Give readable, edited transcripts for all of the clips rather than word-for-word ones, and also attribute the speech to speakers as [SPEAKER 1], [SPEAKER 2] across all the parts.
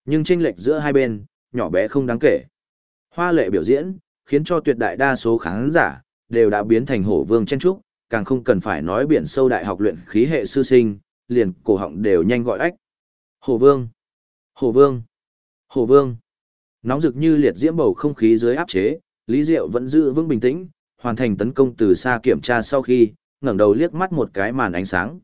[SPEAKER 1] Nhưng chênh lệch giữa hai bên, nhỏ bé không đáng kể. Hoa lệ biểu diễn, khiến cho tuyệt đại đa số khán giả đều đã biến thành hổ vương chen trúc, càng không cần phải nói biển sâu đại học luyện khí hệ sư sinh, liền cổ họng đều nhanh gọi ách. Hổ vương, hổ vương, hổ vương. Nóng rực như liệt diễm bầu không khí dưới áp chế, Lý Diệu vẫn giữ vững bình tĩnh, hoàn thành tấn công từ xa kiểm tra sau khi, ngẩng đầu liếc mắt một cái màn ánh sáng.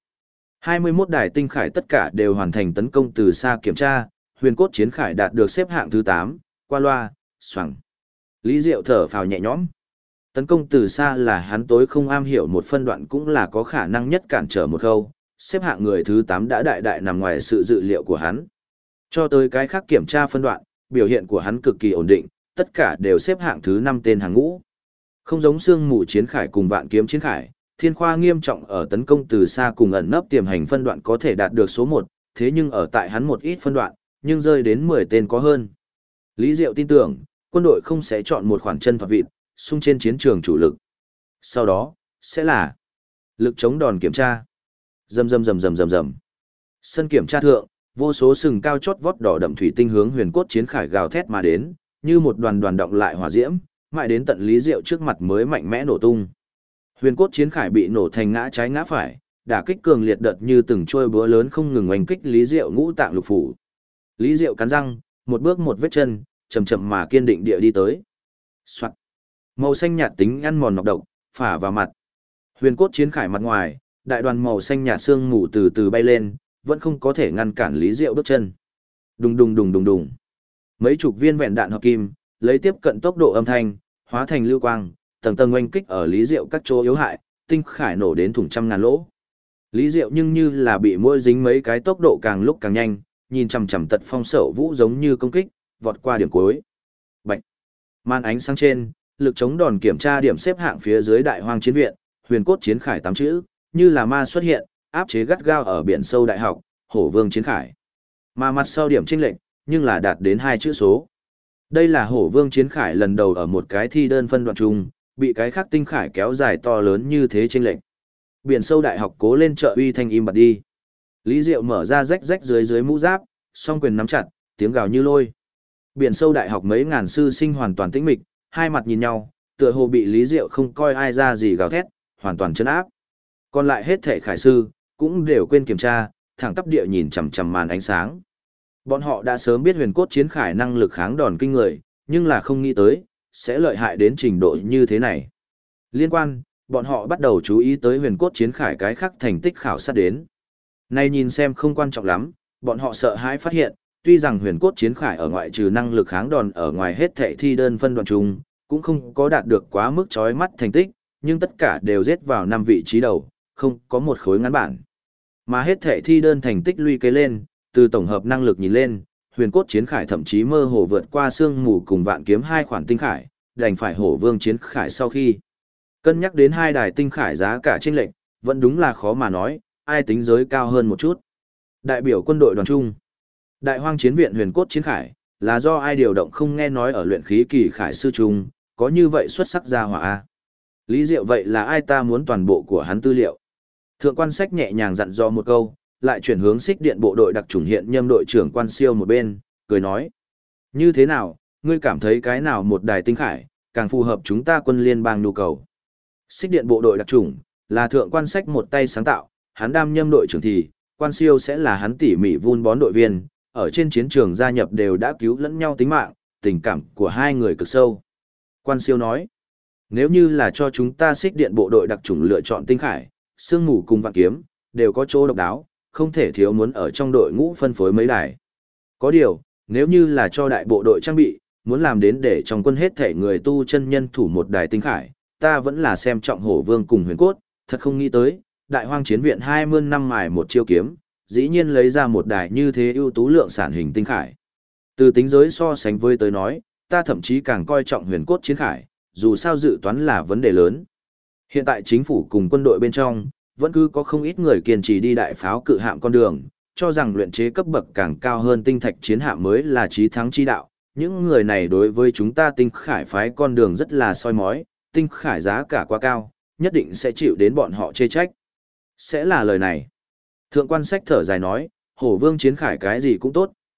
[SPEAKER 1] 21 đài tinh khải tất cả đều hoàn thành tấn công từ xa kiểm tra, huyền cốt chiến khải đạt được xếp hạng thứ 8, qua loa, xoằng. Lý Diệu thở phào nhẹ nhõm. Tấn công từ xa là hắn tối không am hiểu một phân đoạn cũng là có khả năng nhất cản trở một khâu, xếp hạng người thứ 8 đã đại đại nằm ngoài sự dự liệu của hắn. Cho tới cái khác kiểm tra phân đoạn, biểu hiện của hắn cực kỳ ổn định, tất cả đều xếp hạng thứ 5 tên hàng ngũ. Không giống xương mù chiến khải cùng vạn kiếm chiến khải, thiên khoa nghiêm trọng ở tấn công từ xa cùng ẩn nấp tiềm hành phân đoạn có thể đạt được số 1, thế nhưng ở tại hắn một ít phân đoạn, nhưng rơi đến 10 tên có hơn. Lý Diệu tin tưởng, quân đội không sẽ chọn một khoản chân thoạt vịt, xung trên chiến trường chủ lực. Sau đó, sẽ là lực chống đòn kiểm tra. Rầm rầm rầm rầm rầm rầm. Sân kiểm tra thượng, vô số sừng cao chót vót đỏ đậm thủy tinh hướng huyền cốt chiến khải gào thét mà đến, như một đoàn đoàn động lại hỏa diễm, mãi đến tận Lý Diệu trước mặt mới mạnh mẽ nổ tung. Huyền cốt chiến khải bị nổ thành ngã trái ngã phải, đả kích cường liệt đợt như từng trôi búa lớn không ngừng oanh kích Lý Diệu ngũ tạng lục phủ. Lý Diệu cắn răng, một bước một vết chân, chậm chậm mà kiên định địa đi tới. Soạt. Màu xanh nhạt tính ăn mòn nọc độc, phả vào mặt. Huyền cốt chiến khải mặt ngoài, đại đoàn màu xanh nhạt sương mù từ từ bay lên, vẫn không có thể ngăn cản Lý Diệu bước chân. Đùng đùng đùng đùng đùng. Mấy chục viên vẹn đạn hợp kim, lấy tiếp cận tốc độ âm thanh, hóa thành lưu quang, tầng tầng oanh kích ở Lý Diệu các chỗ yếu hại, tinh khải nổ đến thủng trăm ngàn lỗ. Lý Diệu nhưng như là bị mũi dính mấy cái, tốc độ càng lúc càng nhanh, nhìn chằm chằm Tật Phong Sẩu Vũ giống như công kích, vọt qua điểm cuối. Bạch. Màn ánh sáng trên, lực chống đòn kiểm tra điểm xếp hạng phía dưới Đại Hoang Chiến viện, huyền cốt chiến khải 8 chữ, như là ma xuất hiện, áp chế gắt gao ở biển sâu đại học, hổ vương chiến khải. Mà mặt sau điểm chênh lệch, nhưng là đạt đến 2 chữ số. Đây là hổ vương chiến khải lần đầu ở một cái thi đơn phân đoạn chung, bị cái khác tinh khải kéo dài to lớn như thế chênh lệch. Biển sâu đại học cố lên trợ uy thanh im bặt đi. Lý Diệu mở ra rách rách dưới mũ giáp, song quyền nắm chặt, tiếng gào như lôi. Biển sâu đại học mấy ngàn sư sinh hoàn toàn tĩnh mịch, hai mặt nhìn nhau, tựa hồ bị Lý Diệu không coi ai ra gì gào thét, hoàn toàn trấn áp. Còn lại hết thể khải sư, cũng đều quên kiểm tra, thẳng tắp địa nhìn chằm chằm màn ánh sáng. Bọn họ đã sớm biết huyền cốt chiến khải năng lực kháng đòn kinh người, nhưng là không nghĩ tới, sẽ lợi hại đến trình độ như thế này. Liên quan, bọn họ bắt đầu chú ý tới huyền cốt chiến khải cái khác thành tích khảo sát đến. Nay nhìn xem không quan trọng lắm, bọn họ sợ hãi phát hiện, tuy rằng huyền cốt chiến khải ở ngoại trừ năng lực kháng đòn ở ngoài hết thảy thi đơn phân đoạn chung, cũng không có đạt được quá mức chói mắt thành tích, nhưng tất cả đều giết vào 5 vị trí đầu, không có một khối ngắn bản. Mà hết thảy thi đơn thành tích luy kế lên, từ tổng hợp năng lực nhìn lên, huyền cốt chiến khải thậm chí mơ hồ vượt qua xương mù cùng vạn kiếm hai khoản tinh khải, đành phải hổ vương chiến khải sau khi. Cân nhắc đến hai đài tinh khải giá cả chênh lệch, vẫn đúng là khó mà nói, ai tính giới cao hơn một chút. Đại biểu quân đội đoàn trung. Đại Hoang Chiến viện huyền cốt chiến khải, là do ai điều động không nghe nói ở luyện khí kỳ khải sư trung, có như vậy xuất sắc ra hỏa a. Lý Diệu vậy là ai, ta muốn toàn bộ của hắn tư liệu. Thượng quan sách nhẹ nhàng dặn dò một câu, lại chuyển hướng xích điện bộ đội đặc chủng hiện nhâm đội trưởng quan siêu một bên, cười nói. Như thế nào, ngươi cảm thấy cái nào một đài tinh khải, càng phù hợp chúng ta quân liên bang nhu cầu. Xích điện bộ đội đặc chủng, là thượng quan sách một tay sáng tạo, hắn đam nhâm đội trưởng thì, quan siêu sẽ là hắn tỉ mỉ vun bón đội viên, ở trên chiến trường gia nhập đều đã cứu lẫn nhau tính mạng, tình cảm của hai người cực sâu. Quan siêu nói, nếu như là cho chúng ta xích điện bộ đội đặc chủng lựa chọn tinh khải, sương mù cùng vạn kiếm, đều có chỗ độc đáo, không thể thiếu muốn ở trong đội ngũ phân phối mấy đài. Có điều, nếu như là cho đại bộ đội trang bị, muốn làm đến để trong quân hết thể người tu chân nhân thủ một đài tinh khải, ta vẫn là xem trọng hổ vương cùng huyền cốt, thật không nghĩ tới, Đại Hoang Chiến viện 20 năm mài một chiêu kiếm, dĩ nhiên lấy ra một đài như thế ưu tú lượng sản hình tinh khải. Từ tính giới so sánh với tới nói, ta thậm chí càng coi trọng huyền cốt chiến khải, dù sao dự toán là vấn đề lớn. Hiện tại chính phủ cùng quân đội bên trong, vẫn cứ có không ít người kiên trì đi đại pháo cự hạm con đường, cho rằng luyện chế cấp bậc càng cao hơn tinh thạch chiến hạm mới là chí thắng chi đạo. Những người này đối với chúng ta tinh khải phái con đường rất là soi mói, tinh khải giá cả quá cao, nhất định sẽ chịu đến bọn họ chê trách. Sẽ là lời này. Thượng quan sách thở dài nói, hổ vương chiến khải cái gì cũng tốt,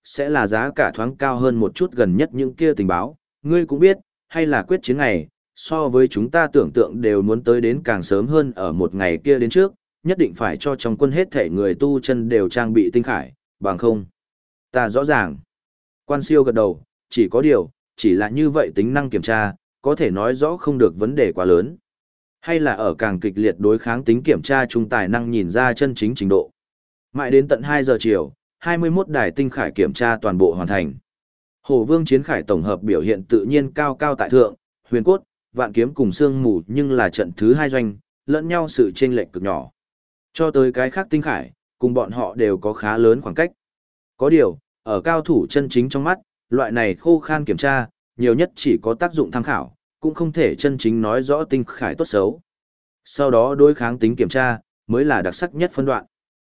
[SPEAKER 1] sẽ là giá cả thoáng cao hơn một chút gần nhất những kia tình báo, ngươi cũng biết, hay là quyết chiến ngày, so với chúng ta tưởng tượng đều muốn tới đến càng sớm hơn ở một ngày kia đến trước, nhất định phải cho trong quân hết thể người tu chân đều trang bị tinh khải, bằng không. Ta rõ ràng. Quan Siêu gật đầu, chỉ có điều, chỉ là như vậy tính năng kiểm tra, có thể nói rõ không được vấn đề quá lớn. Hay là ở càng kịch liệt đối kháng tính kiểm tra trung tài năng nhìn ra chân chính trình độ. Mãi đến tận 2 giờ chiều, 21 đài tinh khải kiểm tra toàn bộ hoàn thành. Hổ Vương chiến khải tổng hợp biểu hiện tự nhiên cao cao tại thượng, huyền cốt, vạn kiếm cùng xương mù nhưng là trận thứ 2 doanh, lẫn nhau sự chênh lệch cực nhỏ. Cho tới cái khác tinh khải, cùng bọn họ đều có khá lớn khoảng cách. Có điều, ở cao thủ chân chính trong mắt, loại này khô khan kiểm tra, nhiều nhất chỉ có tác dụng tham khảo, cũng không thể chân chính nói rõ tinh khải tốt xấu. Sau đó đối kháng tính kiểm tra, mới là đặc sắc nhất phân đoạn.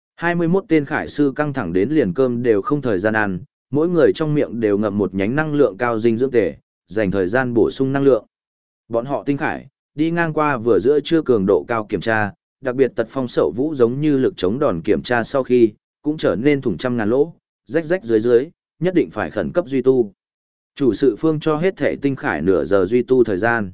[SPEAKER 1] 21 tên khải sư căng thẳng đến liền cơm đều không thời gian ăn, mỗi người trong miệng đều ngậm một nhánh năng lượng cao dinh dưỡng tề, dành thời gian bổ sung năng lượng. Bọn họ tinh khải, đi ngang qua vừa giữa trưa cường độ cao kiểm tra, đặc biệt tật phong sậu vũ giống như lực chống đòn kiểm tra sau khi, cũng trở nên thủng trăm ngàn lỗ, rách rách dưới dưới, nhất định phải khẩn cấp duy tu. Chủ sự phương cho hết thể tinh khải nửa giờ duy tu thời gian.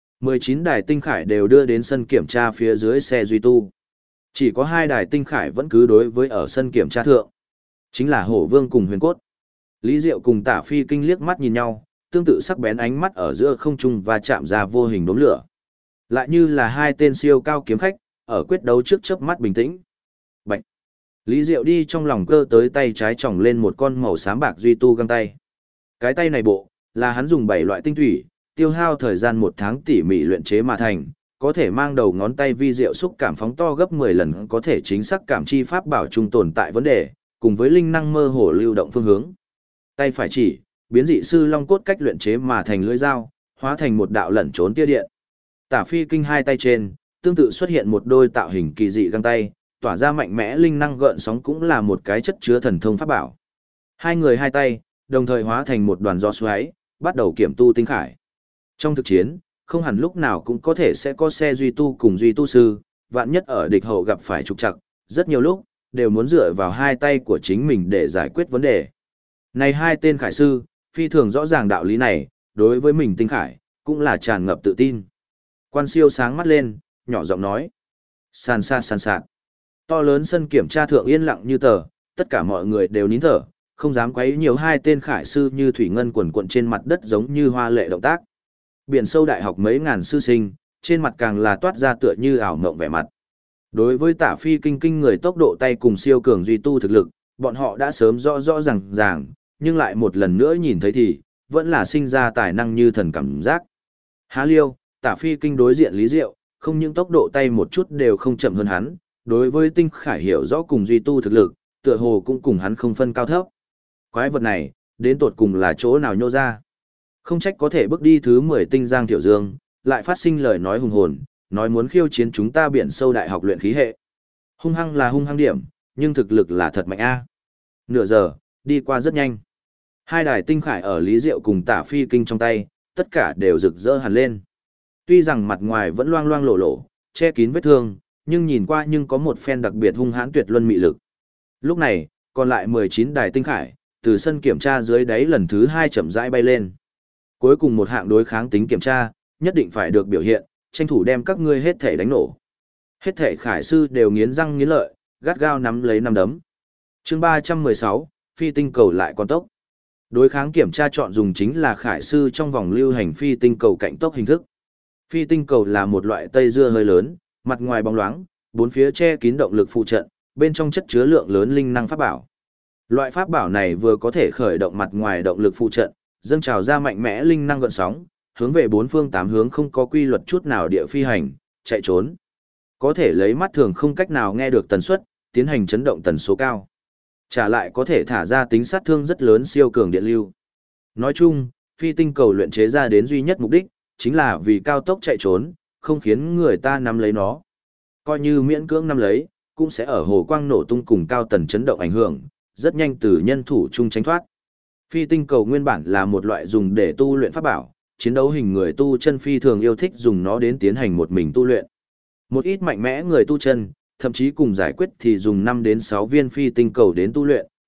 [SPEAKER 1] 19 đài tinh khải đều đưa đến sân kiểm tra phía dưới xe duy tu. Chỉ có 2 đài tinh khải vẫn cứ đối với ở sân kiểm tra thượng. Chính là Hổ Vương cùng Huyền Cốt. Lý Diệu cùng Tả Phi Kinh liếc mắt nhìn nhau, tương tự sắc bén ánh mắt ở giữa không trung và chạm ra vô hình đốm lửa. Lại như là 2 tên siêu cao kiếm khách, ở quyết đấu trước chớp mắt bình tĩnh. Bạch. Lý Diệu đi trong lòng cơ tới tay trái tròng lên một con màu xám bạc duy tu găng tay. Cái tay này bộ, là hắn dùng 7 loại tinh thủy, tiêu hao thời gian 1 tháng tỉ mỉ luyện chế mà thành, có thể mang đầu ngón tay vi diệu xúc cảm phóng to gấp 10 lần, có thể chính xác cảm chi pháp bảo trung tồn tại vấn đề, cùng với linh năng mơ hồ lưu động phương hướng. Tay phải chỉ, biến dị sư long cốt cách luyện chế mà thành lưỡi dao, hóa thành một đạo lẩn trốn tia điện. Tả Phi Kinh 2 tay trên, tương tự xuất hiện một đôi tạo hình kỳ dị găng tay, tỏa ra mạnh mẽ linh năng gợn sóng cũng là một cái chất chứa thần thông pháp bảo. Hai người hai tay, đồng thời hóa thành một đoàn gió xoáy, bắt đầu kiểm tu tinh khải. Trong thực chiến, không hẳn lúc nào cũng có thể sẽ có xe duy tu cùng duy tu sư, vạn nhất ở địch hậu gặp phải trục trặc, rất nhiều lúc, đều muốn dựa vào hai tay của chính mình để giải quyết vấn đề. Này 2 tên khải sư, phi thường rõ ràng đạo lý này, đối với mình tinh khải, cũng là tràn ngập tự tin. Quan Siêu sáng mắt lên, nhỏ giọng nói. Sàn sạt sàn sạt. To lớn sân kiểm tra thượng yên lặng như tờ, tất cả mọi người đều nín thở, không dám quấy nhiều 2 tên khải sư như thủy ngân quần quận trên mặt đất giống như hoa lệ động tác. Biển sâu đại học mấy ngàn sư sinh, trên mặt càng là toát ra tựa như ảo mộng vẻ mặt. Đối với Tả Phi Kinh người tốc độ tay cùng siêu cường duy tu thực lực, bọn họ đã sớm rõ ràng, nhưng lại một lần nữa nhìn thấy thì, vẫn là sinh ra tài năng như thần cảm giác. Há liêu, Tả Phi Kinh đối diện Lý Diệu, không những tốc độ tay một chút đều không chậm hơn hắn, đối với tinh khải hiểu rõ cùng duy tu thực lực, tựa hồ cũng cùng hắn không phân cao thấp. Quái vật này, đến tột cùng là chỗ nào nhô ra? Không trách có thể bước đi thứ 10 tinh Giang Tiểu Dương, lại phát sinh lời nói hùng hồn, nói muốn khiêu chiến chúng ta biển sâu đại học luyện khí hệ. Hung hăng là hung hăng điểm, nhưng thực lực là thật mạnh a. Nửa giờ, đi qua rất nhanh. 2 đài tinh khải ở Lý Diệu cùng Tả Phi Kinh trong tay, tất cả đều rực rỡ hẳn lên. Tuy rằng mặt ngoài vẫn loang loang lổ lổ, che kín vết thương, nhưng nhìn qua nhưng có một phen đặc biệt hung hãn tuyệt luân mị lực. Lúc này, còn lại 19 đài tinh khải, từ sân kiểm tra dưới đáy lần thứ 2 chậm rãi bay lên. Cuối cùng một hạng đối kháng tính kiểm tra, nhất định phải được biểu hiện, tranh thủ đem các ngươi hết thể đánh nổ. Hết thể khải sư đều nghiến răng nghiến lợi, gắt gao nắm lấy nắm đấm. Chương 316, phi tinh cầu lại con tốc. Đối kháng kiểm tra chọn dùng chính là khải sư trong vòng lưu hành phi tinh cầu cạnh tốc hình thức. Phi tinh cầu là một loại tây dưa hơi lớn, mặt ngoài bóng loáng, bốn phía che kín động lực phụ trận, bên trong chất chứa lượng lớn linh năng pháp bảo. Loại pháp bảo này vừa có thể khởi động mặt ngoài động lực phụ trận, dâng trào ra mạnh mẽ linh năng gợn sóng, hướng về 4 phương 8 hướng không có quy luật chút nào địa phi hành, chạy trốn. Có thể lấy mắt thường không cách nào nghe được tần suất, tiến hành chấn động tần số cao. Trả lại có thể thả ra tính sát thương rất lớn siêu cường điện lưu. Nói chung, phi tinh cầu luyện chế ra đến duy nhất mục đích, chính là vì cao tốc chạy trốn, không khiến người ta nắm lấy nó. Coi như miễn cưỡng nắm lấy, cũng sẽ ở hồ quang nổ tung cùng cao tần chấn động ảnh hưởng, rất nhanh từ nhân thủ chung tránh thoát. Phi tinh cầu nguyên bản là một loại dùng để tu luyện pháp bảo, chiến đấu hình người tu chân phi thường yêu thích dùng nó đến tiến hành một mình tu luyện. Một ít mạnh mẽ người tu chân, thậm chí cùng giải quyết thì dùng 5 đến 6 viên phi tinh cầu đến tu luyện,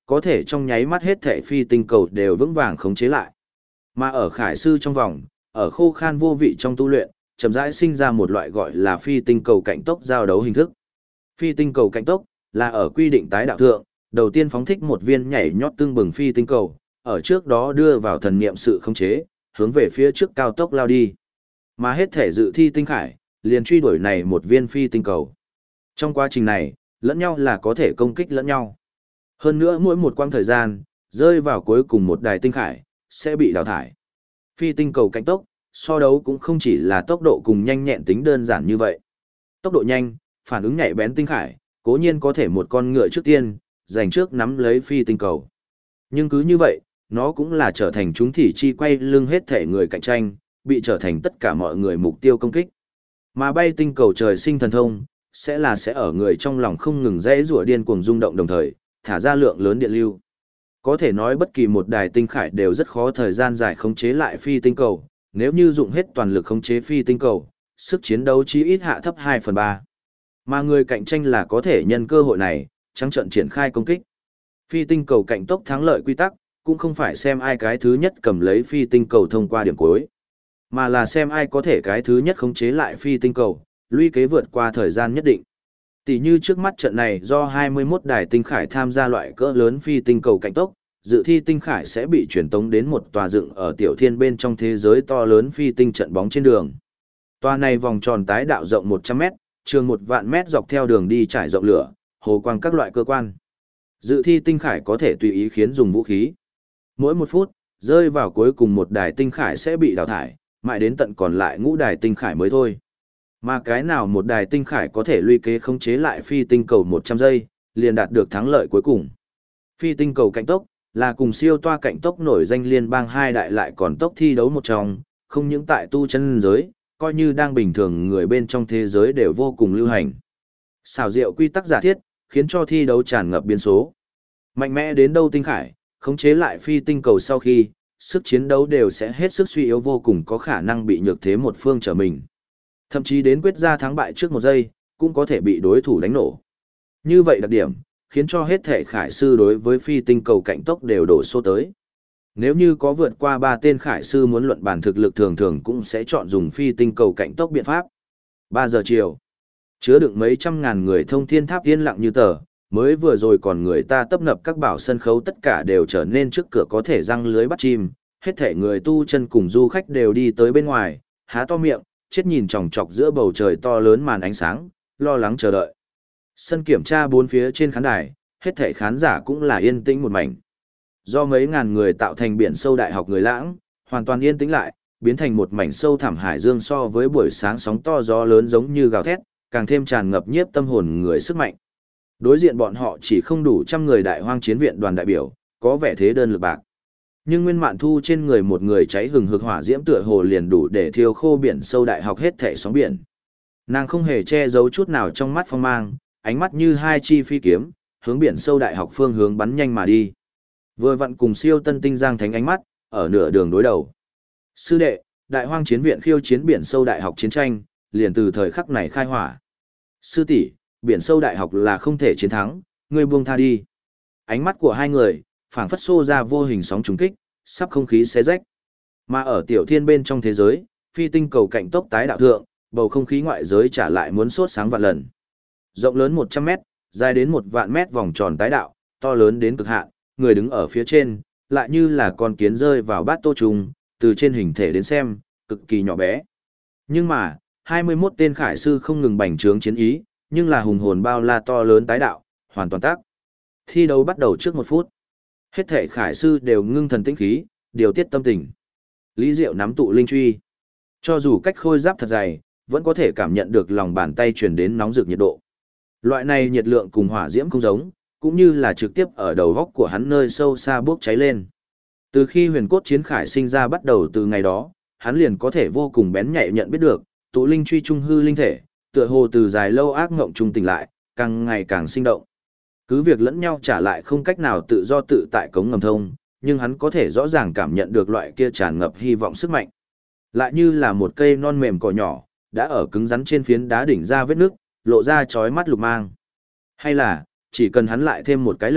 [SPEAKER 1] có thể trong nháy mắt hết thảy phi tinh cầu đều vững vàng khống chế lại. Mà ở khải sư trong vòng, ở khô khan vô vị trong tu luyện, chậm rãi sinh ra một loại gọi là phi tinh cầu cạnh tốc giao đấu hình thức. Phi tinh cầu cạnh tốc là ở quy định tái đạo thượng, đầu tiên phóng thích một viên nhảy nhót tương bừng phi tinh cầu, ở trước đó đưa vào thần niệm sự khống chế, hướng về phía trước cao tốc lao đi. Mà hết thể dự thi tinh khải, liền truy đuổi này một viên phi tinh cầu. Trong quá trình này, lẫn nhau là có thể công kích lẫn nhau. Hơn nữa mỗi một quãng thời gian, rơi vào cuối cùng một đài tinh khải, sẽ bị đào thải. Phi tinh cầu cạnh tốc, so đấu cũng không chỉ là tốc độ cùng nhanh nhẹn tính đơn giản như vậy. Tốc độ nhanh, phản ứng nhạy bén tinh khải, cố nhiên có thể một con ngựa trước tiên, giành trước nắm lấy phi tinh cầu. Nhưng cứ như vậy, nó cũng là trở thành chúng thị chi quay lưng hết thể người cạnh tranh, bị trở thành tất cả mọi người mục tiêu công kích. Mà bay tinh cầu trời sinh thần thông, sẽ ở người trong lòng không ngừng rẽ rủa điên cuồng rung động đồng thời, thả ra lượng lớn điện lưu. Có thể nói bất kỳ một đài tinh khải đều rất khó thời gian dài khống chế lại phi tinh cầu, nếu như dụng hết toàn lực khống chế phi tinh cầu, sức chiến đấu chí ít hạ thấp 2/3. Mà người cạnh tranh là có thể nhân cơ hội này, trắng trận triển khai công kích. Phi tinh cầu cạnh tốc thắng lợi quy tắc, cũng không phải xem ai cái thứ nhất cầm lấy phi tinh cầu thông qua điểm cuối, mà là xem ai có thể cái thứ nhất khống chế lại phi tinh cầu, lũy kế vượt qua thời gian nhất định. Tỷ như trước mắt trận này do 21 đài tinh khải tham gia loại cỡ lớn phi tinh cầu cạnh tốc, dự thi tinh khải sẽ bị truyền tống đến một tòa dựng ở tiểu thiên bên trong thế giới to lớn phi tinh trận bóng trên đường. Tòa này vòng tròn tái đạo rộng 100 mét, trường 1 vạn mét dọc theo đường đi trải rộng lửa, hồ quang các loại cơ quan. Dự thi tinh khải có thể tùy ý khiến dùng vũ khí. Mỗi 1 phút, rơi vào cuối cùng một đài tinh khải sẽ bị đào thải, mãi đến tận còn lại ngũ đài tinh khải mới thôi. Mà cái nào một đài tinh khải có thể lũy kế khống chế lại phi tinh cầu 100 giây, liền đạt được thắng lợi cuối cùng. Phi tinh cầu cạnh tốc là cùng siêu toa cạnh tốc nổi danh liên bang hai đại lại còn tốc thi đấu một trong, không những tại tu chân giới, coi như đang bình thường người bên trong thế giới đều vô cùng lưu hành. Xảo diệu quy tắc giả thiết, khiến cho thi đấu tràn ngập biến số. Mạnh mẽ đến đâu tinh khải, khống chế lại phi tinh cầu sau khi, sức chiến đấu đều sẽ hết sức suy yếu vô cùng có khả năng bị nhược thế một phương trở mình. Thậm chí đến quyết ra thắng bại trước 1 giây, cũng có thể bị đối thủ đánh nổ. Như vậy đặc điểm, khiến cho hết thể khải sư đối với phi tinh cầu cạnh tốc đều đổ số tới. Nếu như có vượt qua 3 tên khải sư muốn luận bản thực lực thường thường cũng sẽ chọn dùng phi tinh cầu cạnh tốc biện pháp. 3 giờ chiều, chứa đựng mấy trăm ngàn người thông thiên tháp yên lặng như tờ, mới vừa rồi còn người ta tấp nập các bảo sân khấu tất cả đều trở nên trước cửa có thể răng lưới bắt chim, hết thể người tu chân cùng du khách đều đi tới bên ngoài, há to miệng, chết nhìn chòng chọc giữa bầu trời to lớn màn ánh sáng, lo lắng chờ đợi. Sân kiểm tra bốn phía trên khán đài, hết thảy khán giả cũng là yên tĩnh một mảnh. Do mấy ngàn người tạo thành biển sâu đại học người lãng, hoàn toàn yên tĩnh lại, biến thành một mảnh sâu thẳm hải dương so với buổi sáng sóng to gió lớn giống như gào thét, càng thêm tràn ngập nhiếp tâm hồn người sức mạnh. Đối diện bọn họ chỉ không đủ 100 người đại hoang chiến viện đoàn đại biểu, có vẻ thế đơn lực bạc. Nhưng Nguyên Mạn Thu trên người một người cháy hừng hực hỏa diễm tựa hồ liền đủ để thiêu khô biển sâu đại học hết thảy sóng biển. Nàng không hề che giấu chút nào trong mắt phong mang, ánh mắt như hai chi phi kiếm, hướng biển sâu đại học phương hướng bắn nhanh mà đi. Vừa vặn cùng siêu tân tinh giang thánh ánh mắt, ở nửa đường đối đầu. Sư đệ, đại hoang chiến viện khiêu chiến biển sâu đại học chiến tranh, liền từ thời khắc này khai hỏa. Sư tỷ, biển sâu đại học là không thể chiến thắng, ngươi buông tha đi. Ánh mắt của hai người, phảng phất xô ra vô hình sóng trùng kích, sắp không khí xé rách. Mà ở tiểu thiên bên trong thế giới, phi tinh cầu cạnh tốc tái đạo thượng, bầu không khí ngoại giới trả lại muốn sốt sáng vạn lần. Rộng lớn 100 mét, dài đến 1 vạn mét vòng tròn tái đạo, to lớn đến cực hạn, người đứng ở phía trên, lại như là con kiến rơi vào bát tô trùng, từ trên hình thể đến xem, cực kỳ nhỏ bé. Nhưng mà, 21 tên khải sư không ngừng bành trướng chiến ý, nhưng là hùng hồn bao la to lớn tái đạo, hoàn toàn tác. Thi đấu bắt đầu trước 1 phút. Hết thể khải sư đều ngưng thần tĩnh khí, điều tiết tâm tình. Lý Diệu nắm tụ linh truy. Cho dù cách khôi giáp thật dày, vẫn có thể cảm nhận được lòng bàn tay truyền đến nóng rực nhiệt độ. Loại này nhiệt lượng cùng hỏa diễm không giống, cũng như là trực tiếp ở đầu góc của hắn nơi sâu xa bốc cháy lên. Từ khi huyền cốt chiến khải sinh ra bắt đầu từ ngày đó, hắn liền có thể vô cùng bén nhạy nhận biết được, tụ linh truy trung hư linh thể, tựa hồ từ dài lâu ác ngộng trung tỉnh lại, càng ngày càng sinh động. Cứ việc lẫn nhau trả lại không cách nào tự do tự tại cống ngầm thông, nhưng hắn có thể rõ ràng cảm nhận được loại kia tràn ngập hy vọng sức mạnh. Lại như là một cây non mềm cỏ nhỏ, đã ở cứng rắn trên phiến đá đỉnh ra vết nước, lộ ra chói mắt lục mang. Hay là, chỉ cần hắn lại thêm một cái lực,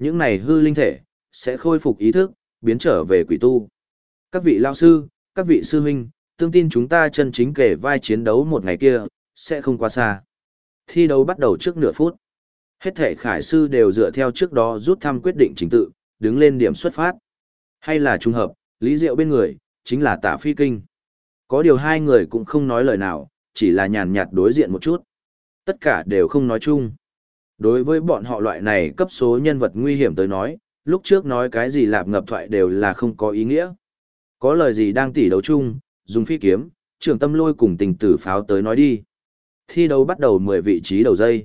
[SPEAKER 1] những này hư linh thể, sẽ khôi phục ý thức, biến trở về quỷ tu. Các vị lao sư, các vị sư huynh, tương tin chúng ta chân chính kể vai chiến đấu một ngày kia, sẽ không quá xa. Thi đấu bắt đầu trước nửa phút. Hết thể khải sư đều dựa theo trước đó rút thăm quyết định trình tự, đứng lên điểm xuất phát. Hay là trùng hợp, Lý Diệu bên người, chính là Tả Phi Kinh. Có điều hai người cũng không nói lời nào, chỉ là nhàn nhạt đối diện một chút. Tất cả đều không nói chung. Đối với bọn họ loại này cấp số nhân vật nguy hiểm tới nói, lúc trước nói cái gì lạp ngập thoại đều là không có ý nghĩa. Có lời gì đang tỉ đấu chung, dùng phi kiếm, Trường Tâm Lôi cùng Tình Tử Pháo tới nói đi. Thi đấu bắt đầu 10 vị trí đầu dây.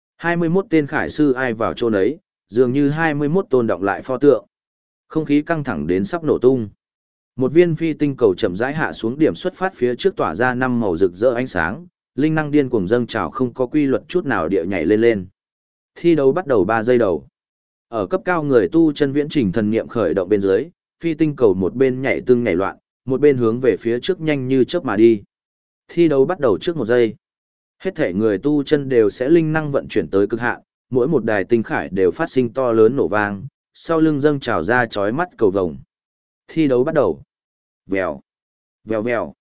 [SPEAKER 1] 21 tên khải sư ai vào chỗ nấy, dường như 21 tôn động lại pho tượng. Không khí căng thẳng đến sắp nổ tung. Một viên phi tinh cầu chậm rãi hạ xuống điểm xuất phát phía trước tỏa ra 5 màu rực rỡ ánh sáng, linh năng điên cuồng dâng trào không có quy luật chút nào địa nhảy lên lên. Thi đấu bắt đầu 3 giây đầu. Ở cấp cao người tu chân viễn trình thần niệm khởi động bên dưới, phi tinh cầu một bên nhảy tương nhảy loạn, một bên hướng về phía trước nhanh như chớp mà đi. Thi đấu bắt đầu trước 1 giây. Hết thể người tu chân đều sẽ linh năng vận chuyển tới cực hạn, mỗi một đài tinh khải đều phát sinh to lớn nổ vang, sau lưng dâng trào ra chói mắt cầu vồng. Thi đấu bắt đầu. Vèo, vèo vèo.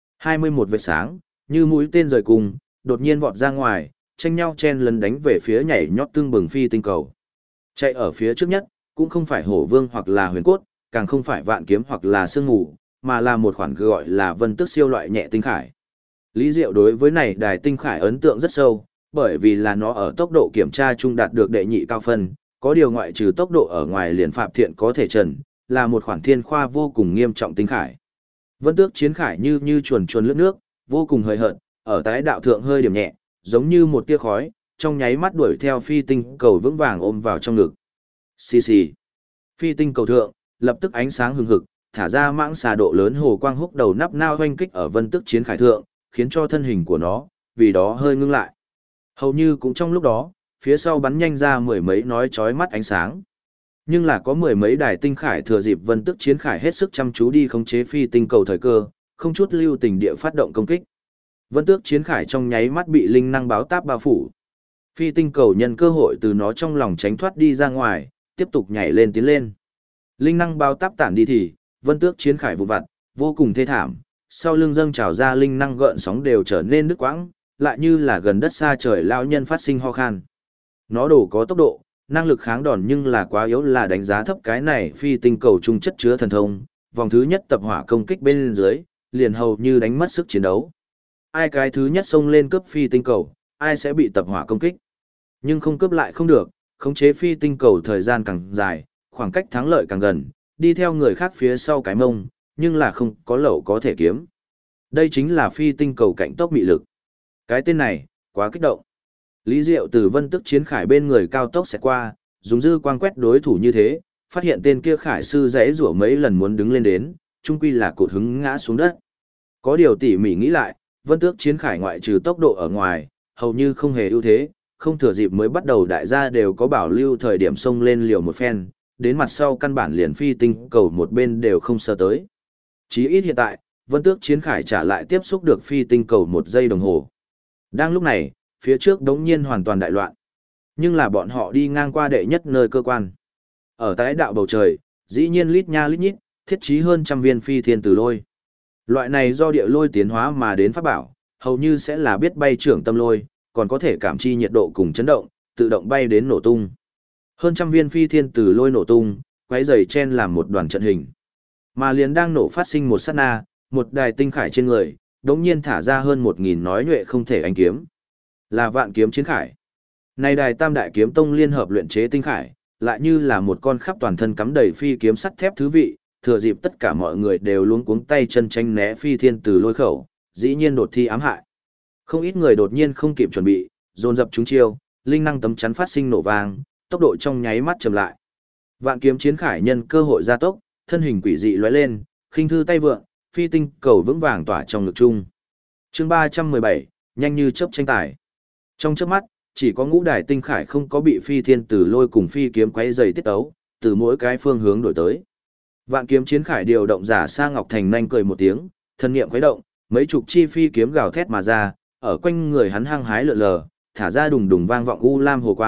[SPEAKER 1] 21 vệt sáng, như mũi tên rời cùng, đột nhiên vọt ra ngoài, tranh nhau chen lấn đánh về phía nhảy nhót tương bừng phi tinh cầu. Chạy ở phía trước nhất, cũng không phải hổ vương hoặc là huyền cốt, càng không phải vạn kiếm hoặc là sương mù, mà là một khoản gọi là vân tước siêu loại nhẹ tinh khải. Lý Diệu đối với này đài tinh khải ấn tượng rất sâu, bởi vì là nó ở tốc độ kiểm tra chung đạt được đệ nhị cao phân, có điều ngoại trừ tốc độ ở ngoài liền phạm thiện có thể trần, là một khoản thiên khoa vô cùng nghiêm trọng tinh khải. Vân tước chiến khải như chuồn chuồn lướt nước, vô cùng hời hợt, ở tái đạo thượng hơi điểm nhẹ, giống như một tia khói, trong nháy mắt đuổi theo phi tinh cầu vững vàng ôm vào trong ngực. Xì xì. Phi tinh cầu thượng, lập tức ánh sáng hừng hực, thả ra mãng xà độ lớn hồ quang húc đầu nắp nao hoanh kích ở vân tước chiến khải thượng, khiến cho thân hình của nó, vì đó hơi ngưng lại. Hầu như cũng trong lúc đó, phía sau bắn nhanh ra mười mấy nói chói mắt ánh sáng. Nhưng là có mười mấy đài tinh khải thừa dịp vân tước chiến khải hết sức chăm chú đi khống chế phi tinh cầu thời cơ, không chút lưu tình địa phát động công kích. Vân tước chiến khải trong nháy mắt bị linh năng báo táp bao phủ. Phi tinh cầu nhân cơ hội từ nó trong lòng tránh thoát đi ra ngoài, tiếp tục nhảy lên tiến lên. Linh năng báo táp tản đi thì, vân tước chiến khải vụn vặt, vô cùng thê thảm, sau lưng dâng trào ra linh năng gợn sóng đều trở nên đứt quãng, lại như là gần đất xa trời lão nhân phát sinh ho khan. Nó đổ có tốc độ, năng lực kháng đòn nhưng là quá yếu, là đánh giá thấp cái này phi tinh cầu trung chất chứa thần thông, vòng thứ nhất tập hỏa công kích bên dưới, liền hầu như đánh mất sức chiến đấu. Ai cái thứ nhất xông lên cướp phi tinh cầu, ai sẽ bị tập hỏa công kích. Nhưng không cướp lại không được, khống chế phi tinh cầu thời gian càng dài, khoảng cách thắng lợi càng gần, đi theo người khác phía sau cái mông, nhưng là không có lậu có thể kiếm. Đây chính là phi tinh cầu cạnh tốc mị lực. Cái tên này, quá kích động. Lý Diệu từ vân tức chiến khải bên người cao tốc sẽ qua, dùng dư quang quét đối thủ như thế, phát hiện tên kia khải sư rẽ rủa mấy lần muốn đứng lên đến, chung quy là cột hứng ngã xuống đất. Có điều tỉ mỉ nghĩ lại, vân tước chiến khải ngoại trừ tốc độ ở ngoài, hầu như không hề ưu thế, không thừa dịp mới bắt đầu đại gia đều có bảo lưu thời điểm xông lên liều một phen, đến mặt sau căn bản liền phi tinh cầu một bên đều không sơ tới. Chí ít hiện tại, vân tước chiến khải trả lại tiếp xúc được phi tinh cầu 1 giây đồng hồ. Đang lúc này, phía trước đống nhiên hoàn toàn đại loạn. Nhưng là bọn họ đi ngang qua đệ nhất nơi cơ quan. Ở tái đạo bầu trời, dĩ nhiên lít nha lít nhít, thiết trí hơn trăm viên phi thiên tử lôi. Loại này do địa lôi tiến hóa mà đến pháp bảo, hầu như sẽ là biết bay trưởng tâm lôi, còn có thể cảm chi nhiệt độ cùng chấn động, tự động bay đến nổ tung. Hơn trăm viên phi thiên tử lôi nổ tung, quấy rầy chen làm một đoàn trận hình. Mà liền đang nổ phát sinh một sát na, một đài tinh khải trên người, đống nhiên thả ra hơn 1000 nói nhuệ không thể ánh kiếm. Là vạn kiếm chiến khải. Này đài tam đại kiếm tông liên hợp luyện chế tinh khải, lại như là một con khắp toàn thân cắm đầy phi kiếm sắt thép thứ vị, thừa dịp tất cả mọi người đều luống cuống tay chân tranh né phi thiên từ lôi khẩu, dĩ nhiên đột thi ám hại. Không ít người đột nhiên không kịp chuẩn bị, dồn dập trúng chiêu, linh năng tấm chắn phát sinh nổ vang, tốc độ trong nháy mắt chậm lại. Vạn kiếm chiến khải nhân cơ hội gia tốc, thân hình quỷ dị lóe lên, khinh thư tay vượng, phi tinh cầu vững vàng tỏa trong ngực chung. Chương 317, nhanh như chớp tranh tài. Trong chớp mắt, chỉ có ngũ đài tinh khải không có bị phi thiên tử lôi cùng phi kiếm quấy dày tiết tấu, từ mỗi cái phương hướng đổi tới. Vạn kiếm chiến khải điều động giả Sa Ngọc Thành nhanh cười một tiếng, thân niệm khuấy động, mấy chục chi phi kiếm gào thét mà ra, ở quanh người hắn hăng hái lượn lờ, thả ra đùng đùng vang vọng u lam hồ quang,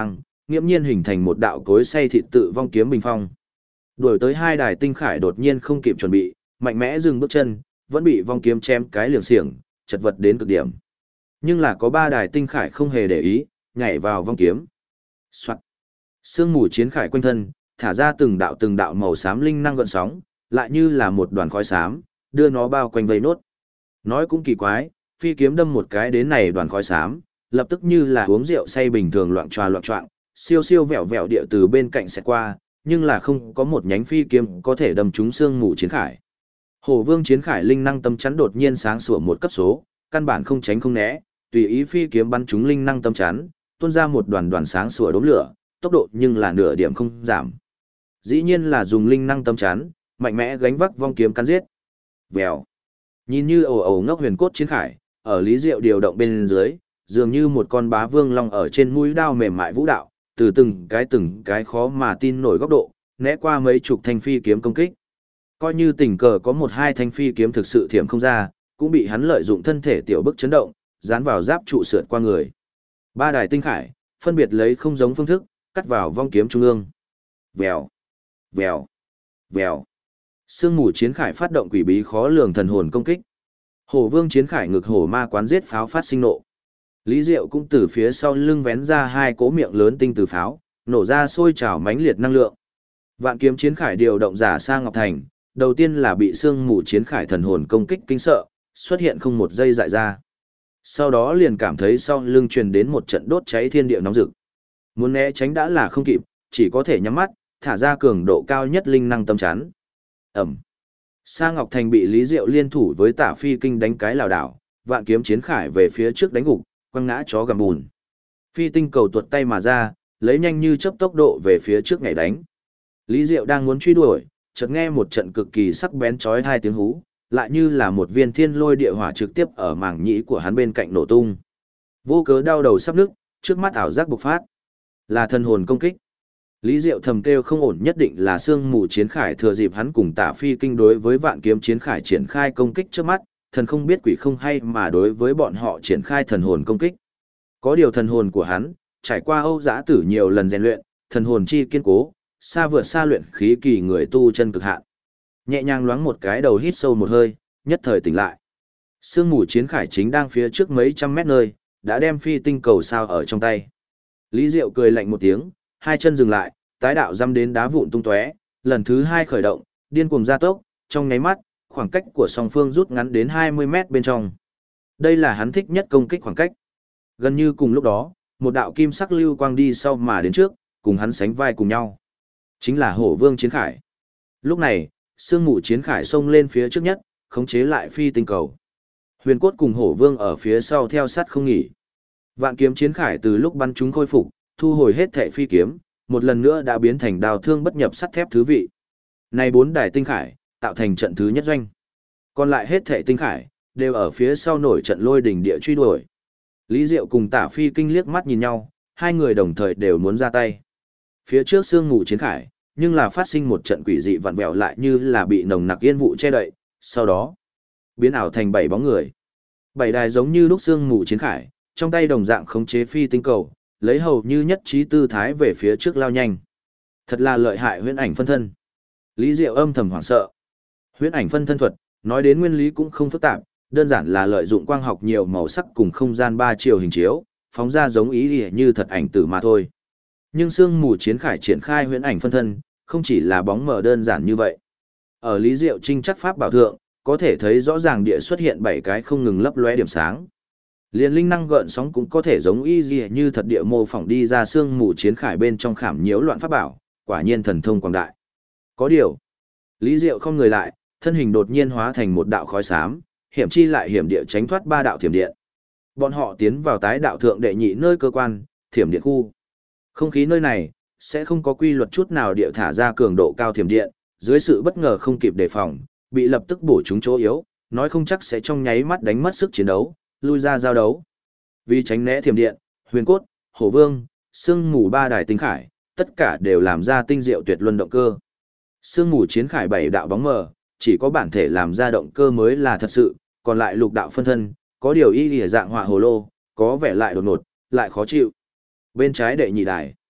[SPEAKER 1] nghiễm nhiên hình thành một đạo cối xay thịt tự vong kiếm bình phong. Đuổi tới hai đài tinh khải đột nhiên không kịp chuẩn bị, mạnh mẽ dừng bước chân, vẫn bị vong kiếm chém cái liềng xiềng, chật vật đến cực điểm. Nhưng là có ba đài tinh khải không hề để ý, nhảy vào vong kiếm. Soạt. Sương mù chiến khải quanh thân, thả ra từng đạo màu xám linh năng gợn sóng, lại như là một đoàn khói xám, đưa nó bao quanh vây nốt. Nói cũng kỳ quái, phi kiếm đâm một cái đến này đoàn khói xám, lập tức như là uống rượu say bình thường loạng choạng, siêu siêu vẹo vẹo địa từ bên cạnh sẽ qua, nhưng là không có một nhánh phi kiếm có thể đâm trúng sương mù chiến khải. Hổ Vương chiến khải linh năng tâm chắn đột nhiên sáng sủa một cấp số, căn bản không tránh không né, tùy ý phi kiếm bắn trúng linh năng tâm chắn, tuôn ra một đoàn sáng sủa đốm lửa, tốc độ nhưng là nửa điểm không giảm. Dĩ nhiên là dùng linh năng tâm chắn, mạnh mẽ gánh vác vong kiếm cắn giết. Vèo. Nhìn như ồ ồ ngốc huyền cốt chiến khải, ở Lý Diệu điều động bên dưới, dường như một con bá vương long ở trên mũi đao mềm mại vũ đạo, từ từng cái khó mà tin nổi góc độ, né qua mấy chục thanh phi kiếm công kích. Coi như tình cờ có một hai thanh phi kiếm thực sự thiểm không ra, cũng bị hắn lợi dụng thân thể tiểu bức chấn động, dán vào giáp trụ sượt qua người. Ba đài tinh khải, phân biệt lấy không giống phương thức, cắt vào vong kiếm trung ương. Vèo, vèo, vèo. Sương mù chiến khải phát động quỷ bí khó lường thần hồn công kích. Hổ Vương chiến khải ngực hổ ma quán giết pháo phát sinh nộ. Lý Diệu cũng từ phía sau lưng vén ra hai cỗ miệng lớn tinh từ pháo, nổ ra sôi trào mãnh liệt năng lượng. Vạn kiếm chiến khải điều động giả sang Ngọc Thành, đầu tiên là bị sương mù chiến khải thần hồn công kích kinh sợ, xuất hiện không một giây dại ra. Sau đó liền cảm thấy sau lưng truyền đến một trận đốt cháy thiên địa nóng rực. Muốn né tránh đã là không kịp, chỉ có thể nhắm mắt, thả ra cường độ cao nhất linh năng tâm chắn. Ẩm. Sa Ngọc Thành bị Lý Diệu liên thủ với Tả Phi Kinh đánh cái lảo đảo, vạn kiếm chiến khải về phía trước đánh gục, quăng ngã chó gầm bùn. Phi tinh cầu tuột tay mà ra, lấy nhanh như chớp tốc độ về phía trước nhảy đánh. Lý Diệu đang muốn truy đuổi, chợt nghe một trận cực kỳ sắc bén chói tai tiếng hú, lại như là một viên thiên lôi địa hỏa trực tiếp ở màng nhĩ của hắn bên cạnh nổ tung. Vô cớ đau đầu sắp nức, trước mắt ảo giác bộc phát. Là thần hồn công kích. Lý Diệu thầm kêu không ổn, nhất định là sương mù chiến khải thừa dịp hắn cùng Tả Phi Kinh đối với vạn kiếm chiến khải triển khai công kích trước mắt, thần không biết quỷ không hay mà đối với bọn họ triển khai thần hồn công kích. Có điều thần hồn của hắn, trải qua Âu Dã Tử nhiều lần rèn luyện, thần hồn chi kiên cố, xa vượt xa luyện khí kỳ người tu chân cực hạn. Nhẹ nhàng loáng một cái đầu hít sâu một hơi, nhất thời tỉnh lại. Sương mù chiến khải chính đang phía trước mấy trăm mét nơi, đã đem phi tinh cầu sao ở trong tay. Lý Diệu cười lạnh một tiếng, hai chân dừng lại, tái đạo dăm đến đá vụn tung tóe, lần thứ hai khởi động, điên cuồng gia tốc, trong nháy mắt, khoảng cách của song phương rút ngắn đến 20 mét bên trong. Đây là hắn thích nhất công kích khoảng cách. Gần như cùng lúc đó, một đạo kim sắc lưu quang đi sau mà đến trước, cùng hắn sánh vai cùng nhau. Chính là Hổ Vương chiến khải. Lúc này, sương mù chiến khải xông lên phía trước nhất, khống chế lại phi tinh cầu. Huyền cốt cùng Hổ Vương ở phía sau theo sát không nghỉ. Vạn kiếm chiến khải từ lúc bắn chúng khôi phục, thu hồi hết thệ phi kiếm, một lần nữa đã biến thành đào thương bất nhập sắt thép thứ vị. Này bốn đài tinh khải, tạo thành trận thứ nhất doanh. Còn lại hết thệ tinh khải, đều ở phía sau nổi trận lôi đỉnh địa truy đuổi. Lý Diệu cùng Tả Phi Kinh liếc mắt nhìn nhau, hai người đồng thời đều muốn ra tay. Phía trước sương mù chiến khải, nhưng là phát sinh một trận quỷ dị vặn vẹo lại như là bị nồng nặc yên vụ che đậy, sau đó biến ảo thành bảy bóng người. Bảy đài giống như lúc sương mù chiến khải, trong tay đồng dạng khống chế phi tinh cầu, lấy hầu như nhất trí tư thái về phía trước lao nhanh. Thật là lợi hại huyễn ảnh phân thân. Lý Diệu âm thầm hoảng sợ. Huyễn ảnh phân thân thuật, nói đến nguyên lý cũng không phức tạp, đơn giản là lợi dụng quang học nhiều màu sắc cùng không gian ba chiều hình chiếu, phóng ra giống ý như thật ảnh tử mà thôi. Nhưng sương mù chiến khải triển khai huyễn ảnh phân thân, không chỉ là bóng mờ đơn giản như vậy. Ở Lý Diệu trinh chắc pháp bảo thượng, có thể thấy rõ ràng địa xuất hiện 7 cái không ngừng lấp lóe điểm sáng. Liên linh năng gợn sóng cũng có thể giống y như thật địa mô phỏng đi ra sương mù chiến khải bên trong khảm nhiễu loạn pháp bảo, quả nhiên thần thông quảng đại. Có điều, Lý Diệu không người lại, thân hình đột nhiên hóa thành một đạo khói xám, hiểm chi lại hiểm địa tránh thoát ba đạo thiểm điện. Bọn họ tiến vào tái đạo thượng đệ nhị nơi cơ quan, thiểm điện khu. Không khí nơi này sẽ không có quy luật chút nào địa thả ra cường độ cao thiểm điện, dưới sự bất ngờ không kịp đề phòng, bị lập tức bổ trúng chỗ yếu, nói không chắc sẽ trong nháy mắt đánh mất sức chiến đấu, lui ra giao đấu. Vì tránh né thiểm điện, Huyền cốt, Hổ Vương, sương mù ba đài tinh khải, tất cả đều làm ra tinh diệu tuyệt luân động cơ. Sương mù chiến khải 7 đạo bóng mờ, chỉ có bản thể làm ra động cơ mới là thật sự, còn lại lục đạo phân thân, có điều y lìa dạng họa hồ lô, có vẻ lại đột ngột, lại khó chịu. Bên trái đệ nhị đài,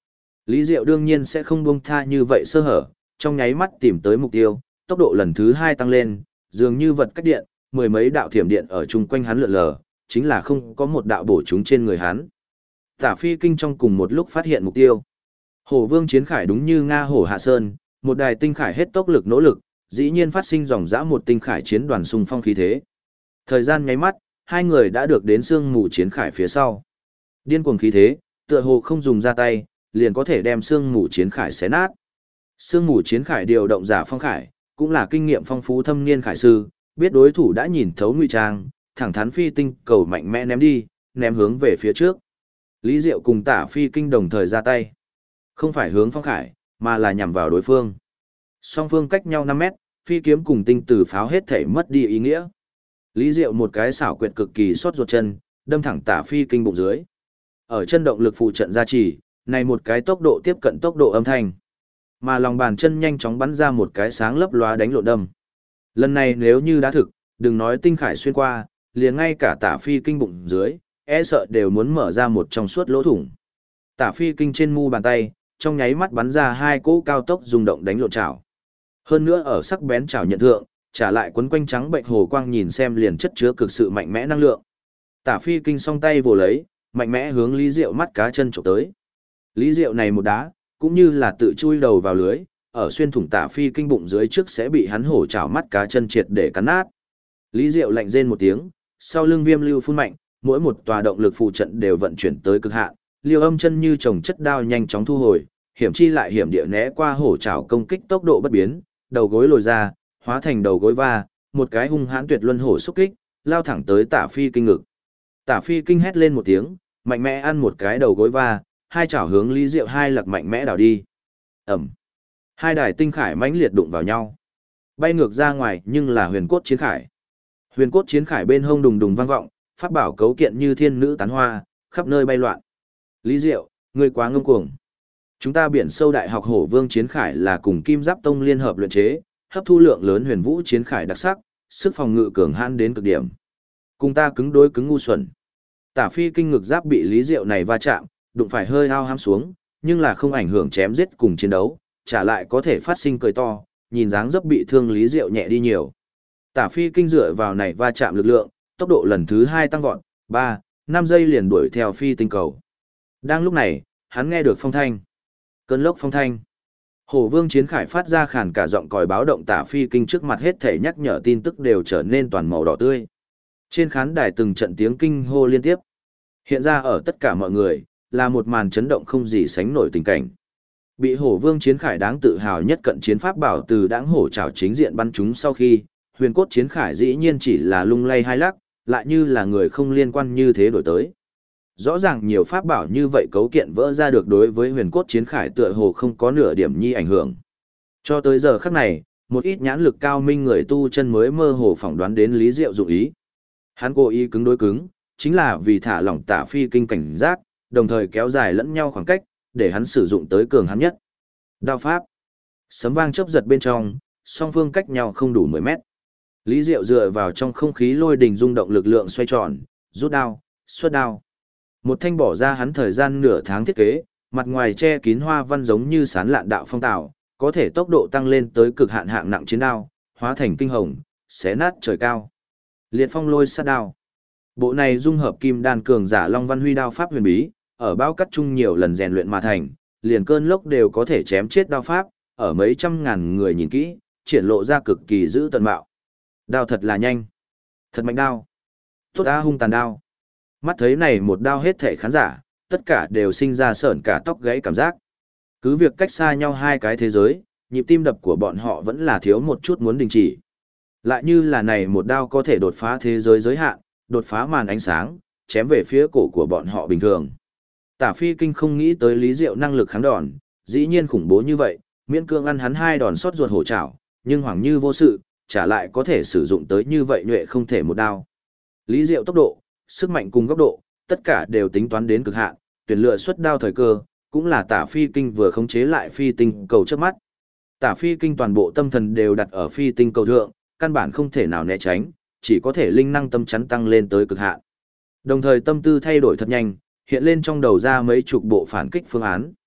[SPEAKER 1] Lý Diệu đương nhiên sẽ không buông tha như vậy sơ hở, trong nháy mắt tìm tới mục tiêu, tốc độ lần thứ 2 tăng lên, dường như vật cách điện, mười mấy đạo thiểm điện ở chung quanh hắn lượn lờ, chính là không có một đạo bổ trúng trên người hắn. Tả Phi Kinh trong cùng một lúc phát hiện mục tiêu. Hổ Vương chiến khải đúng như Nga hổ hạ sơn, một đài tinh khải hết tốc lực nỗ lực, dĩ nhiên phát sinh dòng dã một tinh khải chiến đoàn xung phong khí thế. Thời gian nháy mắt, hai người đã được đến sương mù chiến khải phía sau. Điên cuồng khí thế, tựa hồ không dùng ra tay, liền có thể đem sương mù chiến khải xé nát. Sương mù chiến khải điều động giả phong khải, cũng là kinh nghiệm phong phú thâm niên khải sư, biết đối thủ đã nhìn thấu ngụy trang, thẳng thắn phi tinh cầu mạnh mẽ ném đi, ném hướng về phía trước. Lý Diệu cùng Tả Phi Kinh đồng thời ra tay. Không phải hướng phong khải, mà là nhằm vào đối phương. Song phương cách nhau 5 mét, phi kiếm cùng tinh tử pháo hết thể mất đi ý nghĩa. Lý Diệu một cái xảo quyệt cực kỳ xót ruột chân, đâm thẳng Tả Phi Kinh bụng dưới. Ở chân động lực phụ trận gia trì, này một cái tốc độ tiếp cận tốc độ âm thanh. Mà lòng bàn chân nhanh chóng bắn ra một cái sáng lấp lóa đánh lộn đâm. Lần này nếu như đã thực, đừng nói tinh khải xuyên qua, liền ngay cả Tả Phi Kinh bụng dưới, e sợ đều muốn mở ra một trong suốt lỗ thủng. Tả Phi Kinh trên mu bàn tay, trong nháy mắt bắn ra hai cỗ cao tốc rung động đánh lộn chảo. Hơn nữa ở sắc bén chảo nhận thượng, trả lại quấn quanh trắng bệnh hồ quang nhìn xem liền chất chứa cực sự mạnh mẽ năng lượng. Tả Phi Kinh song tay vồ lấy, mạnh mẽ hướng Lý Diệu mắt cá chân chụp tới. Lý Diệu này một đá, cũng như là tự chui đầu vào lưới, ở xuyên thủng Tả Phi Kinh bụng dưới trước sẽ bị hắn hổ chảo mắt cá chân triệt để cắn nát. Lý Diệu lạnh rên một tiếng, sau lưng viêm lưu phun mạnh, mỗi một tòa động lực phụ trận đều vận chuyển tới cực hạn, Liêu Âm chân như chồng chất đao nhanh chóng thu hồi, hiểm chi lại hiểm địa né qua hổ chảo công kích tốc độ bất biến, đầu gối lồi ra, hóa thành đầu gối va, một cái hung hãn tuyệt luân hổ xúc kích, lao thẳng tới Tả Phi Kinh ngực. Tả Phi Kinh hét lên một tiếng, mạnh mẽ ăn một cái đầu gối va, hai chảo hướng Lý Diệu hai lật mạnh mẽ đảo đi. Ẩm. Hai đài tinh khải mãnh liệt đụng vào nhau. Bay ngược ra ngoài nhưng là huyền cốt chiến khải. Huyền cốt chiến khải bên hông đùng đùng vang vọng, pháp bảo cấu kiện như thiên nữ tán hoa, khắp nơi bay loạn. Lý Diệu, ngươi quá ngông cuồng. Chúng ta biển sâu đại học Hổ Vương chiến khải là cùng Kim Giáp Tông liên hợp luyện chế, hấp thu lượng lớn huyền vũ chiến khải đặc sắc, sức phòng ngự cường hãn đến cực điểm. Cùng ta cứng đối cứng ngu xuẩn. Tả Phi Kinh ngực giáp bị Lý Diệu này va chạm, đụng phải hơi hao ham xuống, nhưng là không ảnh hưởng chém giết cùng chiến đấu, trả lại có thể phát sinh cười to, nhìn dáng dấp bị thương Lý Diệu nhẹ đi nhiều. Tả Phi Kinh dựa vào này va chạm lực lượng, tốc độ lần thứ 2 tăng vọt, 3, 5 giây liền đuổi theo phi tinh cầu. Đang lúc này, hắn nghe được phong thanh. Cơn lốc phong thanh. Hổ Vương chiến khải phát ra khàn cả giọng còi báo động Tả Phi Kinh trước mặt hết thể nhắc nhở tin tức đều trở nên toàn màu đỏ tươi. Trên khán đài từng trận tiếng kinh hô liên tiếp. Hiện ra ở tất cả mọi người, là một màn chấn động không gì sánh nổi tình cảnh. Bị Hổ Vương chiến khải đáng tự hào nhất cận chiến pháp bảo từ đãng hổ trảo chính diện bắn chúng sau khi, huyền cốt chiến khải dĩ nhiên chỉ là lung lay hai lắc, lại như là người không liên quan như thế đổi tới. Rõ ràng nhiều pháp bảo như vậy cấu kiện vỡ ra được đối với huyền cốt chiến khải tựa hồ không có nửa điểm nhi ảnh hưởng. Cho tới giờ khắc này, một ít nhãn lực cao minh người tu chân mới mơ hồ phỏng đoán đến Lý Diệu dụng ý. Hắn cố ý cứng đối cứng, chính là vì thả lỏng Tả Phi Kinh cảnh giác, đồng thời kéo dài lẫn nhau khoảng cách, để hắn sử dụng tới cường hắn nhất. Đao pháp. Sấm vang chớp giật bên trong, song phương cách nhau không đủ 10 mét. Lý Diệu dựa vào trong không khí lôi đình rung động lực lượng xoay tròn, rút đao, xuất đao. Một thanh bỏ ra hắn thời gian nửa tháng thiết kế, mặt ngoài che kín hoa văn giống như sán lạn đạo phong tạo, có thể tốc độ tăng lên tới cực hạn hạng nặng chiến đao, hóa thành kinh hồng, xé nát trời cao. Liệt phong lôi sát đao. Bộ này dung hợp kim đan cường giả Long Văn Huy đao pháp huyền bí, ở bao cắt chung nhiều lần rèn luyện mà thành, liền cơn lốc đều có thể chém chết đao pháp, ở mấy trăm ngàn người nhìn kỹ, triển lộ ra cực kỳ dữ tận bạo. Đao thật là nhanh, thật mạnh đao. Tốt á hung tàn đao. Mắt thấy này một đao hết thể khán giả, tất cả đều sinh ra sởn cả tóc gãy cảm giác. Cứ việc cách xa nhau hai cái thế giới, nhịp tim đập của bọn họ vẫn là thiếu một chút muốn đình chỉ. Lại như là này một đao có thể đột phá thế giới giới hạn, đột phá màn ánh sáng, chém về phía cổ của bọn họ bình thường. Tả Phi Kinh không nghĩ tới Lý Diệu năng lực kháng đòn, dĩ nhiên khủng bố như vậy, miễn cương ăn hắn hai đòn sót ruột hổ chảo, nhưng hoàng như vô sự, trả lại có thể sử dụng tới như vậy nhuệ không thể một đao. Lý Diệu tốc độ, sức mạnh cùng góc độ, tất cả đều tính toán đến cực hạn, tuyển lựa xuất đao thời cơ, cũng là Tả Phi Kinh vừa khống chế lại phi tinh cầu trước mắt. Tả Phi Kinh toàn bộ tâm thần đều đặt ở phi tinh cầu thượng, căn bản không thể nào né tránh, chỉ có thể linh năng tâm chắn tăng lên tới cực hạn. Đồng thời tâm tư thay đổi thật nhanh, hiện lên trong đầu ra mấy chục bộ phản kích phương án.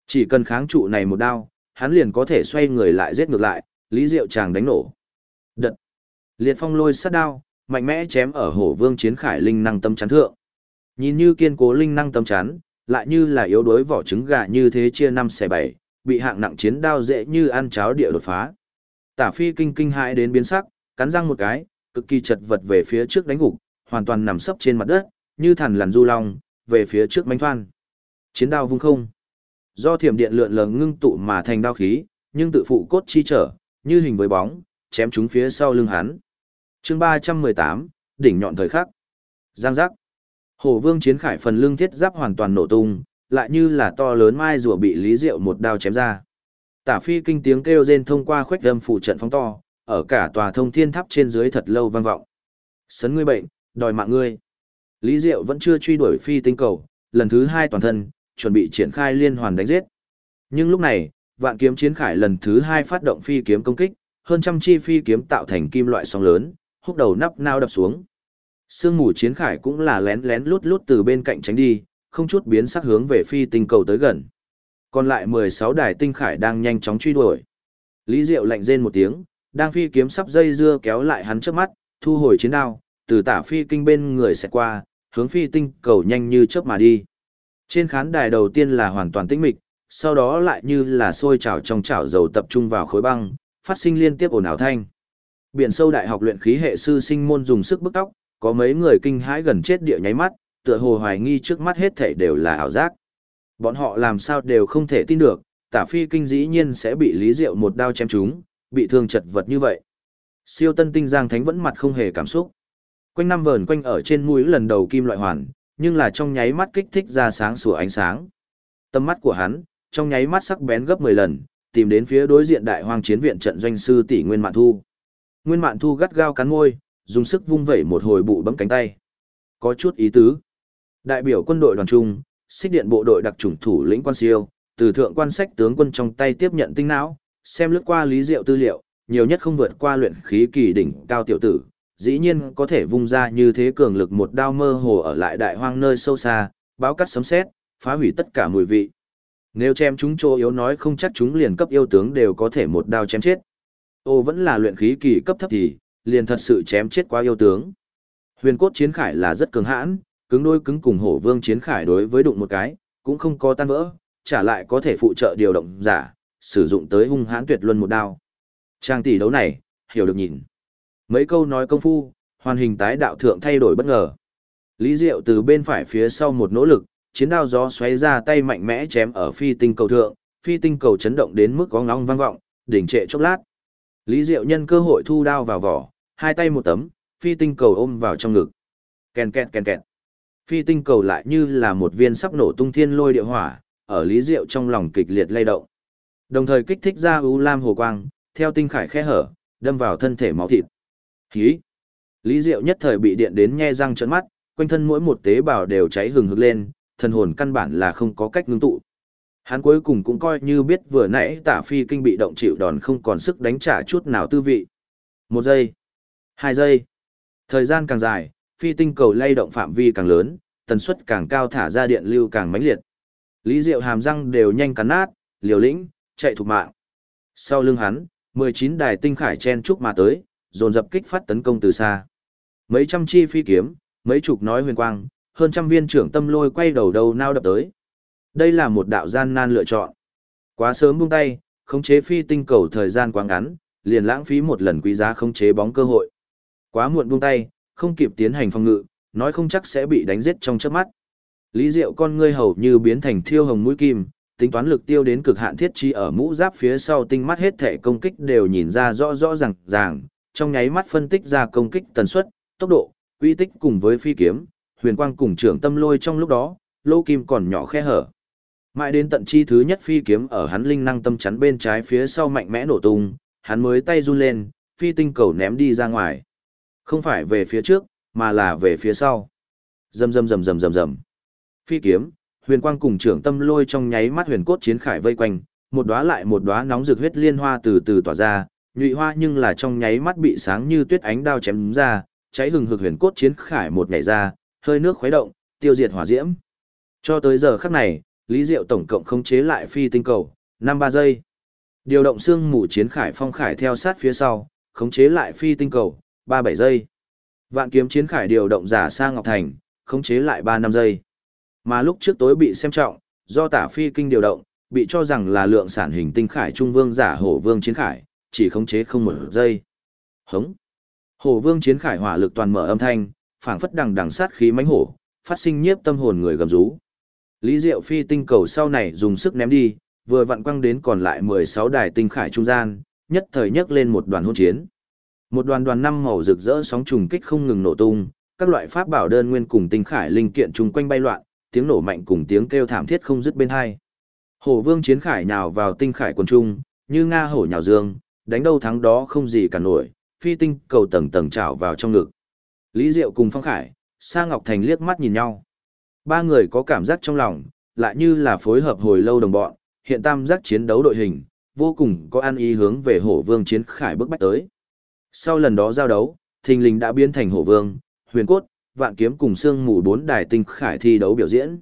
[SPEAKER 1] Chỉ cần kháng trụ này một đao, hắn liền có thể xoay người lại giết ngược lại, Lý Diệu chàng đánh nổ. Đật. Liệt phong lôi sát đao, mạnh mẽ chém ở Hổ Vương Chiến Khải linh năng tâm chắn thượng. Nhìn như kiên cố linh năng tâm chắn, lại như là yếu đuối vỏ trứng gà như thế chia 5/7, bị hạng nặng chiến đao dễ như ăn cháo địa đột phá. Tả Phi kinh kinh hãi đến biến sắc, cắn răng một cái, cực kỳ chật vật về phía trước đánh gục, hoàn toàn nằm sấp trên mặt đất, như thằn lằn du long, về phía trước mãnh thoăn. Chiến đao vung không. Do thiểm điện lượn lờ ngưng tụ mà thành đao khí, nhưng tự phụ cốt chi trở, như hình với bóng, chém chúng phía sau lưng hắn. Chương 318, đỉnh nhọn thời khắc. Giang giác. Hổ Vương Chiến Khải phần lưng thiết giáp hoàn toàn nổ tung, lại như là to lớn mai rùa bị Lý Diệu một đao chém ra. Tả Phi kinh tiếng kêu rên thông qua khuếch âm phủ trận phóng to, ở cả tòa thông thiên tháp trên dưới thật lâu vang vọng. Sấn ngươi bệnh, đòi mạng ngươi. Lý Diệu vẫn chưa truy đuổi phi tinh cầu, lần thứ 2 toàn thân, chuẩn bị triển khai liên hoàn đánh giết. Nhưng lúc này, Vạn Kiếm Chiến Khải lần thứ 2 phát động phi kiếm công kích, hơn trăm chi phi kiếm tạo thành kim loại sóng lớn, húc đầu nắp nao đập xuống. Sương mù Chiến Khải cũng là lén lén lút lút từ bên cạnh tránh đi, không chút biến sắc hướng về phi tinh cầu tới gần. Còn lại 16 đài tinh khải đang nhanh chóng truy đuổi. Lý Diệu lạnh rên một tiếng, đang phi kiếm sắp dây dưa kéo lại hắn trước mắt, thu hồi chiến đao, từ Tả Phi kinh bên người xẹt qua, hướng phi tinh cầu nhanh như chớp mà đi. Trên khán đài đầu tiên là hoàn toàn tĩnh mịch, sau đó lại như là sôi trào trong chảo dầu tập trung vào khối băng, phát sinh liên tiếp ồn ào thanh. Biển sâu đại học luyện khí hệ sư sinh môn dùng sức bức tóc, có mấy người kinh hãi gần chết địa nháy mắt, tựa hồ hoài nghi trước mắt hết thảy đều là ảo giác. Bọn họ làm sao đều không thể tin được, Tả Phi kinh dĩ nhiên sẽ bị Lý Diệu một đao chém trúng, bị thương chật vật như vậy. Siêu tân tinh Giang Thánh vẫn mặt không hề cảm xúc. Quanh năm vờn quanh ở trên mũi lần đầu kim loại hoàn, nhưng là trong nháy mắt kích thích ra sáng sủa ánh sáng. Tâm mắt của hắn, trong nháy mắt sắc bén gấp 10 lần, tìm đến phía đối diện Đại Hoang Chiến viện trận doanh sư tỷ Nguyên Mạn Thu. Nguyên Mạn Thu gắt gao cắn môi, dùng sức vung vẩy một hồi bụ bấm cánh tay. Có chút ý tứ. Đại biểu quân đội đoàn trung, Xích Điện bộ đội đặc chủng thủ lĩnh Quan Siêu, từ thượng quan sách tướng quân trong tay tiếp nhận tinh não, xem lướt qua Lý Diệu tư liệu, nhiều nhất không vượt qua luyện khí kỳ đỉnh cao tiểu tử, dĩ nhiên có thể vung ra như thế cường lực một đao mơ hồ ở lại Đại Hoang nơi sâu xa, báo cắt sấm sét, phá hủy tất cả mùi vị. Nếu chém chúng chỗ yếu nói không chắc chúng liền cấp yêu tướng đều có thể một đao chém chết. Ô vẫn là luyện khí kỳ cấp thấp thì, liền thật sự chém chết quá yêu tướng. Huyền cốt chiến khải là rất cứng hãn, cứng đôi cứng cùng Hổ Vương Chiến Khải đối với đụng một cái, cũng không có tan vỡ, trả lại có thể phụ trợ điều động giả, sử dụng tới hung hãn tuyệt luân một đao. Trang tỷ đấu này, hiểu được nhìn. Mấy câu nói công phu, hoàn hình tái đạo thượng thay đổi bất ngờ. Lý Diệu từ bên phải phía sau một nỗ lực, chiến đao gió xoáy ra tay mạnh mẽ chém ở phi tinh cầu thượng, phi tinh cầu chấn động đến mức có ngóng vang vọng, đỉnh trệ chốc lát. Lý Diệu nhân cơ hội thu đao vào vỏ, hai tay một tấm, phi tinh cầu ôm vào trong ngực. Kèn kẹt kèn kẹt. Phi tinh cầu lại như là một viên sắp nổ tung thiên lôi địa hỏa, ở Lý Diệu trong lòng kịch liệt lay động. Đồng thời kích thích ra u lam hồ quang, theo tinh khải khe hở, đâm vào thân thể máu thịt. Hí! Lý Diệu nhất thời bị điện đến nhe răng trợn mắt, quanh thân mỗi một tế bào đều cháy hừng hực lên, thần hồn căn bản là không có cách ngưng tụ. Hắn cuối cùng cũng coi như biết vừa nãy Tả Phi kinh bị động chịu đòn không còn sức đánh trả chút nào tư vị. 1 giây, 2 giây. Thời gian càng dài, phi tinh cầu lay động phạm vi càng lớn, tần suất càng cao thả ra điện lưu càng mãnh liệt. Lý Diệu hàm răng đều nhanh cắn nát, liều lĩnh, chạy thục mạng. Sau lưng hắn, 19 đài tinh khải chen trúc mà tới, dồn dập kích phát tấn công từ xa. Mấy trăm chi phi kiếm, mấy chục nói huyền quang, hơn trăm viên trưởng tâm lôi quay đầu đầu nao đập tới. Đây là một đạo gian nan lựa chọn. Quá sớm buông tay, khống chế phi tinh cầu thời gian quá ngắn, liền lãng phí một lần quý giá khống chế bóng cơ hội. Quá muộn buông tay, không kịp tiến hành phòng ngự, nói không chắc sẽ bị đánh giết trong chớp mắt. Lý Diệu con ngươi hầu như biến thành thiêu hồng mũi kim, tính toán lực tiêu đến cực hạn thiết chi ở mũ giáp phía sau tinh mắt hết thể công kích đều nhìn ra rõ rõ ràng, trong nháy mắt phân tích ra công kích tần suất, tốc độ, quy tích cùng với phi kiếm, huyền quang cùng trưởng tâm lôi trong lúc đó, lô kim còn nhỏ khe hở. Mãi đến tận chi thứ nhất phi kiếm ở hắn linh năng tâm chắn bên trái phía sau mạnh mẽ nổ tung, hắn mới tay run lên, phi tinh cầu ném đi ra ngoài. Không phải về phía trước, mà là về phía sau. Rầm rầm rầm rầm rầm rầm. Phi kiếm, huyền quang cùng trưởng tâm lôi trong nháy mắt huyền cốt chiến khải vây quanh, một đóa lại một đóa nóng rực huyết liên hoa từ từ tỏa ra, nhụy hoa nhưng là trong nháy mắt bị sáng như tuyết ánh đao chém ra, cháy hừng hực huyền cốt chiến khải một nhảy ra, hơi nước khuấy động, tiêu diệt hỏa diễm. Cho tới giờ khắc này, Lý Diệu tổng cộng khống chế lại phi tinh cầu, 53 giây. Điều động xương mù chiến khải phong khải theo sát phía sau, khống chế lại phi tinh cầu, 37 giây. Vạn kiếm chiến khải điều động giả Sa Ngọc Thành, khống chế lại 35 giây. Mà lúc trước tối bị xem trọng, do Tả Phi Kinh điều động, bị cho rằng là lượng sản hình tinh khải trung vương giả Hổ Vương chiến khải, chỉ khống chế không 1 giây. Hống. Hổ Vương chiến khải hỏa lực toàn mở âm thanh, phảng phất đằng đằng sát khí mãnh hổ, phát sinh nhiếp tâm hồn người gầm rú. Lý Diệu phi tinh cầu sau này dùng sức ném đi, vừa vặn quăng đến còn lại 16 đài tinh khải trung gian, nhất thời nhấc lên một đoàn hỗn chiến. Một đoàn đoàn năm màu rực rỡ sóng trùng kích không ngừng nổ tung, các loại pháp bảo đơn nguyên cùng tinh khải linh kiện chung quanh bay loạn, tiếng nổ mạnh cùng tiếng kêu thảm thiết không dứt bên hai. Hổ Vương chiến khải nhào vào tinh khải quần trung, như nga hổ nhào dương, đánh đâu thắng đó không gì cả nổi, phi tinh cầu tầng tầng trào vào trong ngực. Lý Diệu cùng Phong Khải, Sa Ngọc Thành liếc mắt nhìn nhau. Ba người có cảm giác trong lòng, lại như là phối hợp hồi lâu đồng bọn, hiện tam giác chiến đấu đội hình, vô cùng có ăn ý hướng về Hổ Vương chiến khải bước bách tới. Sau lần đó giao đấu, thình lình đã biến thành Hổ Vương, Huyền Cốt, Vạn Kiếm cùng Sương Mù 4 đài tinh khải thi đấu biểu diễn.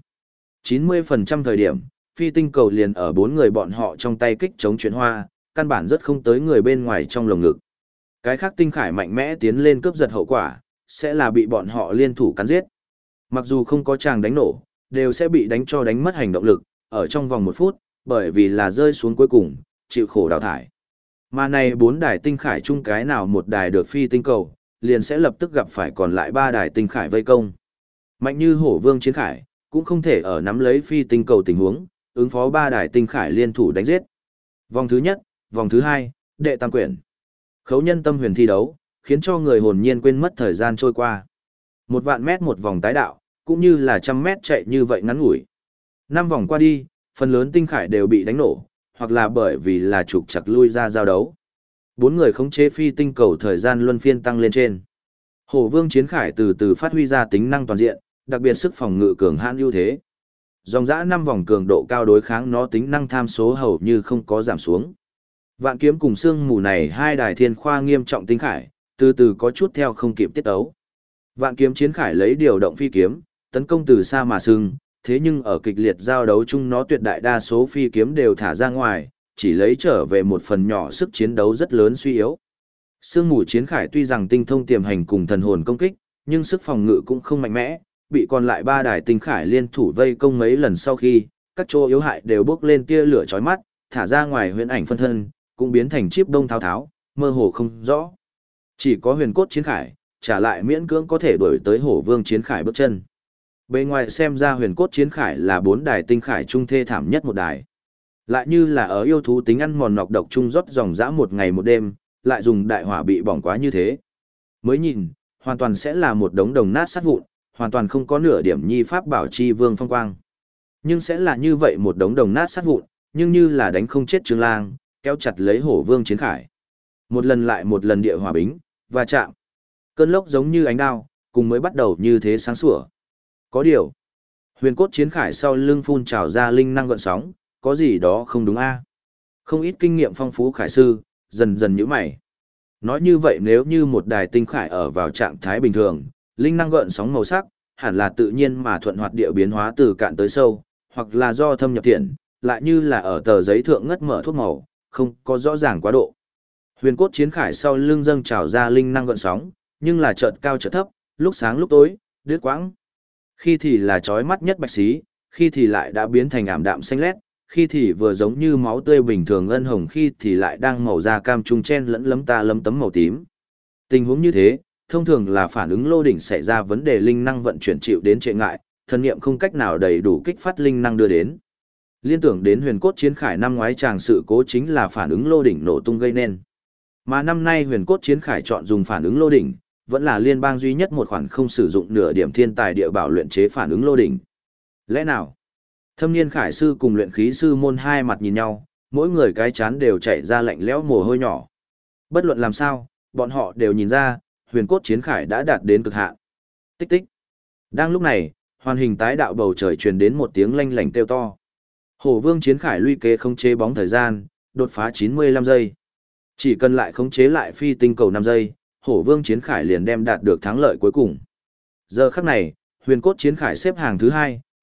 [SPEAKER 1] 90% thời điểm, phi tinh cầu liền ở 4 người bọn họ trong tay kích chống chuyển hoa, căn bản rất không tới người bên ngoài trong lồng ngực. Cái khác tinh khải mạnh mẽ tiến lên cướp giật hậu quả, sẽ là bị bọn họ liên thủ cắn giết. Mặc dù không có chàng đánh nổ, đều sẽ bị đánh cho đánh mất hành động lực, ở trong vòng 1 phút, bởi vì là rơi xuống cuối cùng, chịu khổ đào thải. Mà này 4 đài tinh khải chung cái nào một đài được phi tinh cầu, liền sẽ lập tức gặp phải còn lại 3 đài tinh khải vây công. Mạnh như Hổ Vương chiến khải, cũng không thể ở nắm lấy phi tinh cầu tình huống, ứng phó 3 đài tinh khải liên thủ đánh giết. Vòng thứ nhất, vòng thứ hai, đệ tam quyển. Khấu nhân tâm huyền thi đấu, khiến cho người hồn nhiên quên mất thời gian trôi qua. 1.000 mét một vòng tái đạo, cũng như là 100 mét chạy như vậy ngắn ngủi. 5 vòng qua đi, phần lớn tinh khải đều bị đánh nổ, hoặc là bởi vì là trục chặt lui ra giao đấu. 4 người khống chế phi tinh cầu thời gian luân phiên tăng lên trên. Hổ Vương chiến khải từ từ phát huy ra tính năng toàn diện, đặc biệt sức phòng ngự cường hãn ưu thế. Dòng dã 5 vòng cường độ cao đối kháng nó tính năng tham số hầu như không có giảm xuống. Vạn Kiếm cùng Sương Mù này 2 đài thiên khoa nghiêm trọng tinh khải, từ từ có chút theo không kịp tiết ấu. Vạn Kiếm chiến khải lấy điều động phi kiếm, tấn công từ xa mà sừng, thế nhưng ở kịch liệt giao đấu chung nó tuyệt đại đa số phi kiếm đều thả ra ngoài, chỉ lấy trở về một phần nhỏ sức chiến đấu rất lớn suy yếu. Sương Mù chiến khải tuy rằng tinh thông tiềm hành cùng thần hồn công kích, nhưng sức phòng ngự cũng không mạnh mẽ, bị còn lại 3 đài tinh khải liên thủ vây công mấy lần sau khi, các chỗ yếu hại đều bốc lên tia lửa chói mắt, thả ra ngoài huyễn ảnh phân thân, cũng biến thành chip đông tháo tháo, mơ hồ không rõ. Chỉ có Huyền Cốt chiến khải, trả lại miễn cưỡng có thể đuổi tới Hổ Vương chiến khải bước chân. Bề ngoài xem ra Huyền Cốt chiến khải là 4 đài tinh khải trung thê thảm nhất một đài. Lại như là ở yêu thú tính ăn mòn nọc độc chung rót dòng dã một ngày một đêm, lại dùng đại hỏa bị bỏng quá như thế. Mới nhìn, hoàn toàn sẽ là một đống đồng nát sát vụn, hoàn toàn không có nửa điểm nhi pháp bảo chi vương phong quang. Nhưng sẽ là như vậy một đống đồng nát sát vụn, nhưng như là đánh không chết Trương Lang, kéo chặt lấy Hổ Vương chiến khải. Một lần lại một lần địa hỏa bính, và chạm. Cơn lốc giống như ánh đao, cùng mới bắt đầu như thế sáng sủa. Có điều, Huyền Cốt chiến khải sau lưng phun trào ra linh năng gợn sóng, có gì đó không đúng a? Không ít kinh nghiệm phong phú khải sư, dần dần nhíu mày. Nói như vậy nếu như một đài tinh khải ở vào trạng thái bình thường, linh năng gợn sóng màu sắc, hẳn là tự nhiên mà thuận hoạt địa biến hóa từ cạn tới sâu, hoặc là do thâm nhập thiện, lại như là ở tờ giấy thượng ngất mở thuốc màu, không có rõ ràng quá độ. Huyền Cốt chiến khải sau lưng dâng trào ra linh năng gợn sóng, nhưng là chợt cao chợt thấp, lúc sáng lúc tối, đứt quãng. Khi thì là chói mắt nhất bạch xí, khi thì lại đã biến thành ảm đạm xanh lét, khi thì vừa giống như máu tươi bình thường ân hồng, khi thì lại đang màu da cam trung chen lẫn lấm ta lấm tấm màu tím. Tình huống như thế, thông thường là phản ứng lô đỉnh xảy ra vấn đề linh năng vận chuyển chịu đến trệ ngại, thần niệm không cách nào đầy đủ kích phát linh năng đưa đến. Liên tưởng đến Huyền Cốt chiến khải năm ngoái chàng sự cố chính là phản ứng lô đỉnh nổ tung gây nên. Mà năm nay Huyền Cốt chiến khải chọn dùng phản ứng lô đỉnh, vẫn là liên bang duy nhất một khoản không sử dụng nửa điểm thiên tài địa bảo luyện chế phản ứng lô đỉnh. Lẽ nào? Thâm niên khải sư cùng luyện khí sư môn hai mặt nhìn nhau, mỗi người cái chán đều chảy ra lạnh lẽo mồ hôi nhỏ. Bất luận làm sao, bọn họ đều nhìn ra, Huyền Cốt chiến khải đã đạt đến cực hạn. Tích tích. Đang lúc này, hoàn hình tái đạo bầu trời truyền đến một tiếng lanh lảnh kêu to. Hổ Vương chiến khải luy kế khống chế bóng thời gian, đột phá 95 giây. Chỉ cần lại khống chế lại phi tinh cầu 5 giây, Hổ Vương chiến khải liền đem đạt được thắng lợi cuối cùng. Giờ khắc này, Huyền Cốt chiến khải xếp hàng thứ 2,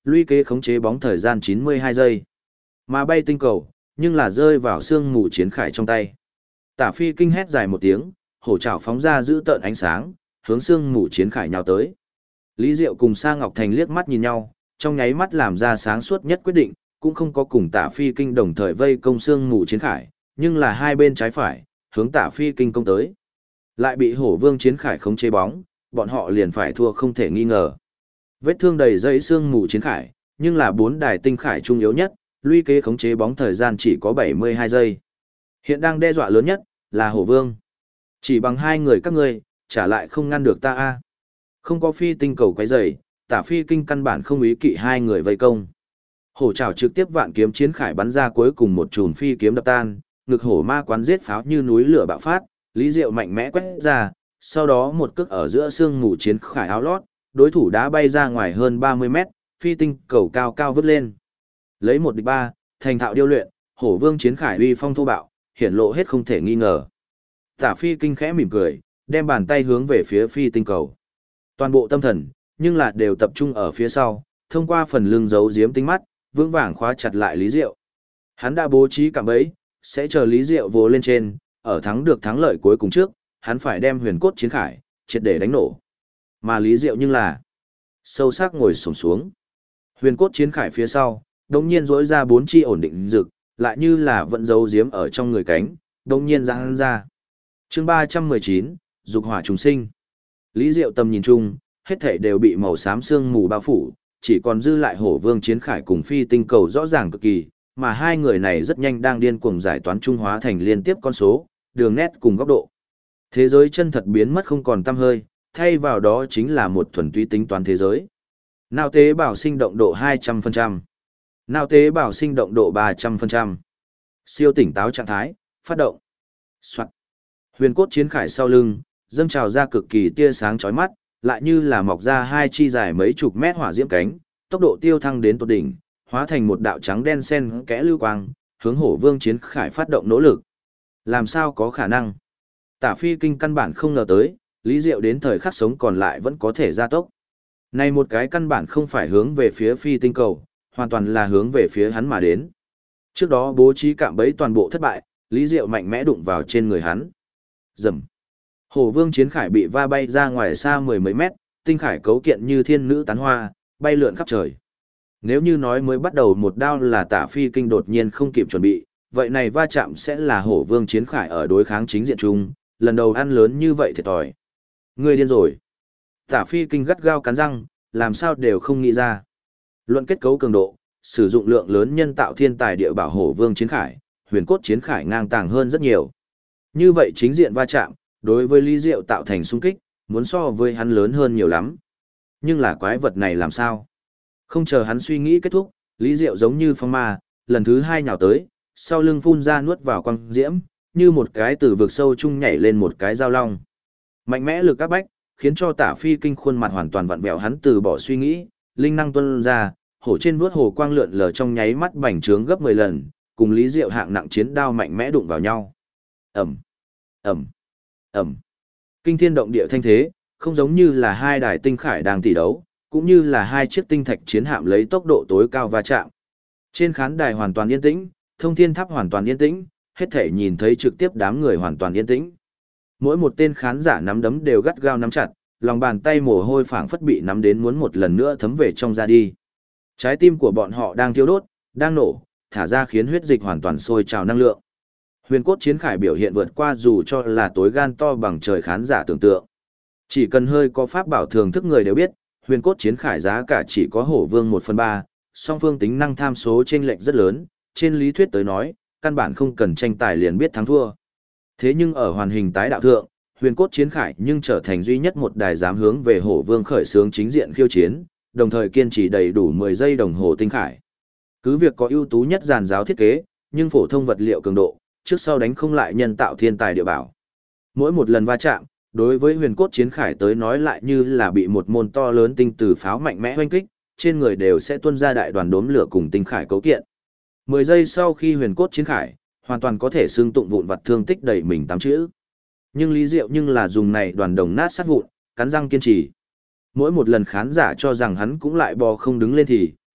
[SPEAKER 1] Luy kế khống chế bóng thời gian 92 giây. Mà bay tinh cầu, nhưng là rơi vào sương mù chiến khải trong tay. Tả Phi kinh hét dài một tiếng, hổ trảo phóng ra giữ tợn ánh sáng, hướng sương mù chiến khải nhào tới. Lý Diệu cùng Sa Ngọc Thành liếc mắt nhìn nhau, trong nháy mắt làm ra sáng suốt nhất quyết định, cũng không có cùng Tả Phi kinh đồng thời vây công sương mù chiến khải, nhưng là hai bên trái phải, hướng Tả Phi kinh công tới. Lại bị hổ vương chiến khải khống chế bóng, bọn họ liền phải thua không thể nghi ngờ. Vết thương đầy dây sương mù chiến khải, nhưng là bốn đài tinh khải trung yếu nhất, luy kế khống chế bóng thời gian chỉ có 72 giây. Hiện đang đe dọa lớn nhất là hổ vương. Chỉ bằng hai người các ngươi, trả lại không ngăn được ta a. Không có phi tinh cầu quấy rầy, Tả Phi kinh căn bản không ý kỵ hai người vây công. Hổ trảo trực tiếp vạn kiếm chiến khải bắn ra cuối cùng một chùm phi kiếm đập tan, ngực hổ ma quán giết pháo như núi lửa bạo phát, Lý Diệu mạnh mẽ quét ra, sau đó một cước ở giữa xương mù chiến khải áo lót, đối thủ đã bay ra ngoài hơn 30 mét, phi tinh cầu cao cao vứt lên. Lấy 1-3, thành thạo điêu luyện, hổ vương chiến khải uy phong thô bạo, hiển lộ hết không thể nghi ngờ. Tả Phi kinh khẽ mỉm cười, đem bàn tay hướng về phía phi tinh cầu. Toàn bộ tâm thần, nhưng là đều tập trung ở phía sau, thông qua phần lưng giấu giếm tinh mắt, vững vàng khóa chặt lại Lý Diệu. Hắn đã bố trí cạm bẫy, sẽ chờ Lý Diệu vồ lên trên, ở thắng được thắng lợi cuối cùng trước, hắn phải đem huyền cốt chiến khải, triệt để đánh nổ. Mà Lý Diệu nhưng là sâu sắc ngồi xổm xuống. Huyền cốt chiến khải phía sau, đột nhiên rỗi ra bốn chi ổn định rực, lại như là vẫn giấu giếm ở trong người cánh, đột nhiên giãn ra. Chương 319, dục hỏa trùng sinh. Lý Diệu tầm nhìn chung, hết thảy đều bị màu xám sương mù bao phủ, chỉ còn dư lại hổ vương chiến khải cùng phi tinh cầu rõ ràng cực kỳ, mà hai người này rất nhanh đang điên cuồng giải toán trung hóa thành liên tiếp con số, đường nét cùng góc độ. Thế giới chân thật biến mất không còn tăm hơi, thay vào đó chính là một thuần túy tính toán thế giới. Nào tế bào sinh động độ 200%, nào tế bào sinh động độ 300%. Siêu tỉnh táo trạng thái, phát động. Soạt. Huyền cốt chiến khải sau lưng, dâng trào ra cực kỳ tia sáng chói mắt, lại như là mọc ra hai chi dài mấy chục mét hỏa diễm cánh, tốc độ tiêu thăng đến tột đỉnh, hóa thành một đạo trắng đen xen kẽ lưu quang, hướng hổ vương chiến khải phát động nỗ lực. Làm sao có khả năng? Tả Phi kinh căn bản không ngờ tới, Lý Diệu đến thời khắc sống còn lại vẫn có thể gia tốc. Này một cái căn bản không phải hướng về phía phi tinh cầu, hoàn toàn là hướng về phía hắn mà đến. Trước đó bố trí cạm bẫy toàn bộ thất bại, Lý Diệu mạnh mẽ đụng vào trên người hắn. Rầm. Hổ vương chiến khải bị va bay ra ngoài xa mười mấy mét, tinh khải cấu kiện như thiên nữ tán hoa, bay lượn khắp trời. Nếu như nói mới bắt đầu một đao là Tả Phi kinh đột nhiên không kịp chuẩn bị, vậy này va chạm sẽ là hổ vương chiến khải ở đối kháng chính diện chung, lần đầu ăn lớn như vậy thiệt thòi. Ngươi điên rồi. Tả Phi kinh gắt gao cắn răng, làm sao đều không nghĩ ra. Luận kết cấu cường độ, sử dụng lượng lớn nhân tạo thiên tài địa bảo hổ vương chiến khải, huyền cốt chiến khải ngang tàng hơn rất nhiều. Như vậy chính diện va chạm, đối với Lý Diệu tạo thành xung kích, muốn so với hắn lớn hơn nhiều lắm. Nhưng là quái vật này làm sao? Không chờ hắn suy nghĩ kết thúc, Lý Diệu giống như phong ma, lần thứ hai nhào tới, sau lưng phun ra nuốt vào quăng diễm, như một cái từ vực sâu chung nhảy lên một cái dao long. Mạnh mẽ lực áp bách, khiến cho Tả Phi kinh khuôn mặt hoàn toàn vặn vẹo, hắn từ bỏ suy nghĩ, linh năng tuôn ra, hổ trên vuốt hồ quang lượn lờ trong nháy mắt bành trướng gấp 10 lần, cùng Lý Diệu hạng nặng chiến đao mạnh mẽ đụng vào nhau. Ầm, ầm, ầm. Kinh thiên động địa thanh thế, không giống như là hai đài tinh khải đang tỷ đấu, cũng như là hai chiếc tinh thạch chiến hạm lấy tốc độ tối cao va chạm. Trên khán đài hoàn toàn yên tĩnh, thông thiên tháp hoàn toàn yên tĩnh, hết thể nhìn thấy trực tiếp đám người hoàn toàn yên tĩnh. Mỗi một tên khán giả nắm đấm đều gắt gao nắm chặt, lòng bàn tay mồ hôi phảng phất bị nắm đến muốn một lần nữa thấm về trong da đi. Trái tim của bọn họ đang thiêu đốt, đang nổ, thả ra khiến huyết dịch hoàn toàn sôi trào năng lượng. Huyền cốt chiến khải biểu hiện vượt qua dù cho là tối gan to bằng trời khán giả tưởng tượng. Chỉ cần hơi có pháp bảo thường thức người đều biết, huyền cốt chiến khải giá cả chỉ có hổ vương 1/3, song phương tính năng tham số chênh lệch rất lớn, trên lý thuyết tới nói, căn bản không cần tranh tài liền biết thắng thua. Thế nhưng ở hoàn hình tái đạo thượng, huyền cốt chiến khải nhưng trở thành duy nhất một đài dám hướng về hổ vương khởi xướng chính diện khiêu chiến, đồng thời kiên trì đầy đủ 10 giây đồng hồ tinh khải. Cứ việc có ưu tú nhất giàn giáo thiết kế, nhưng phổ thông vật liệu cường độ, trước sau đánh không lại nhân tạo thiên tài địa bảo. Mỗi một lần va chạm, đối với huyền cốt chiến khải tới nói lại như là bị một môn to lớn tinh từ pháo mạnh mẽ hoanh kích, trên người đều sẽ tuôn ra đại đoàn đốm lửa cùng tinh khải cấu kiện. 10 giây sau khi huyền cốt chiến khải, hoàn toàn có thể xương tụng vụn vặt thương tích đầy mình 8 chữ. Nhưng Lý Diệu nhưng là dùng này đoàn đồng nát sát vụn, cắn răng kiên trì. Mỗi một lần khán giả cho rằng hắn cũng lại bò không đứng lên thì,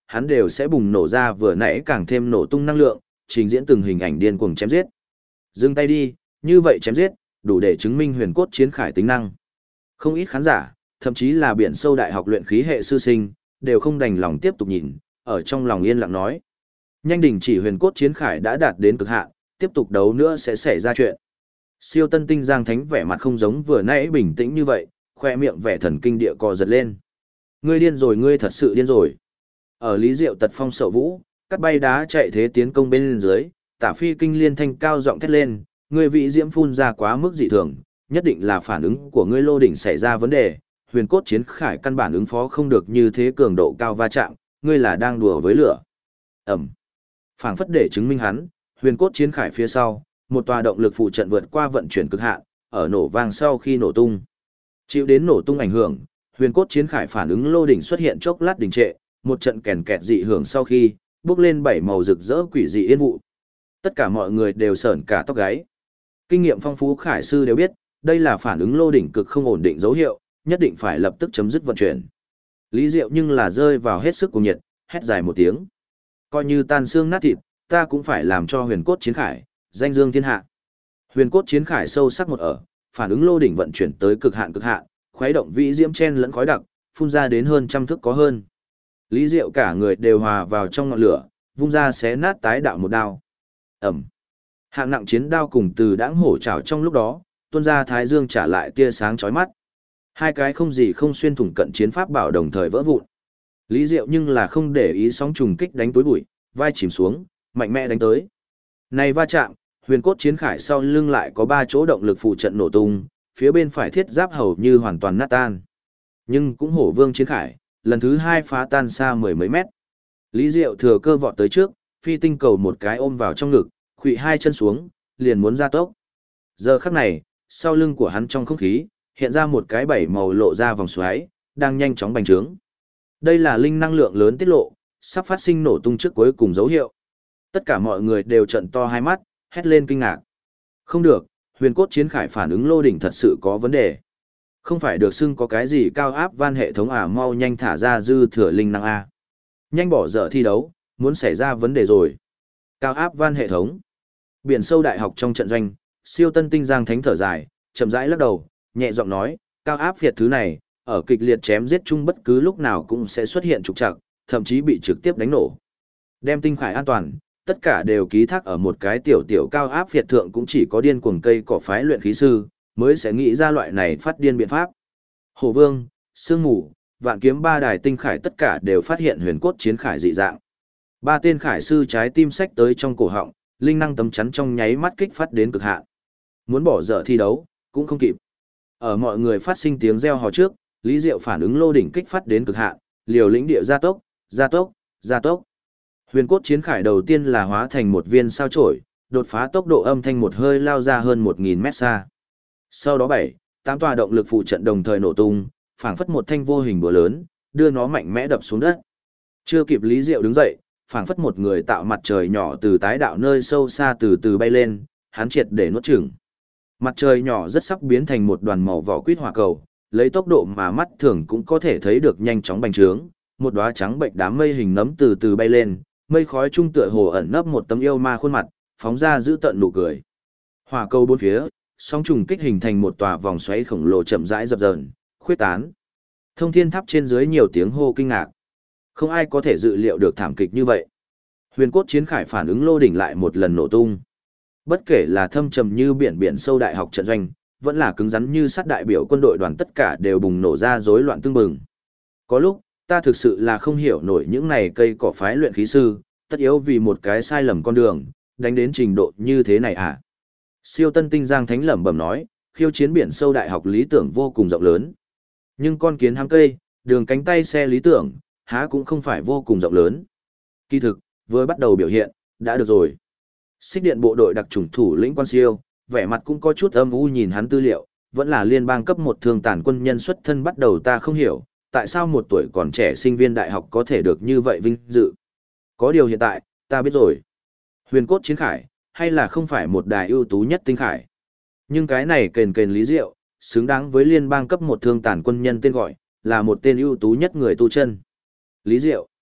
[SPEAKER 1] hắn đều sẽ bùng nổ ra vừa nãy càng thêm nổ tung năng lượng, trình diễn từng hình ảnh điên cuồng chém giết. Dừng tay đi, như vậy chém giết, đủ để chứng minh huyền cốt chiến khải tính năng. Không ít khán giả, thậm chí là biển sâu đại học luyện khí hệ sư sinh, đều không đành lòng tiếp tục nhìn, ở trong lòng yên lặng nói. Nhanh đình chỉ huyền cốt chiến khải đã đạt đến cực hạn, tiếp tục đấu nữa sẽ xảy ra chuyện. Siêu tân tinh Giang Thánh vẻ mặt không giống vừa nãy bình tĩnh như vậy, khoe miệng vẻ thần kinh địa co giật lên. Ngươi điên rồi, ngươi thật sự điên rồi. Ở Lý Diệu tật phong sậu vũ, cắt bay đá chạy thế tiến công bên dưới, Tả Phi Kinh liên thanh cao giọng thét lên, ngươi vị diễm phun ra quá mức dị thường, nhất định là phản ứng của ngươi lô đỉnh xảy ra vấn đề, huyền cốt chiến khải căn bản ứng phó không được như thế cường độ cao va chạm, ngươi là đang đùa với lửa. Ẩm. Phảng phất để chứng minh hắn, huyền cốt chiến khải phía sau, một tòa động lực phụ trận vượt qua vận chuyển cực hạn, ở nổ vang sau khi nổ tung. Chịu đến nổ tung ảnh hưởng, huyền cốt chiến khải phản ứng lô đỉnh xuất hiện chốc lát đình trệ, một trận kèn kẹt dị hưởng sau khi, bước lên bảy màu rực rỡ quỷ dị yên vụ. Tất cả mọi người đều sởn cả tóc gáy. Kinh nghiệm phong phú khải sư đều biết, đây là phản ứng lô đỉnh cực không ổn định dấu hiệu, nhất định phải lập tức chấm dứt vận chuyển. Lý Diệu nhưng là rơi vào hết sức cùng nhiệt, hét dài một tiếng. Coi như tan xương nát thịt, ta cũng phải làm cho huyền cốt chiến khải, danh dương thiên hạ. Huyền cốt chiến khải sâu sắc một ở, phản ứng lô đỉnh vận chuyển tới cực hạn, khuấy động vĩ diễm chen lẫn khói đặc, phun ra đến hơn trăm thước có hơn. Lý Diệu cả người đều hòa vào trong ngọn lửa, vung ra xé nát tái đạo một đao. Ẩm. Hạng nặng chiến đao cùng từ đãng hổ trảo trong lúc đó, tuôn ra thái dương trả lại tia sáng chói mắt. Hai cái không gì không xuyên thủng cận chiến pháp bảo đồng thời vỡ vụn. Lý Diệu nhưng là không để ý sóng trùng kích đánh túi bụi, vai chìm xuống, mạnh mẽ đánh tới. Này va chạm, huyền cốt chiến khải sau lưng lại có 3 chỗ động lực phụ trận nổ tung, phía bên phải thiết giáp hầu như hoàn toàn nát tan. Nhưng cũng hổ vương chiến khải, lần thứ 2 phá tan xa mười mấy mét. Lý Diệu thừa cơ vọt tới trước, phi tinh cầu một cái ôm vào trong ngực, khuỵu hai chân xuống, liền muốn ra tốc. Giờ khắc này, sau lưng của hắn trong không khí, hiện ra một cái bảy màu lộ ra vòng xoáy, đang nhanh chóng bành trướng. Đây là linh năng lượng lớn tiết lộ, sắp phát sinh nổ tung trước cuối cùng dấu hiệu. Tất cả mọi người đều trợn to hai mắt, hét lên kinh ngạc. Không được, huyền cốt chiến khải phản ứng lô đỉnh thật sự có vấn đề. Không phải được xưng có cái gì cao áp van hệ thống à, mau nhanh thả ra dư thừa linh năng a. Nhanh bỏ dở thi đấu, muốn xảy ra vấn đề rồi. Cao áp van hệ thống. Biển sâu đại học trong trận doanh, siêu tân tinh Giang Thánh thở dài, chậm rãi lắc đầu, nhẹ giọng nói, cao áp phiệt thứ này, ở kịch liệt chém giết chung bất cứ lúc nào cũng sẽ xuất hiện trục trặc, thậm chí bị trực tiếp đánh nổ. Đem tinh khải an toàn, tất cả đều ký thác ở một cái tiểu cao áp phiệt thượng, cũng chỉ có điên cuồng cây cỏ phái luyện khí sư mới sẽ nghĩ ra loại này phát điên biện pháp. Hổ Vương, Sương Mù, Vạn Kiếm ba đài tinh khải tất cả đều phát hiện huyền cốt chiến khải dị dạng. 3 tên khải sư trái tim sách tới trong cổ họng, linh năng tấm chắn trong nháy mắt kích phát đến cực hạn. Muốn bỏ dở thi đấu, cũng không kịp. Ở mọi người phát sinh tiếng reo hò trước, Lý Diệu phản ứng lô đỉnh kích phát đến cực hạn, liều lĩnh địa gia tốc, gia tốc, gia tốc. Huyền cốt chiến khải đầu tiên là hóa thành một viên sao chổi, đột phá tốc độ âm thanh một hơi lao ra hơn 1000 mét xa. Sau đó 7, 8 tòa động lực phụ trận đồng thời nổ tung, phảng phất một thanh vô hình búa lớn, đưa nó mạnh mẽ đập xuống đất. Chưa kịp Lý Diệu đứng dậy, phảng phất một người tạo mặt trời nhỏ từ tái đạo nơi sâu xa từ từ bay lên, hắn triệt để nuốt chửng. Mặt trời nhỏ rất sắp biến thành một đoàn màu vỏ quýt hỏa cầu, lấy tốc độ mà mắt thường cũng có thể thấy được nhanh chóng bành trướng, một đóa trắng bệnh đám mây hình nấm từ từ bay lên, mây khói trung tựa hồ ẩn nấp một tấm yêu ma khuôn mặt, phóng ra giữ tận nụ cười. Hỏa cầu bốn phía, sóng trùng kích hình thành một tòa vòng xoáy khổng lồ chậm rãi dập dờn, khuyết tán. Thông thiên tháp trên dưới nhiều tiếng hô kinh ngạc. Không ai có thể dự liệu được thảm kịch như vậy. Huyền cốt chiến khải phản ứng lô đỉnh lại một lần nổ tung. Bất kể là thâm trầm như biển sâu đại học trận doanh, vẫn là cứng rắn như sắt đại biểu quân đội đoàn, tất cả đều bùng nổ ra rối loạn tương bừng. Có lúc, ta thực sự là không hiểu nổi những này cây cỏ phái luyện khí sư, tất yếu vì một cái sai lầm con đường, đánh đến trình độ như thế này à? Siêu tân tinh Giang Thánh lẩm bẩm nói, khiêu chiến biển sâu đại học lý tưởng vô cùng rộng lớn. Nhưng con kiến hám cây, đường cánh tay xe lý tưởng, há cũng không phải vô cùng rộng lớn. Kỳ thực, vừa bắt đầu biểu hiện, đã được rồi. Xích điện bộ đội đặc chủng thủ lĩnh quan siêu, vẻ mặt cũng có chút âm u nhìn hắn tư liệu, vẫn là liên bang cấp 1 thương tàn quân nhân xuất thân, bắt đầu ta không hiểu, tại sao một tuổi còn trẻ sinh viên đại học có thể được như vậy vinh dự. Có điều hiện tại, ta biết rồi. Huyền cốt chiến khải, hay là không phải một đài ưu tú nhất tinh khải. Nhưng cái này kền Lý Diệu, xứng đáng với liên bang cấp 1 thương tàn quân nhân tên gọi, là một tên ưu tú nhất người tu chân. Lý Diệu.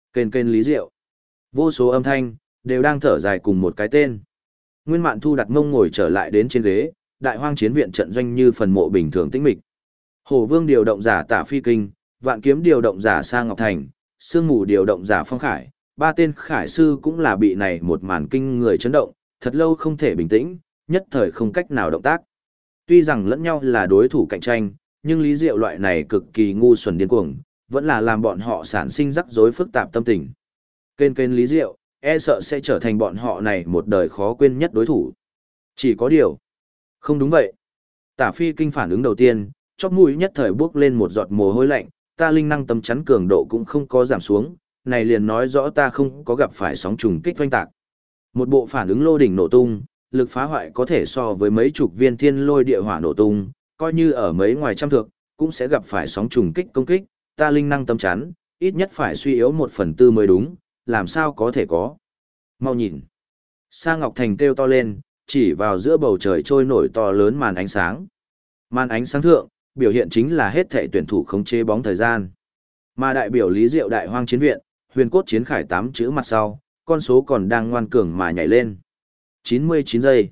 [SPEAKER 1] Kênh kênh Lý Diệu. Vô số âm thanh, đều đang thở dài cùng một cái tên. Nguyên Mạn Thu đặt mông ngồi trở lại đến trên ghế, đại hoang chiến viện trận doanh như phần mộ bình thường tĩnh mịch. Hổ Vương điều động giả Tả Phi Kinh, Vạn Kiếm điều động giả Sa Ngọc Thành, Sương Mù điều động giả Phong Khải, ba tên khải sư cũng là bị này một màn kinh người chấn động, thật lâu không thể bình tĩnh, nhất thời không cách nào động tác. Tuy rằng lẫn nhau là đối thủ cạnh tranh, nhưng Lý Diệu loại này cực kỳ ngu xuẩn điên cuồng, vẫn là làm bọn họ sản sinh rắc rối phức tạp tâm tình. Kênh kênh Lý Diệu, e sợ sẽ trở thành bọn họ này một đời khó quên nhất đối thủ. Chỉ có điều, không đúng vậy. Tả Phi Kinh phản ứng đầu tiên, chóp mũi nhất thời bước lên một giọt mồ hôi lạnh, ta linh năng tấm chắn cường độ cũng không có giảm xuống, này liền nói rõ ta không có gặp phải sóng trùng kích oanh tạc. Một bộ phản ứng lô đỉnh nổ tung, lực phá hoại có thể so với mấy chục viên thiên lôi địa hỏa nổ tung, coi như ở mấy ngoài trăm thước, cũng sẽ gặp phải sóng trùng kích công kích, ta linh năng tấm chắn, ít nhất phải suy yếu 1/4 mới đúng, làm sao có thể có. Mau nhìn. Sa Ngọc Thành kêu to lên, chỉ vào giữa bầu trời trôi nổi to lớn màn ánh sáng. Màn ánh sáng thượng, biểu hiện chính là hết thảy tuyển thủ khống chế bóng thời gian. Mà đại biểu Lý Diệu đại hoang chiến viện, huyền cốt chiến khải 8 chữ mặt sau, con số còn đang ngoan cường mà nhảy lên. 99 giây,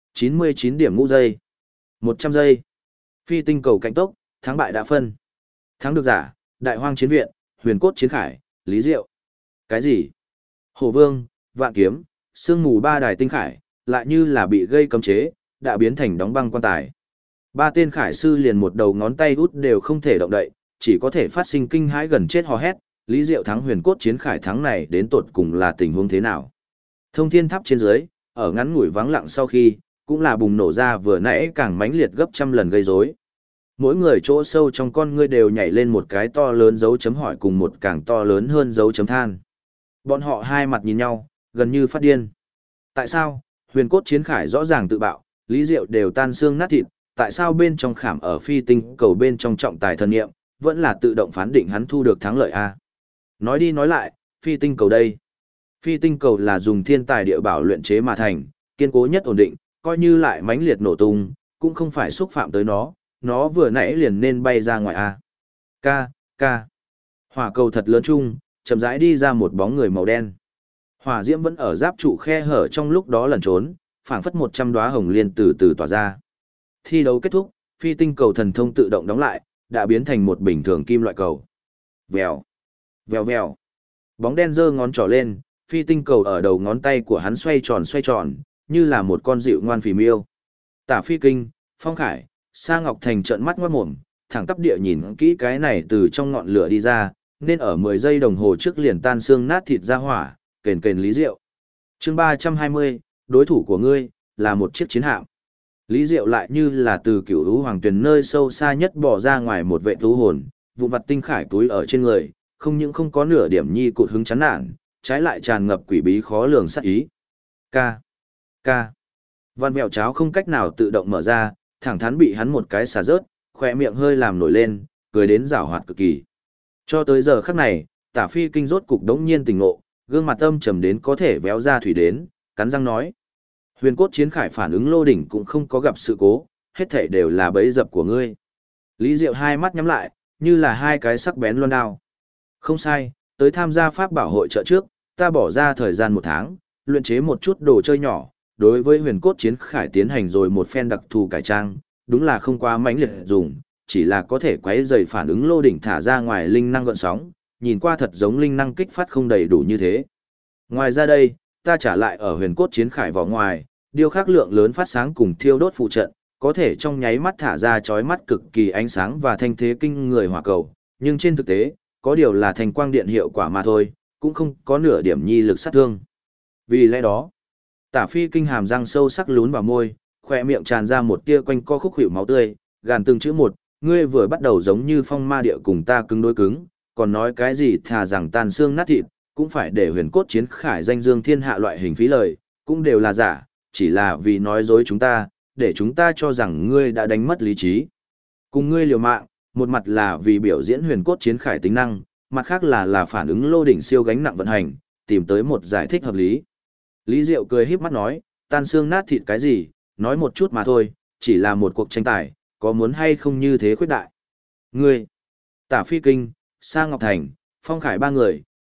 [SPEAKER 1] 99 điểm ngũ giây, 100 giây. Phi tinh cầu cạnh tốc, thắng bại đã phân. Thắng được giả, đại hoang chiến viện, huyền cốt chiến khải, Lý Diệu. Cái gì? Hổ Vương, Vạn Kiếm, Sương Mù ba đài tinh khải, lại như là bị gây cấm chế, đã biến thành đóng băng quan tài. Ba tên khải sư liền một đầu ngón tay út đều không thể động đậy, chỉ có thể phát sinh kinh hãi gần chết hò hét. Lý Diệu thắng huyền cốt chiến khải thắng này đến tột cùng là tình huống thế nào? Thông thiên tháp trên dưới, ở ngắn ngủi vắng lặng sau khi, cũng là bùng nổ ra vừa nãy càng mãnh liệt gấp trăm lần gây rối. Mỗi người chỗ sâu trong con ngươi đều nhảy lên một cái to lớn dấu chấm hỏi cùng một càng to lớn hơn dấu chấm than. Bọn họ hai mặt nhìn nhau, gần như phát điên. Tại sao, huyền cốt chiến khải rõ ràng tự bạo, Lý Diệu đều tan xương nát thịt, tại sao bên trong khảm ở phi tinh cầu bên trong trọng tài thần nghiệm, vẫn là tự động phán định hắn thu được thắng lợi a. Nói đi nói lại, phi tinh cầu đây. Phi tinh cầu là dùng thiên tài địa bảo luyện chế mà thành, kiên cố nhất ổn định, coi như lại mãnh liệt nổ tung, cũng không phải xúc phạm tới nó vừa nãy liền nên bay ra ngoài a. Ca. Hỏa cầu thật lớn chung, chậm rãi đi ra một bóng người màu đen. Hỏa diễm vẫn ở giáp trụ khe hở trong lúc đó lẩn trốn, phảng phất 100 đóa hồng liên từ từ tỏa ra. Thi đấu kết thúc, phi tinh cầu thần thông tự động đóng lại, đã biến thành một bình thường kim loại cầu. Vèo, vèo vèo. Bóng đen giơ ngón trỏ lên, phi tinh cầu ở đầu ngón tay của hắn xoay tròn, như là một con dịu ngoan phì miêu. Tả Phi Kinh, Phong Khải, Sa Ngọc Thành trợn mắt ngoát mồm, thẳng tắp địa nhìn kỹ cái này từ trong ngọn lửa đi ra, nên ở 10 giây đồng hồ trước liền tan xương nát thịt ra hỏa, kền kền Lý Diệu. Chương 320, đối thủ của ngươi là một chiếc chiến hạm. Lý Diệu lại như là từ cửu lũ hoàng tuyển nơi sâu xa nhất bỏ ra ngoài một vệ thú hồn, vụ vặt tinh khải túi ở trên người, không những không có nửa điểm nhi cụt hứng chán nản, trái lại tràn ngập quỷ bí khó lường sát ý. Ca. Văn vẹo cháo không cách nào tự động mở ra, thẳng thắn bị hắn một cái xả rớt, khỏe miệng hơi làm nổi lên, cười đến giảo hoạt cực kỳ. Cho tới giờ khắc này, Tả Phi Kinh rốt cục đống nhiên tỉnh ngộ, gương mặt âm trầm đến có thể véo ra thủy đến, cắn răng nói. Huyền cốt chiến khải phản ứng lô đỉnh cũng không có gặp sự cố, hết thảy đều là bẫy dập của ngươi. Lý Diệu hai mắt nhắm lại, như là hai cái sắc bén loan đao. Không sai, tới tham gia pháp bảo hội trợ trước, ta bỏ ra thời gian 1 tháng, luyện chế một chút đồ chơi nhỏ, đối với huyền cốt chiến khải tiến hành rồi một phen đặc thù cải trang, đúng là không quá mãnh liệt dùng, chỉ là có thể quấy rầy phản ứng lô đỉnh thả ra ngoài linh năng gợn sóng, nhìn qua thật giống linh năng kích phát không đầy đủ như thế. Ngoài ra đây, ta trả lại ở huyền cốt chiến khải vỏ ngoài, điêu khắc lượng lớn phát sáng cùng thiêu đốt phụ trận, có thể trong nháy mắt thả ra chói mắt cực kỳ ánh sáng và thanh thế kinh người hỏa cầu, nhưng trên thực tế, có điều là thành quang điện hiệu quả mà thôi, cũng không có nửa điểm nhi lực sát thương. Vì lẽ đó, Tả Phi Kinh hàm răng sâu sắc lún vào môi, khỏe miệng tràn ra một tia quanh co khúc hữu máu tươi, gàn từng chữ một, ngươi vừa bắt đầu giống như phong ma địa cùng ta cứng đối cứng, còn nói cái gì thà rằng tàn xương nát thịt, cũng phải để huyền cốt chiến khải danh dương thiên hạ loại hình phí lời, cũng đều là giả, chỉ là vì nói dối chúng ta, để chúng ta cho rằng ngươi đã đánh mất lý trí. Cùng ngươi liều mạng, một mặt là vì biểu diễn huyền cốt chiến khải tính năng, mặt khác là phản ứng lô đỉnh siêu gánh nặng vận hành, tìm tới một giải thích hợp lý. Lý Diệu cười híp mắt nói, tan xương nát thịt cái gì, nói một chút mà thôi, chỉ là một cuộc tranh tài, có muốn hay không như thế khuyết đại. Ngươi, Tả Phi Kinh, Sa Ngọc Thành, Phong Khải ba người,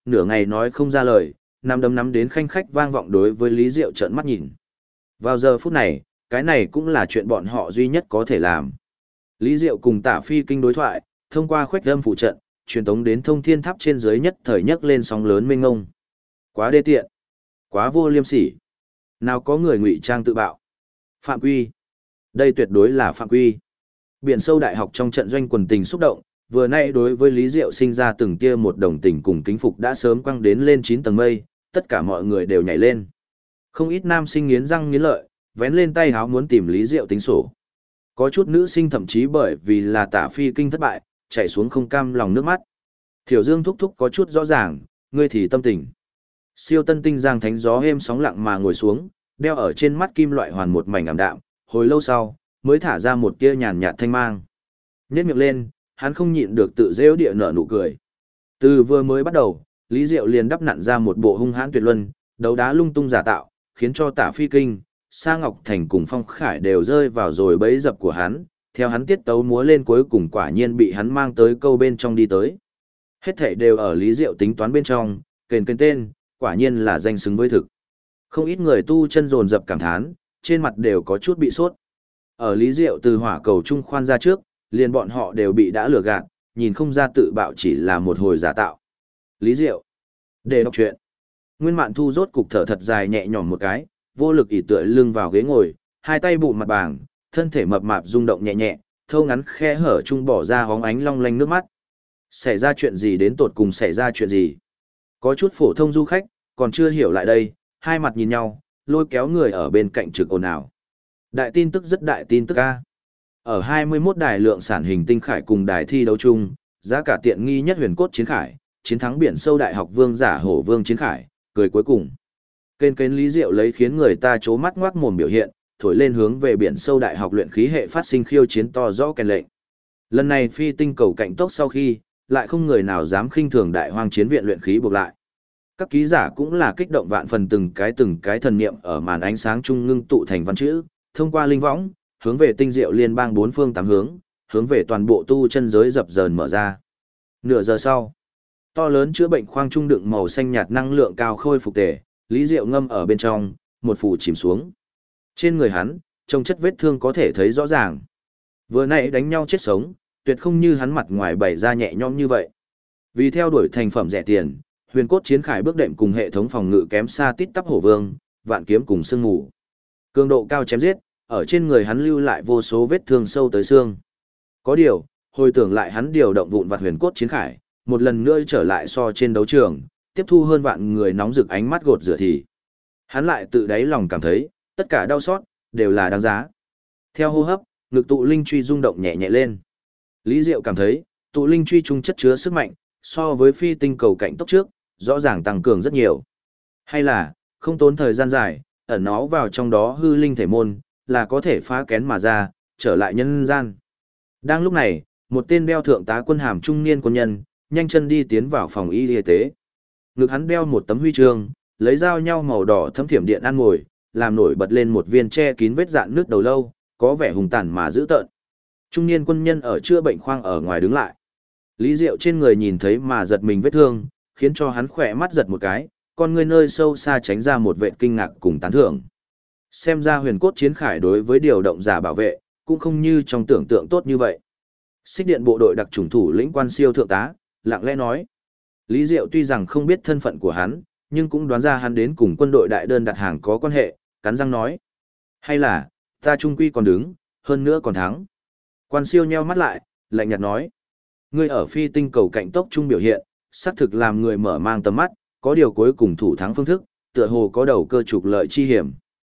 [SPEAKER 1] nửa ngày nói không ra lời, nắm đấm nắm đến khanh khách vang vọng đối với Lý Diệu trợn mắt nhìn. Vào giờ phút này, cái này cũng là chuyện bọn họ duy nhất có thể làm. Lý Diệu cùng Tả Phi Kinh đối thoại, thông qua khuếch âm phụ trận, truyền tống đến Thông Thiên Tháp trên dưới nhất thời nhấc lên sóng lớn mênh mông. Quá đê tiện, quá vô liêm sỉ. Nào có người ngụy trang tự bạo. Phạm quy. Đây tuyệt đối là phạm quy. Biển sâu đại học trong trận doanh quần tình xúc động, vừa nay đối với Lý Diệu sinh ra từng tia một đồng tình cùng kính phục đã sớm quăng đến lên 9 tầng mây, tất cả mọi người đều nhảy lên. Không ít nam sinh nghiến răng nghiến lợi, vén lên tay háo muốn tìm Lý Diệu tính sổ. Có chút nữ sinh thậm chí bởi vì là Tả Phi Kinh thất bại, chảy xuống không cam lòng nước mắt. Thiểu Dương thúc thúc có chút rõ ràng, ngươi thì tâm tình. Siêu tân tinh giang thánh gió êm sóng lặng mà ngồi xuống, đeo ở trên mắt kim loại hoàn một mảnh ảm đạm, hồi lâu sau, mới thả ra một tia nhàn nhạt thanh mang. Nhếch miệng lên, hắn không nhịn được tự rêu địa nở nụ cười. Từ vừa mới bắt đầu, Lý Diệu liền đắp nặn ra một bộ hung hãn tuyệt luân, đấu đá lung tung giả tạo, khiến cho Tả Phi Kinh, Sa Ngọc Thành cùng Phong Khải đều rơi vào rồi bẫy dập của hắn, theo hắn tiết tấu múa lên cuối cùng quả nhiên bị hắn mang tới câu bên trong đi tới. Hết thảy đều ở Lý Diệu tính toán bên trong, kền tên, quả nhiên là danh xứng với thực. Không ít người tu chân dồn dập cảm thán, trên mặt đều có chút bị sốt. Ở Lý Diệu từ hỏa cầu trung khoan ra trước, liền bọn họ đều bị đã lừa gạt, nhìn không ra tự bạo chỉ là một hồi giả tạo. Lý Diệu. Để đọc chuyện. Nguyên Mạn Thu rốt cục thở thật dài nhẹ nhõm một cái, vô lực ỉ tựa lưng vào ghế ngồi, hai tay bụng mặt bảng, thân thể mập mạp rung động nhẹ nhẹ, thâu ngắn khe hở trung bỏ ra hóng ánh long lanh nước mắt. Xảy ra chuyện gì đến tột cùng xảy ra chuyện gì? Có chút phổ thông du khách, còn chưa hiểu lại đây, hai mặt nhìn nhau, lôi kéo người ở bên cạnh trực ồn ào. Đại tin tức rất đại tin tức a. Ở 21 đài lượng sản hình tinh khải cùng đài thi đấu chung, giá cả tiện nghi nhất huyền cốt chiến khải, chiến thắng biển sâu đại học vương giả hổ vương chiến khải, cười cuối cùng. Kênh Lý Diệu lấy khiến người ta chố mắt ngoác mồm biểu hiện, thổi lên hướng về biển sâu đại học luyện khí hệ phát sinh khiêu chiến to rõ kèn lệnh. Lần này phi tinh cầu cạnh tốc sau khi, lại không người nào dám khinh thường đại hoang chiến viện luyện khí buộc lại. Các ký giả cũng là kích động vạn phần từng cái thần niệm ở màn ánh sáng trung ngưng tụ thành văn chữ, thông qua linh võng, hướng về tinh diệu liên bang bốn phương tám hướng về toàn bộ tu chân giới dập dờn mở ra. Nửa giờ sau, to lớn chữa bệnh khoang trung đựng màu xanh nhạt năng lượng cao khôi phục tề, Lý Diệu ngâm ở bên trong, một phủ chìm xuống. Trên người hắn, trông chất vết thương có thể thấy rõ ràng. Vừa nãy đánh nhau chết sống, tuyệt không như hắn mặt ngoài bày ra nhẹ nhõm như vậy. Vì theo đuổi thành phẩm rẻ tiền, huyền cốt chiến khải bước đệm cùng hệ thống phòng ngự kém xa tít tắp hổ vương, vạn kiếm cùng sương mù. Cường độ cao chém giết, ở trên người hắn lưu lại vô số vết thương sâu tới xương. Có điều, hồi tưởng lại hắn điều động vụn vặt huyền cốt chiến khải, một lần nữa trở lại so trên đấu trường, tiếp thu hơn vạn người nóng rực ánh mắt gột rửa thì. Hắn lại tự đáy lòng cảm thấy, tất cả đau xót, đều là đáng giá. Theo hô hấp, ngực tụ linh truy rung động nhẹ nhẹ lên. Lý Diệu cảm thấy, tụ linh truy trung chất chứa sức mạnh, so với phi tinh cầu cạnh tốc trước, rõ ràng tăng cường rất nhiều. Hay là, không tốn thời gian dài, ẩn nó vào trong đó hư linh thể môn, là có thể phá kén mà ra, trở lại nhân gian. Đang lúc này, một tên đeo thượng tá quân hàm trung niên quân nhân, nhanh chân đi tiến vào phòng y tế. Ngực hắn đeo một tấm huy chương, lấy dao nhau màu đỏ thấm thiểm điện ăn ngồi, làm nổi bật lên một viên che kín vết dạn nước đầu lâu, có vẻ hùng tàn mà dữ tợn. Trung niên quân nhân ở chữa bệnh khoang ở ngoài đứng lại. Lý Diệu trên người nhìn thấy mà giật mình vết thương, khiến cho hắn khỏe mắt giật một cái, con người nơi sâu xa tránh ra một vệ kinh ngạc cùng tán thưởng. Xem ra huyền cốt chiến khải đối với điều động giả bảo vệ, cũng không như trong tưởng tượng tốt như vậy. Xích điện bộ đội đặc chủng thủ lĩnh quan siêu thượng tá, lặng lẽ nói. Lý Diệu tuy rằng không biết thân phận của hắn, nhưng cũng đoán ra hắn đến cùng quân đội đại đơn đặt hàng có quan hệ, cắn răng nói. Hay là, ta trung quy còn đứng, hơn nữa còn thắng. Quan siêu nheo mắt lại, lạnh nhạt nói. Ngươi ở phi tinh cầu cạnh tốc trung biểu hiện, xác thực làm người mở mang tầm mắt, có điều cuối cùng thủ thắng phương thức, tựa hồ có đầu cơ trục lợi chi hiểm.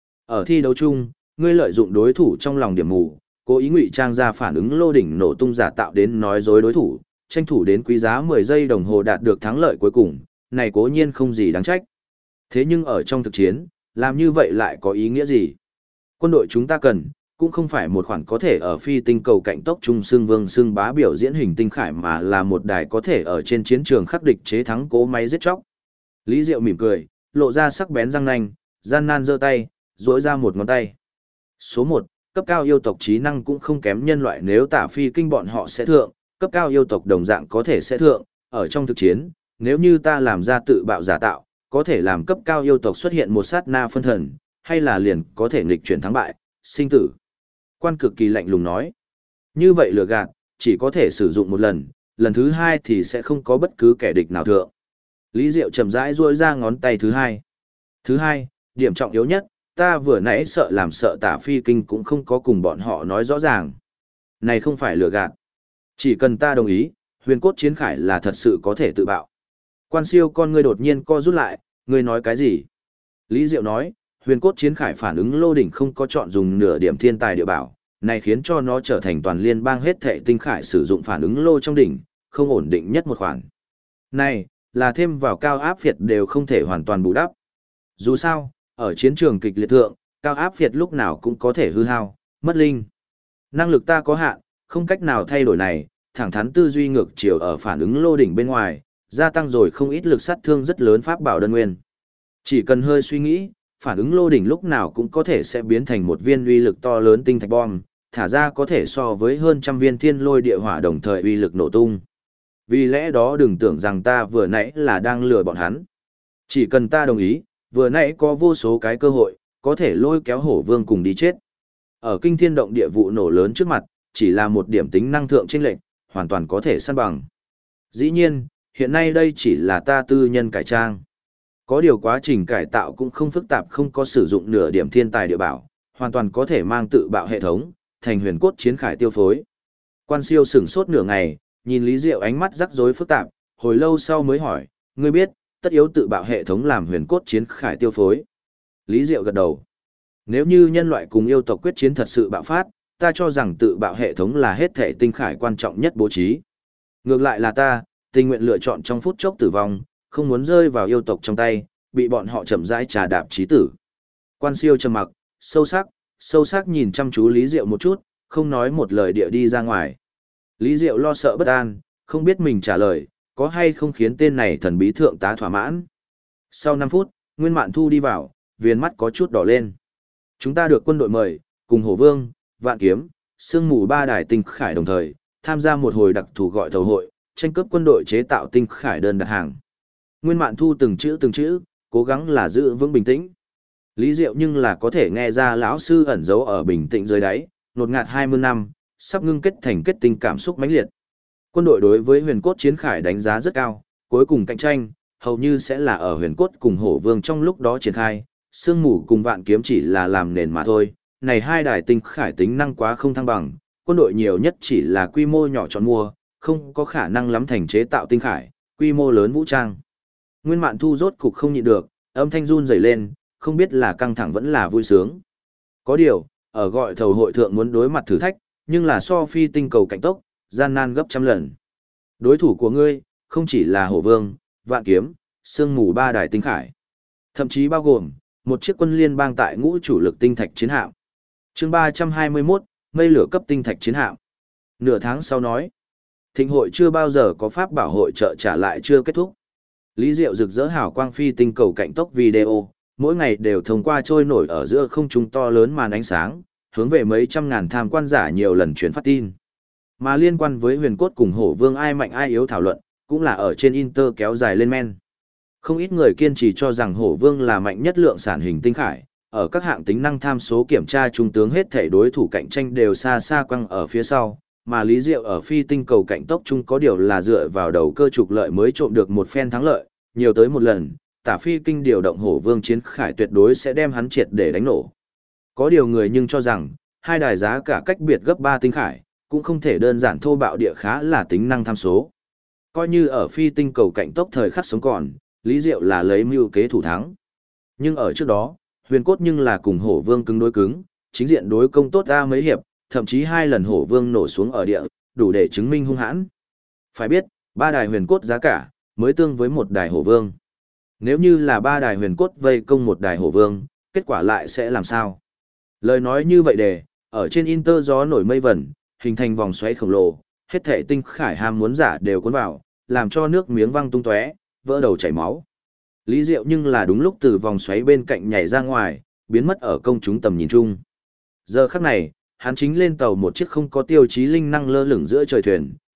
[SPEAKER 1] Ở thi đấu chung, ngươi lợi dụng đối thủ trong lòng điểm mù, cố ý ngụy trang ra phản ứng lô đỉnh nổ tung giả tạo đến nói dối đối thủ, tranh thủ đến quý giá 10 giây đồng hồ đạt được thắng lợi cuối cùng, này cố nhiên không gì đáng trách. Thế nhưng ở trong thực chiến, làm như vậy lại có ý nghĩa gì? Quân đội chúng ta cần, cũng không phải một khoản có thể ở phi tinh cầu cạnh tốc trung xương vương xương bá biểu diễn hình tinh khải mà là một đài có thể ở trên chiến trường khắc địch chế thắng cố máy giết chóc. Lý Diệu mỉm cười, lộ ra sắc bén răng nanh, gian nan giơ tay, duỗi ra một ngón tay. Số 1, cấp cao yêu tộc trí năng cũng không kém nhân loại, nếu Tả Phi Kinh bọn họ sẽ thượng, cấp cao yêu tộc đồng dạng có thể sẽ thượng, ở trong thực chiến, nếu như ta làm ra tự bạo giả tạo, có thể làm cấp cao yêu tộc xuất hiện một sát na phân thần, hay là liền có thể nghịch chuyển thắng bại, sinh tử. Quan cực kỳ lạnh lùng nói. Như vậy lừa gạt, chỉ có thể sử dụng một lần, lần thứ hai thì sẽ không có bất cứ kẻ địch nào thượng. Lý Diệu chậm rãi duỗi ra ngón tay thứ hai. Thứ hai, điểm trọng yếu nhất, ta vừa nãy sợ Tả Phi Kinh cũng không có cùng bọn họ nói rõ ràng. Này không phải lừa gạt. Chỉ cần ta đồng ý, huyền cốt chiến khải là thật sự có thể tự bạo. Quan Siêu con ngươi đột nhiên co rút lại, ngươi nói cái gì? Lý Diệu nói, huyền cốt chiến khải phản ứng lô đỉnh không có chọn dùng nửa điểm thiên tài địa bảo, này khiến cho nó trở thành toàn liên bang hết thệ tinh khải sử dụng phản ứng lô trong đỉnh, không ổn định nhất một khoản. Này, là thêm vào cao áp phiệt đều không thể hoàn toàn bù đắp. Dù sao, ở chiến trường kịch liệt thượng, cao áp phiệt lúc nào cũng có thể hư hao, mất linh. Năng lực ta có hạn, không cách nào thay đổi này, thẳng thắn tư duy ngược chiều ở phản ứng lô đỉnh bên ngoài, gia tăng rồi không ít lực sát thương rất lớn pháp bảo đơn nguyên. Chỉ cần hơi suy nghĩ, phản ứng lô đỉnh lúc nào cũng có thể sẽ biến thành một viên uy lực to lớn tinh thạch bom, thả ra có thể so với hơn trăm viên thiên lôi địa hỏa đồng thời uy lực nổ tung. Vì lẽ đó đừng tưởng rằng ta vừa nãy là đang lừa bọn hắn. Chỉ cần ta đồng ý, vừa nãy có vô số cái cơ hội, có thể lôi kéo hổ vương cùng đi chết. Ở kinh thiên động địa vụ nổ lớn trước mặt, chỉ là một điểm tính năng thượng chênh lệch, hoàn toàn có thể săn bằng. Dĩ nhiên, hiện nay đây chỉ là ta tư nhân cải trang. Có điều quá trình cải tạo cũng không phức tạp, không có sử dụng nửa điểm thiên tài địa bảo, hoàn toàn có thể mang tự bạo hệ thống, thành huyền cốt chiến khải tiêu phối. Quan Siêu sửng sốt nửa ngày, nhìn Lý Diệu ánh mắt rắc rối phức tạp, hồi lâu sau mới hỏi, ngươi biết, tất yếu tự bạo hệ thống làm huyền cốt chiến khải tiêu phối. Lý Diệu gật đầu. Nếu như nhân loại cùng yêu tộc quyết chiến thật sự bạo phát, ta cho rằng tự bạo hệ thống là hết thể tinh khải quan trọng nhất bố trí. Ngược lại là ta, tình nguyện lựa chọn trong phút chốc tử vong, không muốn rơi vào yêu tộc trong tay, bị bọn họ chậm rãi trà đạp chí tử. Quan Siêu trầm mặc, sâu sắc nhìn chăm chú Lý Diệu một chút, không nói một lời địa đi ra ngoài. Lý Diệu lo sợ bất an, không biết mình trả lời, có hay không khiến tên này thần bí thượng tá thỏa mãn. Sau 5 phút, Nguyên Mạn Thu đi vào, viền mắt có chút đỏ lên. Chúng ta được quân đội mời, cùng Hổ Vương, Vạn Kiếm, Sương Mù ba đài tinh khải đồng thời, tham gia một hồi đặc thù gọi thầu hội, tranh cướp quân đội chế tạo tinh khải đơn đặt hàng. Nguyên Mạn Thu từng chữ, cố gắng là giữ vững bình tĩnh. Lý Diệu nhưng là có thể nghe ra lão sư ẩn giấu ở bình tĩnh dưới đáy, nột ngạt 20 năm, sắp ngưng kết thành kết tinh cảm xúc mãnh liệt. Quân đội đối với huyền cốt chiến khải đánh giá rất cao, cuối cùng cạnh tranh, hầu như sẽ là ở huyền cốt cùng hổ vương trong lúc đó triển khai, sương mù cùng vạn kiếm chỉ là làm nền mà thôi. Này hai đài tinh khải tính năng quá không thăng bằng, quân đội nhiều nhất chỉ là quy mô nhỏ chọn mua, không có khả năng lắm thành chế tạo tinh khải, quy mô lớn vũ trang. Nguyên Mạn Thu rốt cục không nhịn được, âm thanh run rẩy lên, không biết là căng thẳng vẫn là vui sướng. Có điều, ở gọi thầu hội thượng muốn đối mặt thử thách, nhưng là so phi tinh cầu cạnh tốc, gian nan gấp trăm lần. Đối thủ của ngươi, không chỉ là hổ vương, vạn kiếm, sương mù ba đài tinh khải. Thậm chí bao gồm, một chiếc quân liên bang tại ngũ chủ lực tinh thạch chiến hạm. chương 321, mây lửa cấp tinh thạch chiến hạm. Nửa tháng sau nói, thịnh hội chưa bao giờ có pháp bảo hội trợ trả lại chưa kết thúc. Lý Diệu rực rỡ hào quang phi tinh cầu cạnh tốc video, mỗi ngày đều thông qua trôi nổi ở giữa không trung to lớn màn ánh sáng, hướng về mấy trăm ngàn tham quan giả nhiều lần truyền phát tin. Mà liên quan với huyền cốt cùng hổ vương ai mạnh ai yếu thảo luận, cũng là ở trên Inter kéo dài lên men. Không ít người kiên trì cho rằng hổ vương là mạnh nhất lượng sản hình tinh khải, ở các hạng tính năng tham số kiểm tra trung tướng hết thể đối thủ cạnh tranh đều xa xa quăng ở phía sau, mà Lý Diệu ở phi tinh cầu cạnh tốc chung có điều là dựa vào đầu cơ trục lợi mới trộm được một phen thắng lợi, nhiều tới một lần, Tả Phi Kinh điều động hổ vương chiến khải tuyệt đối sẽ đem hắn triệt để đánh nổ. Có điều người nhưng cho rằng, hai đài giá cả cách biệt gấp 3 tinh khải, cũng không thể đơn giản thô bạo địa khá là tính năng tham số. Coi như ở phi tinh cầu cạnh tốc thời khắc sống còn, Lý Diệu là lấy mưu kế thủ thắng. Nhưng ở trước đó, huyền cốt nhưng là cùng hổ vương cứng đối cứng, chính diện đối công tốt ra mấy hiệp, thậm chí 2 lần hổ vương nổ xuống ở địa, đủ để chứng minh hung hãn. Phải biết, 3 đài huyền cốt giá cả, mới tương với 1 đài hổ vương. Nếu như là 3 đài huyền cốt vây công 1 đài hổ vương, kết quả lại sẽ làm sao? Lời nói như vậy để, ở trên Inter gió nổi mây vẩn, hình thành vòng xoáy khổng lồ, hết thể tinh khải ham muốn giả đều cuốn vào, làm cho nước miếng văng tung tóe, vỡ đầu chảy máu. Lý Diệu nhưng là đúng lúc từ vòng xoáy bên cạnh nhảy ra ngoài, biến mất ở công chúng tầm nhìn chung. Giờ khắc này, hắn chính lên tàu một chiếc không có tiêu chí linh năng lơ lửng giữa trời thuyền,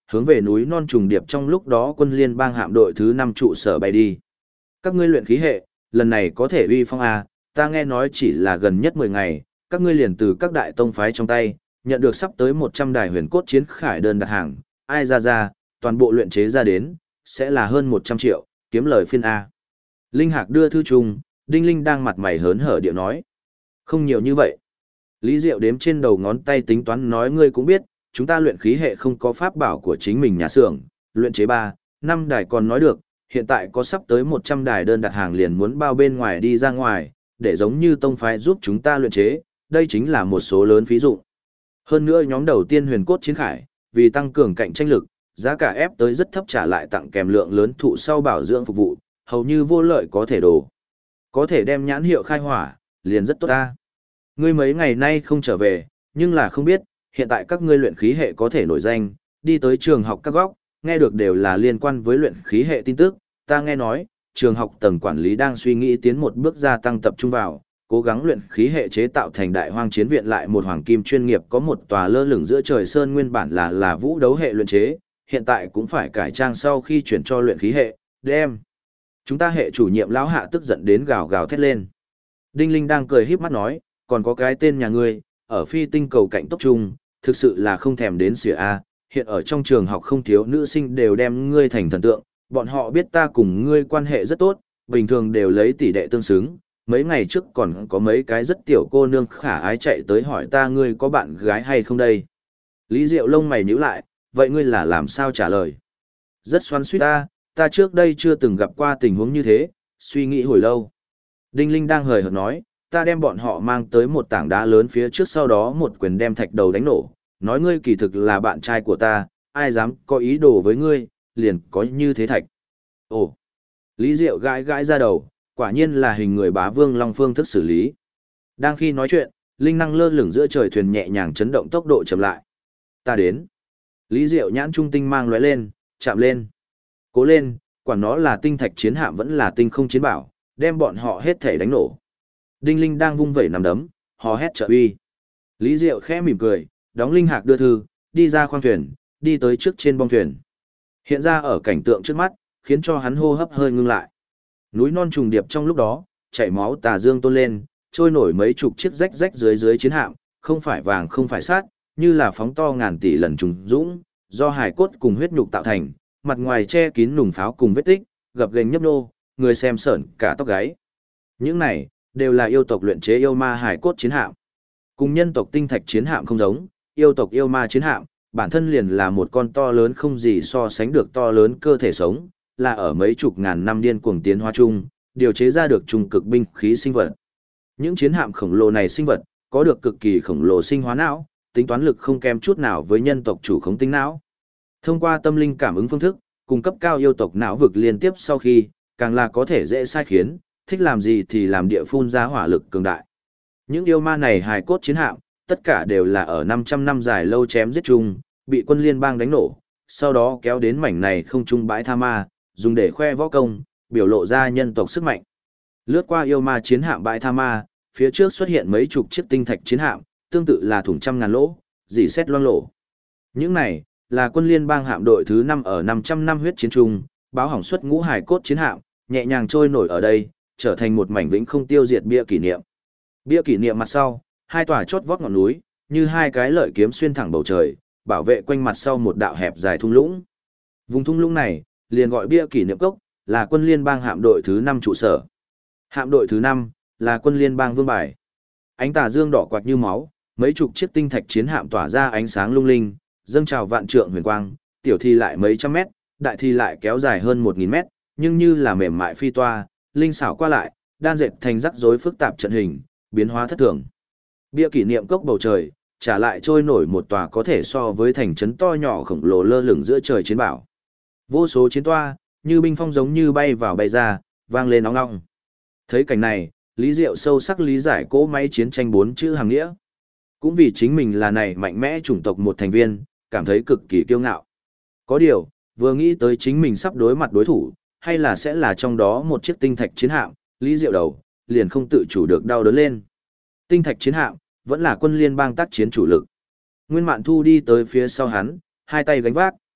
[SPEAKER 1] hướng về núi non trùng điệp trong lúc đó quân liên bang hạm đội thứ 5 trụ sở bay đi. Các ngươi luyện khí hệ, lần này có thể uy phong à, ta nghe nói chỉ là gần nhất 10 ngày, các ngươi liền từ các đại tông phái trong tay, nhận được sắp tới 100 đài huyền cốt chiến khải đơn đặt hàng, ai ra, toàn bộ luyện chế ra đến, sẽ là hơn 100 triệu, kiếm lời phiên A. Linh Hạc đưa thư trùng, Đinh Linh đang mặt mày hớn hở điệu nói. Không nhiều như vậy. Lý Diệu đếm trên đầu ngón tay tính toán nói ngươi cũng biết, chúng ta luyện khí hệ không có pháp bảo của chính mình nhà xưởng, luyện chế 3, 5 đài còn nói được, hiện tại có sắp tới 100 đài đơn đặt hàng liền muốn bao bên ngoài đi ra ngoài, để giống như tông phái giúp chúng ta luyện chế, đây chính là một số lớn phí dụ. Hơn nữa nhóm đầu tiên huyền cốt chiến khải, vì tăng cường cạnh tranh lực, giá cả ép tới rất thấp trả lại tặng kèm lượng lớn thụ sau bảo dưỡng phục vụ, hầu như vô lợi có thể đổ. Có thể đem nhãn hiệu khai hỏa, liền rất tốt ta. Ngươi mấy ngày nay không trở về, nhưng là không biết, hiện tại các ngươi luyện khí hệ có thể nổi danh, đi tới trường học các góc, nghe được đều là liên quan với luyện khí hệ tin tức, ta nghe nói, trường học tầng quản lý đang suy nghĩ tiến một bước gia tăng tập trung vào, cố gắng luyện khí hệ chế tạo thành đại hoang chiến viện lại một hoàng kim chuyên nghiệp có một tòa lơ lửng giữa trời sơn nguyên bản là vũ đấu hệ luyện chế, hiện tại cũng phải cải trang sau khi chuyển cho luyện khí hệ, đem. Chúng ta hệ chủ nhiệm lão hạ tức giận đến gào gào thét lên. Đinh Linh đang cười híp mắt nói, còn có cái tên nhà ngươi, ở phi tinh cầu cạnh tốc trung, thực sự là không thèm đến xỉa a. Hiện ở trong trường học không thiếu nữ sinh đều đem ngươi thành thần tượng, bọn họ biết ta cùng ngươi quan hệ rất tốt, bình thường đều lấy tỷ đệ tương xứng. Mấy ngày trước còn có mấy cái rất tiểu cô nương khả ái chạy tới hỏi ta ngươi có bạn gái hay không đây. Lý Diệu lông mày nhíu lại, vậy ngươi là làm sao trả lời? Rất xoắn xuýt ta trước đây chưa từng gặp qua tình huống như thế, suy nghĩ hồi lâu. Đinh Linh đang hời hợt nói, ta đem bọn họ mang tới một tảng đá lớn phía trước sau đó một quyền đem thạch đầu đánh nổ, nói ngươi kỳ thực là bạn trai của ta, ai dám có ý đồ với ngươi, liền có như thế thạch. Ồ, Lý Diệu gãi gãi ra đầu, quả nhiên là hình người bá vương long phương thức xử lý. Đang khi nói chuyện, linh năng lơ lửng giữa trời thuyền nhẹ nhàng chấn động tốc độ chậm lại. Ta đến. Lý Diệu nhãn trung tinh mang lóe lên, chạm lên. Cố lên, quản nó là tinh thạch chiến hạm vẫn là tinh không chiến bảo, đem bọn họ hết thể đánh nổ. Đinh Linh đang vung vẩy nằm đấm, hò hét trợ uy. Lý Diệu khẽ mỉm cười, đóng linh hạc đưa thư, đi ra khoang thuyền, đi tới trước trên bong thuyền. Hiện ra ở cảnh tượng trước mắt, khiến cho hắn hô hấp hơi ngưng lại. Núi non trùng điệp trong lúc đó, chảy máu tà dương tôn lên, trôi nổi mấy chục chiếc rách rách dưới chiến hạm, không phải vàng không phải sát, như là phóng to ngàn tỷ lần trùng dũng, do hải cốt cùng huyết nhục tạo thành, mặt ngoài che kín nùng pháo cùng vết tích, gập ghềnh nhấp nô, người xem sởn cả tóc gáy. Những này đều là yêu tộc luyện chế yêu ma hải cốt chiến hạm. Cùng nhân tộc tinh thạch chiến hạm không giống, yêu tộc yêu ma chiến hạm, bản thân liền là một con to lớn không gì so sánh được to lớn cơ thể sống, là ở mấy chục ngàn năm điên cuồng tiến hóa chung, điều chế ra được trung cực binh khí sinh vật. Những chiến hạm khổng lồ này sinh vật, có được cực kỳ khổng lồ sinh hóa não, tính toán lực không kém chút nào với nhân tộc chủ khống tinh não. Thông qua tâm linh cảm ứng phương thức, cung cấp cao yêu tộc não vực liên tiếp sau khi, càng là có thể dễ sai khiến, thích làm gì thì làm địa phun ra hỏa lực cường đại. Những yêu ma này hài cốt chiến hạm, tất cả đều là ở 500 năm dài lâu chém giết chung, bị quân liên bang đánh nổ, sau đó kéo đến mảnh này không trung bãi tha ma, dùng để khoe võ công, biểu lộ ra nhân tộc sức mạnh. Lướt qua yêu ma chiến hạm bãi tha ma, phía trước xuất hiện mấy chục chiếc tinh thạch chiến hạm, tương tự là thủng trăm ngàn lỗ, dỉ xét loang lổ. Những này là quân liên bang hạm đội thứ 5 ở 500 năm huyết chiến trung, báo hỏng xuất ngũ hải cốt chiến hạm, nhẹ nhàng trôi nổi ở đây, trở thành một mảnh vĩnh không tiêu diệt bia kỷ niệm. Bia kỷ niệm mặt sau, hai tòa chót vót ngọn núi, như hai cái lợi kiếm xuyên thẳng bầu trời, bảo vệ quanh mặt sau một đạo hẹp dài thung lũng. Vùng thung lũng này, liền gọi bia kỷ niệm cốc, là quân liên bang hạm đội thứ 5 trụ sở. Hạm đội thứ 5 là quân liên bang vương bài. Ánh tà dương đỏ quạt như máu, mấy chục chiếc tinh thạch chiến hạm tỏa ra ánh sáng lung linh, dâng trào vạn trượng huyền quang, tiểu thì lại mấy trăm mét, đại thì lại kéo dài hơn 1000 mét, nhưng như là mềm mại phi toa, linh xảo qua lại, đan dệt thành rắc rối phức tạp trận hình, biến hóa thất thường. Bia kỷ niệm cốc bầu trời, trả lại trôi nổi một tòa có thể so với thành trấn to nhỏ khổng lồ lơ lửng giữa trời chiến bảo. Vô số chiến toa, như binh phong giống như bay vào bay ra, vang lên ong ong. Thấy cảnh này, Lý Diệu sâu sắc lý giải cỗ máy chiến tranh 4 chữ hàng nghĩa. Cũng vì chính mình là này mạnh mẽ chủng tộc một thành viên, cảm thấy cực kỳ kiêu ngạo. Có điều, vừa nghĩ tới chính mình sắp đối mặt đối thủ, hay là sẽ là trong đó một chiếc tinh thạch chiến hạm, Lý Diệu đầu, liền không tự chủ được đau đớn lên. Tinh thạch chiến hạm, vẫn là quân liên bang tác chiến chủ lực. Nguyên Mạn Thu đi tới phía sau hắn, hai tay gánh vác,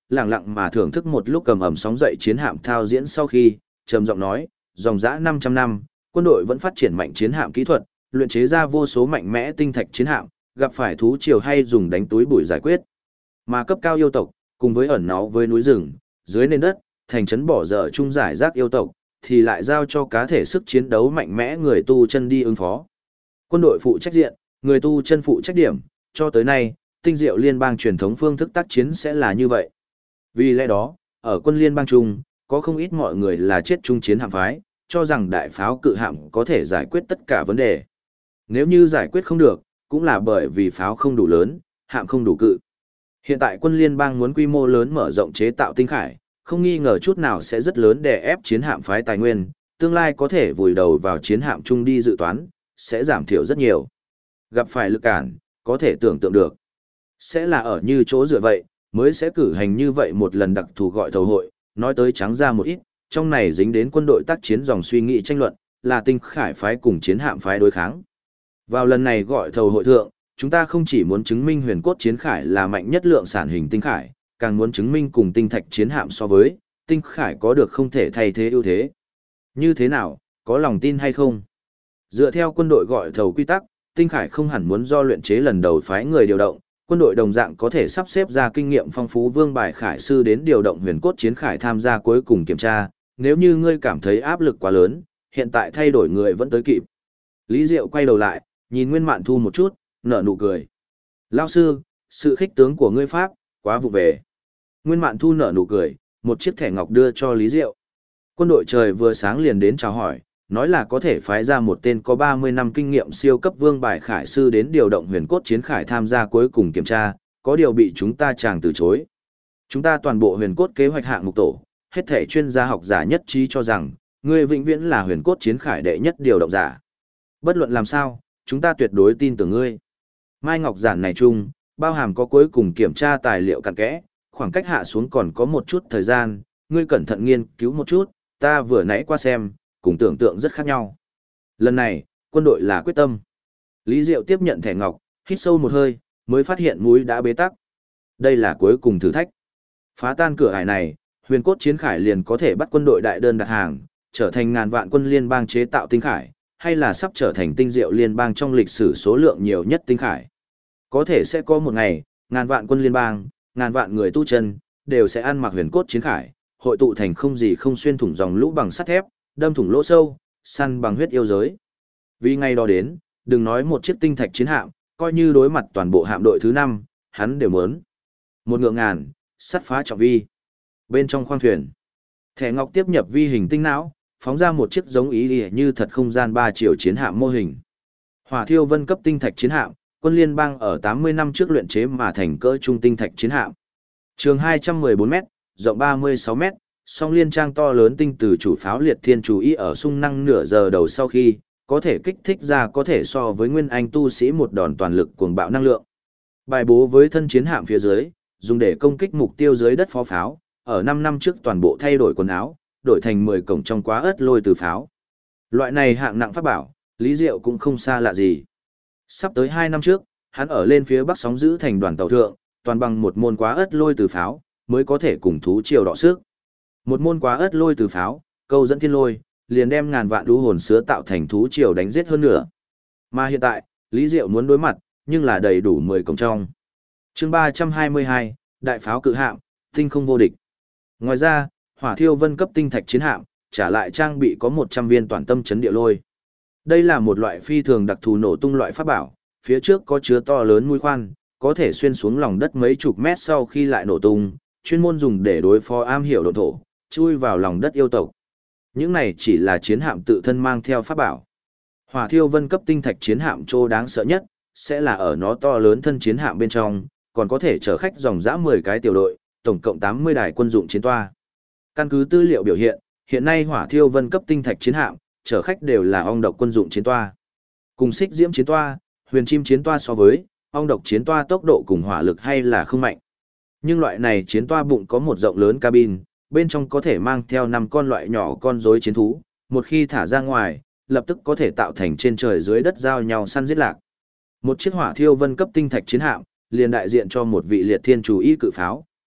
[SPEAKER 1] lặng lặng mà thưởng thức một lúc cầm ẩm sóng dậy chiến hạm thao diễn sau khi, trầm giọng nói, dòng dã 500 năm, quân đội vẫn phát triển mạnh chiến hạm kỹ thuật, luyện chế ra vô số mạnh mẽ tinh thạch chiến hạm, gặp phải thú triều hay dùng đánh túi bụi giải quyết. Mà cấp cao yêu tộc, cùng với ẩn náu với núi rừng, dưới nền đất, thành trấn bỏ dở chung giải rác yêu tộc, thì lại giao cho cá thể sức chiến đấu mạnh mẽ người tu chân đi ứng phó. Quân đội phụ trách diện, người tu chân phụ trách điểm, cho tới nay, tinh diệu liên bang truyền thống phương thức tác chiến sẽ là như vậy. Vì lẽ đó, ở quân liên bang chung, có không ít mọi người là chết chung chiến hạm phái, cho rằng đại pháo cự hạm có thể giải quyết tất cả vấn đề. Nếu như giải quyết không được, cũng là bởi vì pháo không đủ lớn, hạm không đủ cự. Hiện tại quân liên bang muốn quy mô lớn mở rộng chế tạo tinh khải, không nghi ngờ chút nào sẽ rất lớn để ép chiến hạm phái tài nguyên, tương lai có thể vùi đầu vào chiến hạm chung đi dự toán, sẽ giảm thiểu rất nhiều. Gặp phải lực cản, có thể tưởng tượng được. Sẽ là ở như chỗ dựa vậy, mới sẽ cử hành như vậy một lần đặc thù gọi thầu hội, nói tới trắng ra một ít, trong này dính đến quân đội tác chiến dòng suy nghĩ tranh luận, là tinh khải phái cùng chiến hạm phái đối kháng. Vào lần này gọi thầu hội thượng, chúng ta không chỉ muốn chứng minh huyền cốt chiến khải là mạnh nhất lượng sản hình tinh khải, càng muốn chứng minh cùng tinh thạch chiến hạm so với, tinh khải có được không thể thay thế ưu thế. Như thế nào, có lòng tin hay không? Dựa theo quân đội gọi thầu quy tắc, tinh khải không hẳn muốn do luyện chế lần đầu phái người điều động, quân đội đồng dạng có thể sắp xếp ra kinh nghiệm phong phú vương bài khải sư đến điều động huyền cốt chiến khải tham gia cuối cùng kiểm tra, nếu như ngươi cảm thấy áp lực quá lớn, hiện tại thay đổi người vẫn tới kịp. Lý Diệu quay đầu lại, nhìn Nguyên Mạn Thu một chút, nở nụ cười. Lao sư, sự khích tướng của ngươi Pháp, quá vụ về. Nguyên Mạn Thu nở nụ cười, một chiếc thẻ ngọc đưa cho Lý Diệu. Quân đội trời vừa sáng liền đến chào hỏi, nói là có thể phái ra một tên có 30 năm kinh nghiệm siêu cấp vương bài khải sư đến điều động huyền cốt chiến khải tham gia cuối cùng kiểm tra, có điều bị chúng ta chàng từ chối. Chúng ta toàn bộ huyền cốt kế hoạch hạng mục tổ, hết thể chuyên gia học giả nhất trí cho rằng, ngươi vĩnh viễn là huyền cốt chiến khải đệ nhất điều động giả. Bất luận làm sao, chúng ta tuyệt đối tin tưởng ngươi. Mai Ngọc Giản này chung, bao hàm có cuối cùng kiểm tra tài liệu cặn kẽ, khoảng cách hạ xuống còn có một chút thời gian, ngươi cẩn thận nghiên cứu một chút, ta vừa nãy qua xem, cùng tưởng tượng rất khác nhau. Lần này, quân đội là quyết tâm. Lý Diệu tiếp nhận thẻ ngọc, hít sâu một hơi, mới phát hiện mũi đã bế tắc. Đây là cuối cùng thử thách. Phá tan cửa ải này, huyền cốt chiến khải liền có thể bắt quân đội đại đơn đặt hàng, trở thành ngàn vạn quân liên bang chế tạo tinh khải, hay là sắp trở thành tinh diệu liên bang trong lịch sử số lượng nhiều nhất tinh khải. Có thể sẽ có một ngày, ngàn vạn quân liên bang, ngàn vạn người tu chân, đều sẽ ăn mặc huyền cốt chiến khải, hội tụ thành không gì không xuyên thủng dòng lũ bằng sắt thép, đâm thủng lỗ sâu, săn bằng huyết yêu giới. Vì ngày đó đến, đừng nói một chiếc tinh thạch chiến hạm, coi như đối mặt toàn bộ hạm đội thứ 5, hắn đều muốn. Một ngựa ngàn, sắt phá trọng vi. Bên trong khoang thuyền, thẻ ngọc tiếp nhập vi hình tinh não, phóng ra một chiếc giống ý như thật không gian 3 chiều chiến hạm mô hình. Hỏa Thiêu Vân cấp tinh thạch chiến hạm, quân liên bang ở 80 năm trước luyện chế mà thành cỡ trung tinh thạch chiến hạm. Trường 214m, rộng 36m, song liên trang to lớn tinh từ chủ pháo liệt thiên chú ý ở sung năng nửa giờ đầu sau khi, có thể kích thích ra có thể so với nguyên anh tu sĩ một đòn toàn lực cuồng bạo năng lượng. Bài bố với thân chiến hạm phía dưới, dùng để công kích mục tiêu dưới đất phó pháo, ở 5 năm trước toàn bộ thay đổi quần áo, đổi thành 10 cổng trong quá ớt lôi từ pháo. Loại này hạng nặng pháp bảo, Lý Diệu cũng không xa lạ gì. Sắp tới 2 năm trước, hắn ở lên phía bắc sóng giữ thành đoàn tàu thượng, toàn bằng một môn quá ớt lôi từ pháo, mới có thể cùng thú triều đọ sức. Một môn quá ớt lôi từ pháo, câu dẫn thiên lôi, liền đem ngàn vạn đu hồn sứa tạo thành thú triều đánh giết hơn nữa. Mà hiện tại, Lý Diệu muốn đối mặt, nhưng là đầy đủ 10 cổng trong. Chương 322, Đại pháo cự hạm, tinh không vô địch. Ngoài ra, Hỏa Thiêu Vân cấp tinh thạch chiến hạm, trả lại trang bị có 100 viên toàn tâm chấn địa lôi. Đây là một loại phi thường đặc thù nổ tung loại pháp bảo, phía trước có chứa to lớn mũi khoan, có thể xuyên xuống lòng đất mấy chục mét sau khi lại nổ tung, chuyên môn dùng để đối phó am hiểu độn thổ, chui vào lòng đất yêu tộc. Những này chỉ là chiến hạm tự thân mang theo pháp bảo. Hỏa Thiêu Vân cấp tinh thạch chiến hạm trô đáng sợ nhất, sẽ là ở nó to lớn thân chiến hạm bên trong, còn có thể chở khách dòng dã 10 cái tiểu đội, tổng cộng 80 đài quân dụng chiến toa. Căn cứ tư liệu biểu hiện, hiện nay Hỏa Thiêu Vân cấp tinh thạch chiến hạm, chở khách đều là ong độc quân dụng chiến toa. Cùng xích diễm chiến toa, huyền chim chiến toa so với, ong độc chiến toa tốc độ cùng hỏa lực hay là không mạnh. Nhưng loại này chiến toa bụng có một rộng lớn cabin, bên trong có thể mang theo 5 con loại nhỏ con rối chiến thú, một khi thả ra ngoài, lập tức có thể tạo thành trên trời dưới đất giao nhau săn giết lạc. Một chiếc Hỏa Thiêu Vân cấp tinh thạch chiến hạm, liền đại diện cho một vị liệt thiên chủ y cự pháo,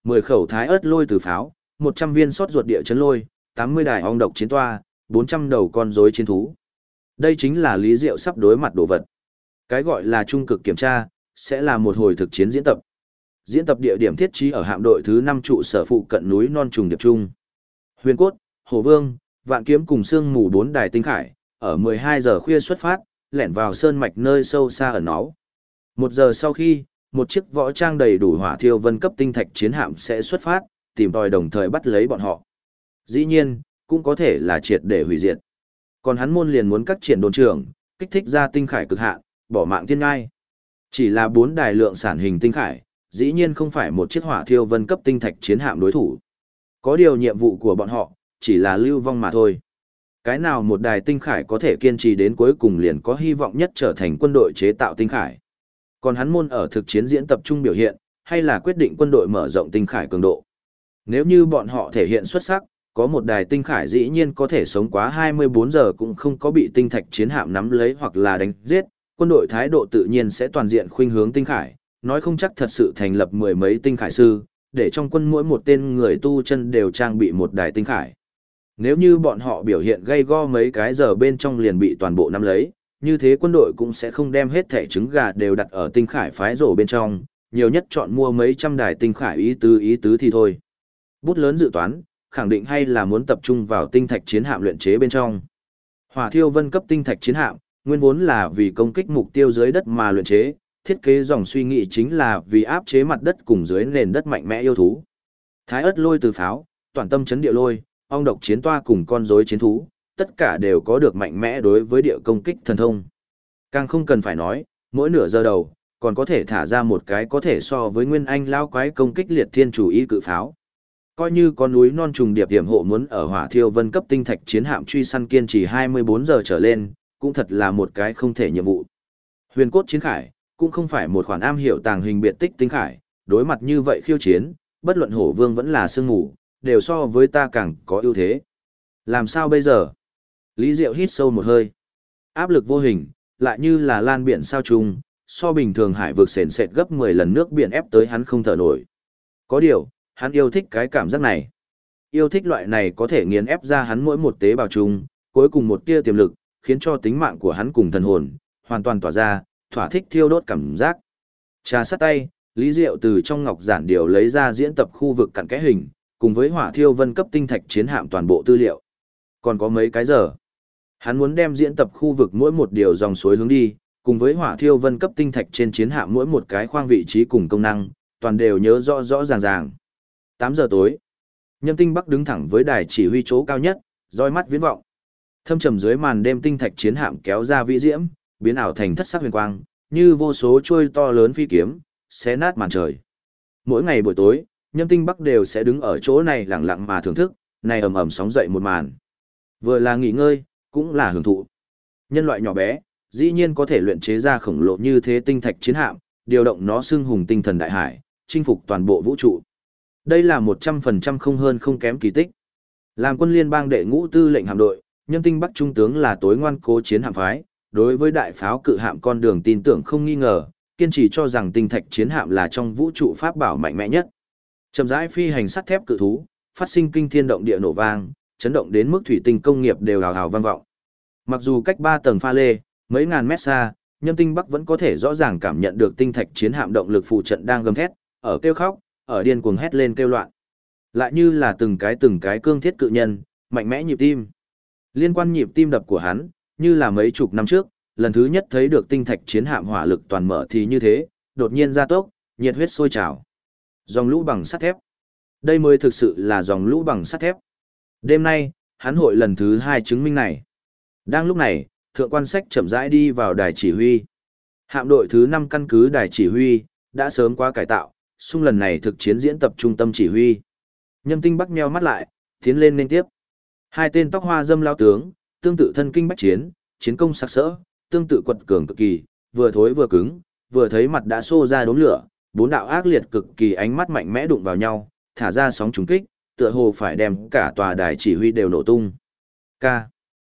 [SPEAKER 1] 10 khẩu thái ớt lôi từ pháo, 100 viên sót ruột địa chấn lôi, 80 đài ong độc chiến toa, 400 đầu con rối chiến thú. Đây chính là Lý Diệu sắp đối mặt đồ vật. Cái gọi là trung cực kiểm tra, sẽ là một hồi thực chiến diễn tập. Diễn tập địa điểm thiết trí ở hạm đội thứ 5 trụ sở phụ cận núi non trùng điệp trung. Huyền Cốt, Hổ Vương, Vạn Kiếm cùng Sương Mù 4 đài tinh khải, ở 12 giờ khuya xuất phát, lẻn vào sơn mạch nơi sâu xa ẩn náu. 1 giờ sau khi, một chiếc võ trang đầy đủ hỏa thiêu vân cấp tinh thạch chiến hạm sẽ xuất phát, tìm tòi đồng thời bắt lấy bọn họ. Dĩ nhiên, cũng có thể là triệt để hủy diệt. Còn hắn môn liền muốn cắt triển đồn trưởng, kích thích ra tinh khải cực hạn, bỏ mạng thiên ngai. Chỉ là 4 đài lượng sản hình tinh khải, dĩ nhiên không phải một chiếc hỏa thiêu vân cấp tinh thạch chiến hạm đối thủ. Có điều nhiệm vụ của bọn họ, chỉ là lưu vong mà thôi. Cái nào một đài tinh khải có thể kiên trì đến cuối cùng liền có hy vọng nhất trở thành quân đội chế tạo tinh khải. Còn hắn môn ở thực chiến diễn tập trung biểu hiện, hay là quyết định quân đội mở rộng tinh khải cường độ. Nếu như bọn họ thể hiện xuất sắc, có một đài tinh khải dĩ nhiên có thể sống quá 24 giờ cũng không có bị tinh thạch chiến hạm nắm lấy hoặc là đánh giết, quân đội thái độ tự nhiên sẽ toàn diện khuynh hướng tinh khải, nói không chắc thật sự thành lập 10 mấy tinh khải sư, để trong quân mỗi một tên người tu chân đều trang bị một đài tinh khải. Nếu như bọn họ biểu hiện gây go mấy cái giờ bên trong liền bị toàn bộ nắm lấy, như thế quân đội cũng sẽ không đem hết thẻ trứng gà đều đặt ở tinh khải phái rổ bên trong, nhiều nhất chọn mua mấy trăm đài tinh khải ý tứ thì thôi. Bút lớn dự toán, khẳng định hay là muốn tập trung vào tinh thạch chiến hạm luyện chế bên trong. Hỏa thiêu vân cấp tinh thạch chiến hạm, nguyên vốn là vì công kích mục tiêu dưới đất mà luyện chế, thiết kế dòng suy nghĩ chính là vì áp chế mặt đất cùng dưới nền đất mạnh mẽ yêu thú. Thái ớt lôi từ pháo, toàn tâm chấn địa lôi, ong độc chiến toa cùng con rối chiến thú, tất cả đều có được mạnh mẽ đối với địa công kích thần thông. Càng không cần phải nói, mỗi nửa giờ đầu, còn có thể thả ra một cái có thể so với nguyên anh lao quái công kích liệt thiên chủ y cự pháo. Coi như có núi non trùng điệp hiểm hộ muốn ở hỏa thiêu vân cấp tinh thạch chiến hạm truy săn kiên trì 24 giờ trở lên, cũng thật là một cái không thể nhiệm vụ. Huyền cốt chiến khải, cũng không phải một khoản am hiểu tàng hình biệt tích tinh khải, đối mặt như vậy khiêu chiến, bất luận hổ vương vẫn là sương mù, đều so với ta càng có ưu thế. Làm sao bây giờ? Lý Diệu hít sâu một hơi. Áp lực vô hình, lại như là lan biển sao trùng, so bình thường hải vực sền sệt gấp 10 lần nước biển ép tới hắn không thở nổi. Có điều, hắn yêu thích cái cảm giác này. Yêu thích loại này có thể nghiền ép ra hắn mỗi một tế bào trùng, cuối cùng một tia tiềm lực, khiến cho tính mạng của hắn cùng thần hồn, hoàn toàn tỏa ra, thỏa thích thiêu đốt cảm giác. Trà sát tay, Lý Diệu từ trong ngọc giản điều lấy ra diễn tập khu vực cặn kẽ hình, cùng với hỏa thiêu vân cấp tinh thạch chiến hạm toàn bộ tư liệu. Còn có mấy cái giờ. Hắn muốn đem diễn tập khu vực mỗi một điều dòng suối hướng đi, cùng với hỏa thiêu vân cấp tinh thạch trên chiến hạm mỗi một cái khoang vị trí cùng công năng, toàn đều nhớ rõ rõ ràng ràng. 8 giờ tối. Nhâm Tinh Bắc đứng thẳng với đài chỉ huy chỗ cao nhất, roi mắt viễn vọng. Thâm trầm dưới màn đêm tinh thạch chiến hạm kéo ra vĩ diễm, biến ảo thành thất sắc huyền quang, như vô số chuôi to lớn phi kiếm, xé nát màn trời. Mỗi ngày buổi tối, Nhâm Tinh Bắc đều sẽ đứng ở chỗ này lặng lặng mà thưởng thức, này ầm ầm sóng dậy một màn. Vừa là nghỉ ngơi, cũng là hưởng thụ. Nhân loại nhỏ bé, dĩ nhiên có thể luyện chế ra khổng lồ như thế tinh thạch chiến hạm, điều động nó xưng hùng tinh thần đại hải, chinh phục toàn bộ vũ trụ. Đây là 100% không hơn không kém kỳ tích. Làm quân liên bang đệ ngũ tư lệnh hạm đội, Nhâm Tinh Bắc trung tướng là tối ngoan cố chiến hạm phái, đối với đại pháo cự hạm con đường tin tưởng không nghi ngờ, kiên trì cho rằng tinh thạch chiến hạm là trong vũ trụ pháp bảo mạnh mẽ nhất. Chậm rãi phi hành sắt thép cự thú, phát sinh kinh thiên động địa nổ vang, chấn động đến mức thủy tinh công nghiệp đều hào hào vang vọng. Mặc dù cách 3 tầng pha lê, mấy ngàn mét xa, Nhâm Tinh Bắc vẫn có thể rõ ràng cảm nhận được tinh thạch chiến hạm động lực phụ trận đang gầm thét, ở kêu khóc, ở điên cuồng hét lên kêu loạn. Lại như là từng cái cương thiết cự nhân, mạnh mẽ nhịp tim. Liên quan nhịp tim đập của hắn, như là mấy chục năm trước, lần thứ nhất thấy được tinh thạch chiến hạm hỏa lực toàn mở thì như thế, đột nhiên gia tốc, nhiệt huyết sôi trào. Dòng lũ bằng sắt thép. Đây mới thực sự là dòng lũ bằng sắt thép. Đêm nay, hắn hội lần thứ 2 chứng minh này. Đang lúc này, thượng quan sách chậm rãi đi vào đài chỉ huy. Hạm đội thứ 5 căn cứ đài chỉ huy, đã sớm qua cải tạo, xung lần này thực chiến diễn tập trung tâm chỉ huy. Nhâm Tinh Bắc nheo mắt lại, tiến lên liên tiếp. Hai tên tóc hoa dâm lao tướng, tương tự thân kinh bách chiến, chiến công sắc sỡ, tương tự quật cường cực kỳ, vừa thối vừa cứng, vừa thấy mặt đã xô ra đốm lửa, bốn đạo ác liệt cực kỳ ánh mắt mạnh mẽ đụng vào nhau, thả ra sóng trùng kích, tựa hồ phải đem cả tòa đài chỉ huy đều nổ tung. Ca.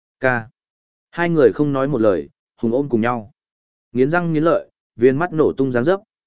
[SPEAKER 1] Hai người không nói một lời, hùng ôm cùng nhau. Nghiến răng nghiến lợi, viên mắt nổ tung dáng dấp,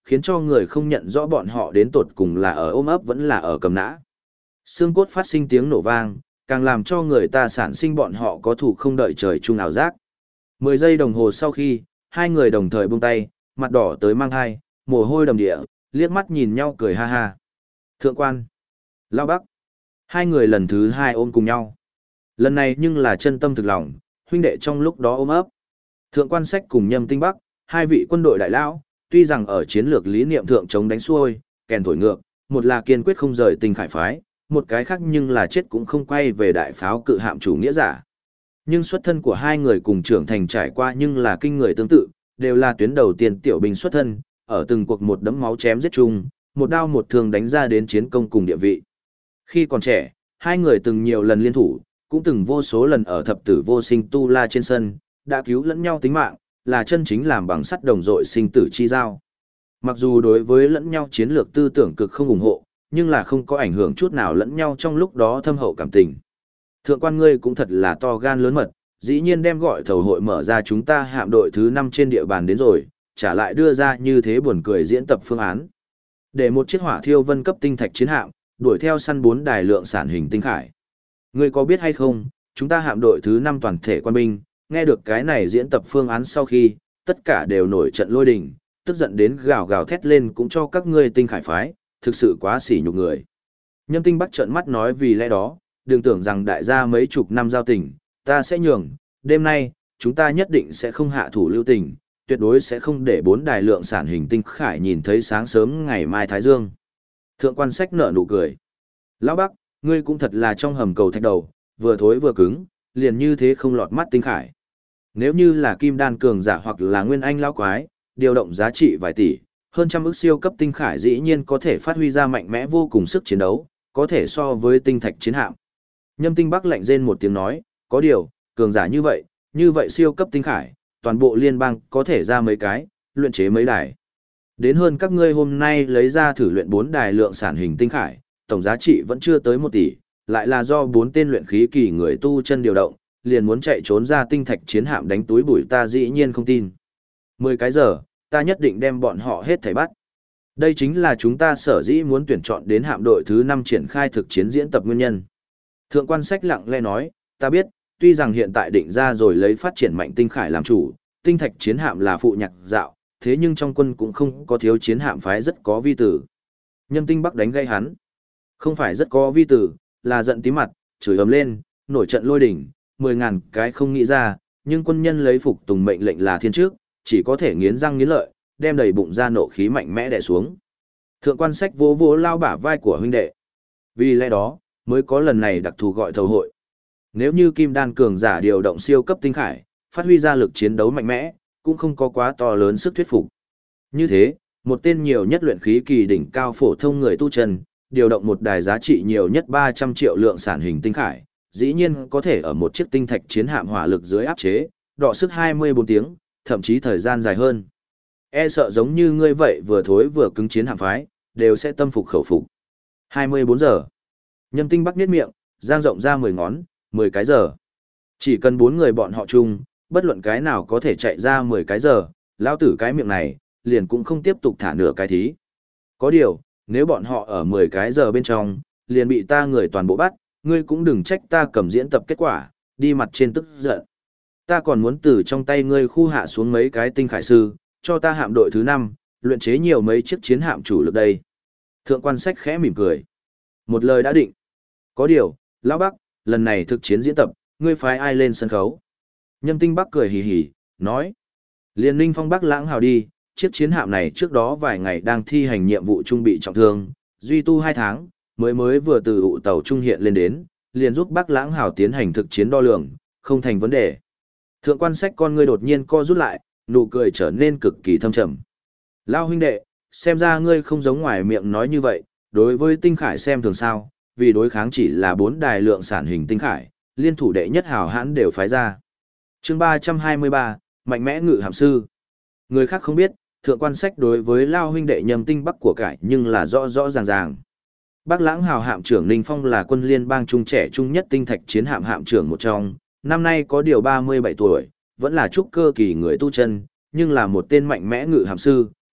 [SPEAKER 1] khiến cho người không nhận rõ bọn họ đến tột cùng là ở ôm ấp vẫn là ở cầm nã. Xương cốt phát sinh tiếng nổ vang, càng làm cho người ta sản sinh bọn họ có thủ không đợi trời chung ảo giác. 10 giây đồng hồ sau khi, hai người đồng thời buông tay, mặt đỏ tới mang hai, mồ hôi đầm địa, liếc mắt nhìn nhau cười ha ha. Thượng quan, Lao Bắc, hai người lần thứ hai ôm cùng nhau. Lần này nhưng là chân tâm thực lòng, huynh đệ trong lúc đó ôm ấp. Thượng quan Sách cùng Nhâm Tinh Bắc, hai vị quân đội đại lão, tuy rằng ở chiến lược lý niệm thượng chống đánh xuôi, kèn thổi ngược, một là kiên quyết không rời Tinh Khải phái, một cái khác nhưng là chết cũng không quay về đại pháo cự hạm chủ nghĩa giả. Nhưng xuất thân của hai người cùng trưởng thành trải qua nhưng là kinh người tương tự, đều là tuyến đầu tiền tiểu binh xuất thân, ở từng cuộc một đấm máu chém giết chung, một đao một thương đánh ra đến chiến công cùng địa vị. Khi còn trẻ, hai người từng nhiều lần liên thủ, cũng từng vô số lần ở thập tử vô sinh tu la trên sân, đã cứu lẫn nhau tính mạng, là chân chính làm bằng sắt đồng dội sinh tử chi giao. Mặc dù đối với lẫn nhau chiến lược tư tưởng cực không ủng hộ, nhưng là không có ảnh hưởng chút nào lẫn nhau trong lúc đó thâm hậu cảm tình. Thượng quan ngươi cũng thật là to gan lớn mật, dĩ nhiên đem gọi thầu hội mở ra chúng ta hạm đội thứ 5 trên địa bàn đến rồi, trả lại đưa ra như thế buồn cười diễn tập phương án. Để một chiếc hỏa thiêu vân cấp tinh thạch chiến hạm, đuổi theo săn 4 đài lượng sản hình tinh khải. Ngươi có biết hay không, chúng ta hạm đội thứ 5 toàn thể quan binh, nghe được cái này diễn tập phương án sau khi, tất cả đều nổi trận lôi đình, tức giận đến gào gào thét lên cũng cho các ngươi tinh khải phái, thực sự quá sỉ nhục người. Nhâm Tinh Bắc trợn mắt nói vì lẽ đó, đừng tưởng rằng đại gia mấy chục năm giao tình, ta sẽ nhường, đêm nay, chúng ta nhất định sẽ không hạ thủ lưu tình, tuyệt đối sẽ không để 4 đài lượng sản hình tinh khải nhìn thấy sáng sớm ngày mai Thái Dương. Thượng quan Sách nở nụ cười. Lão Bắc, ngươi cũng thật là trong hầm cầu thạch đầu, vừa thối vừa cứng, liền như thế không lọt mắt tinh khải. Nếu như là kim đan cường giả hoặc là nguyên anh lão quái, điều động giá trị vài tỷ, hơn trăm ức siêu cấp tinh khải dĩ nhiên có thể phát huy ra mạnh mẽ vô cùng sức chiến đấu, có thể so với tinh thạch chiến hạm. Nhâm Tinh Bắc lạnh rên một tiếng nói, có điều, cường giả như vậy siêu cấp tinh khải, toàn bộ liên bang có thể ra mấy cái, luyện chế mấy đài. Đến hơn các ngươi hôm nay lấy ra thử luyện 4 đài lượng sản hình tinh khải, tổng giá trị vẫn chưa tới 1 tỷ, lại là do 4 tên luyện khí kỳ người tu chân điều động, liền muốn chạy trốn ra tinh thạch chiến hạm đánh túi bụi ta dĩ nhiên không tin. 10 cái giờ, ta nhất định đem bọn họ hết thảy bắt. Đây chính là chúng ta sở dĩ muốn tuyển chọn đến hạm đội thứ 5 triển khai thực chiến diễn tập nguyên nhân. Thượng quan Sách lặng lẽ nói, ta biết, tuy rằng hiện tại định ra rồi lấy phát triển mạnh tinh khải làm chủ, tinh thạch chiến hạm là phụ nhạc dạo, thế nhưng trong quân cũng không có thiếu chiến hạm phái rất có vi tử. Nhâm Tinh Bắc đánh gây hắn. Không phải rất có vi tử, là giận tí mặt, chửi ầm lên, nổi trận lôi đỉnh, 10.000 cái không nghĩ ra, nhưng quân nhân lấy phục tùng mệnh lệnh là thiên trước, chỉ có thể nghiến răng nghiến lợi, đem đầy bụng ra nộ khí mạnh mẽ đè xuống. Thượng quan Sách vỗ vỗ lao bả vai của huynh đệ. Vì lẽ đó, mới có lần này đặc thù gọi thầu hội. Nếu như kim đan cường giả điều động siêu cấp tinh khải, phát huy ra lực chiến đấu mạnh mẽ, cũng không có quá to lớn sức thuyết phục. Như thế, một tên nhiều nhất luyện khí kỳ đỉnh cao phổ thông người tu chân, điều động một đài giá trị nhiều nhất 300 triệu lượng sản hình tinh khải, dĩ nhiên có thể ở một chiếc tinh thạch chiến hạm hỏa lực dưới áp chế, đọ sức 24 tiếng, thậm chí thời gian dài hơn. E sợ giống như ngươi vậy vừa thối vừa cứng chiến hạm phái, đều sẽ tâm phục khẩu phục. 24 giờ. Nhâm Tinh Bắc niết miệng, giang rộng ra 10 ngón, 10 cái giờ. Chỉ cần 4 người bọn họ chung, bất luận cái nào có thể chạy ra 10 cái giờ, lao tử cái miệng này, liền cũng không tiếp tục thả nửa cái thí. Có điều, nếu bọn họ ở 10 cái giờ bên trong, liền bị ta người toàn bộ bắt, ngươi cũng đừng trách ta cầm diễn tập kết quả, đi mặt trên tức giận. Ta còn muốn từ trong tay ngươi khu hạ xuống mấy cái tinh khải sư, cho ta hạm đội thứ 5, luyện chế nhiều mấy chiếc chiến hạm chủ lực đây. Thượng quan Sách khẽ mỉm cười. Một lời đã định. Có điều, Lão Bắc, lần này thực chiến diễn tập, ngươi phái ai lên sân khấu? Nhâm Tinh Bắc cười hì hì, nói. Liên Ninh Phong Bắc lãng hào đi, chiếc chiến hạm này trước đó vài ngày đang thi hành nhiệm vụ trung bị trọng thương, duy tu 2 tháng, mới vừa từ ụ tàu trung hiện lên đến, liền giúp Bắc lãng hào tiến hành thực chiến đo lường, không thành vấn đề. Thượng quan Sách con ngươi đột nhiên co rút lại, nụ cười trở nên cực kỳ thâm trầm. Lao huynh đệ, xem ra ngươi không giống ngoài miệng nói như vậy, đối với tinh khải xem thường sao, vì đối kháng chỉ là 4 đài lượng sản hình tinh khải, liên thủ đệ nhất hào hãn đều phái ra. Chương 323, mạnh mẽ ngự hàm sư. Người khác không biết, thượng quan Sách đối với Lao huynh đệ Nhâm Tinh Bắc của cải nhưng là rõ rõ ràng ràng. Bắc lãng hào hạm trưởng Ninh Phong là quân liên bang trung trẻ trung nhất tinh thạch chiến hạm hạm trưởng một trong, năm nay có điều 37 tuổi, vẫn là trúc cơ kỳ người tu chân, nhưng là một tên mạnh mẽ ngự hàm sư,